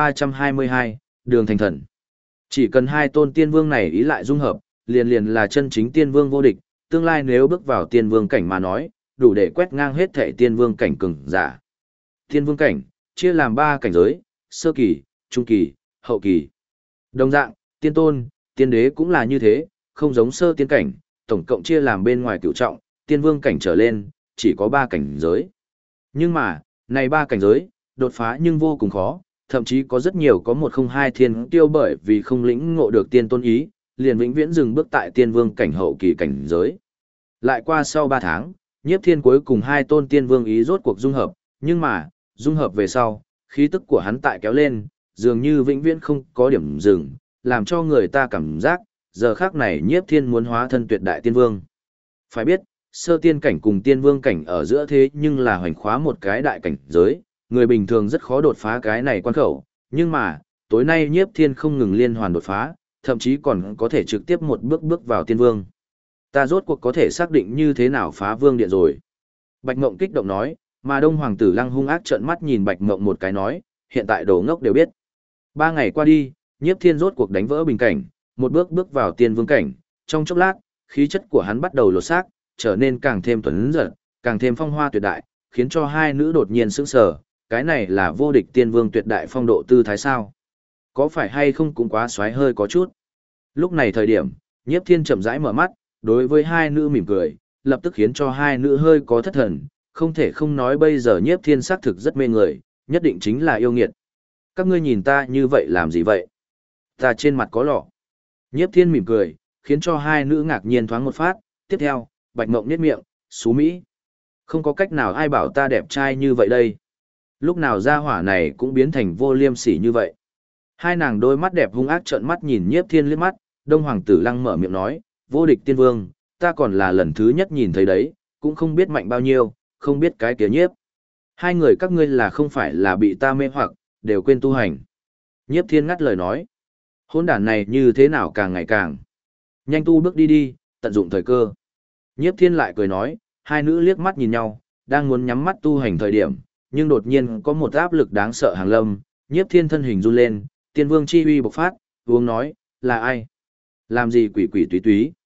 1322, Đường Thành Thần. Chỉ cần 2 tôn tiên vương này ý lại dung hợp, liền là chân chính tiên vương vô địch, tương lai nếu bước vào tiên vương cảnh mà nói, đủ để quét ngang hết thể tiên vương cảnh cường giả. Tiên vương cảnh chia làm 3 cảnh giới, sơ kỳ, trung kỳ, hậu kỳ. Đồng dạng, tiên tôn, tiên đế cũng là như thế, không giống sơ tiên cảnh, tổng cộng chia làm bên ngoài cửu trọng, tiên vương cảnh trở lên, chỉ có 3 cảnh giới. Nhưng mà, này 3 cảnh giới, đột phá nhưng vô cùng khó, thậm chí có rất nhiều có 102 thiên tiêu bởi vì không lĩnh ngộ được tiên tôn ý, liền vĩnh viễn dừng bước tại tiên vương cảnh hậu kỳ cảnh giới. Lại qua sau 3 tháng, Nhiếp Thiên cuối cùng 2 tôn tiên vương ý rốt cuộc dung hợp, nhưng mà, dung hợp về sau, khí tức của hắn tại kéo lên, dường như vĩnh viễn không có điểm dừng, làm cho người ta cảm giác, giờ khắc này Nhiếp Thiên muốn hóa thân tuyệt đại tiên vương. Phải biết, sơ tiên cảnh cùng tiên vương cảnh ở giữa thế nhưng là hoành khóa một cái đại cảnh giới, người bình thường rất khó đột phá cái này quan khẩu, nhưng mà, tối nay Nhiếp Thiên không ngừng liên hoàn đột phá, thậm chí còn có thể trực tiếp một bước bước vào tiên vương. Ta rốt cuộc có thể xác định như thế nào phá vương điện rồi. Bạch Ngộng kích động nói, mà Đông Hoàng tử Lăng hung ác trợn mắt nhìn Bạch Ngộng một cái nói, hiện tại đồ ngốc đều biết. 3 ngày qua đi, Nhiếp Thiên rốt cuộc đánh vỡ bình cảnh, một bước bước vào tiên vương cảnh, trong chốc lát, khí chất của hắn bắt đầu lột xác, trở nên càng thêm tuấn giật, càng thêm phong hoa tuyệt đại, khiến cho 2 nữ đột nhiên sững sờ, cái này là vô địch tiên vương tuyệt đại phong độ tư thái sao? Có phải hay không cũng quá xoáy hơi có chút. Lúc này thời điểm, Nhiếp Thiên chậm rãi mở mắt, đối với 2 nữ mỉm cười, lập tức khiến cho 2 nữ hơi có thất thần, không thể không nói bây giờ Nhiếp Thiên xác thực rất mê người, nhất định chính là yêu nghiệt. Các ngươi nhìn ta như vậy làm gì vậy? Ta trên mặt có lọ. Nhiếp Thiên mỉm cười, khiến cho 2 nữ ngạc nhiên thoáng một phát, tiếp theo, Bạch Mộng nhếch miệng, xú mỹ. Không có cách nào ai bảo ta đẹp trai như vậy đây. Lúc nào gia hỏa này cũng biến thành vô liêm sỉ như vậy. 2 nàng đôi mắt đẹp hung ác trợn mắt nhìn Nhiếp Thiên liếc mắt, Đông Hoàng tử Lăng mở miệng nói, vô địch tiên vương, ta còn là lần thứ nhất nhìn thấy đấy, cũng không biết mạnh bao nhiêu, không biết cái kia Nhiếp. 2 người các ngươi là không phải là bị ta mê hoặc, đều quên tu hành. Nhiếp Thiên ngắt lời nói, hôn đản này như thế nào càng ngày càng. Nhanh tu bước đi đi, tận dụng thời cơ. Nhiếp Thiên lại cười nói, 2 nữ liếc mắt nhìn nhau, đang muốn nhắm mắt tu hành thời điểm, nhưng đột nhiên có một áp lực đáng sợ hàng lâm, Nhiếp Thiên thân hình run lên, tiên vương chi uy bộc phát, uống nói, là ai? Làm gì quỷ quỷ túy túy?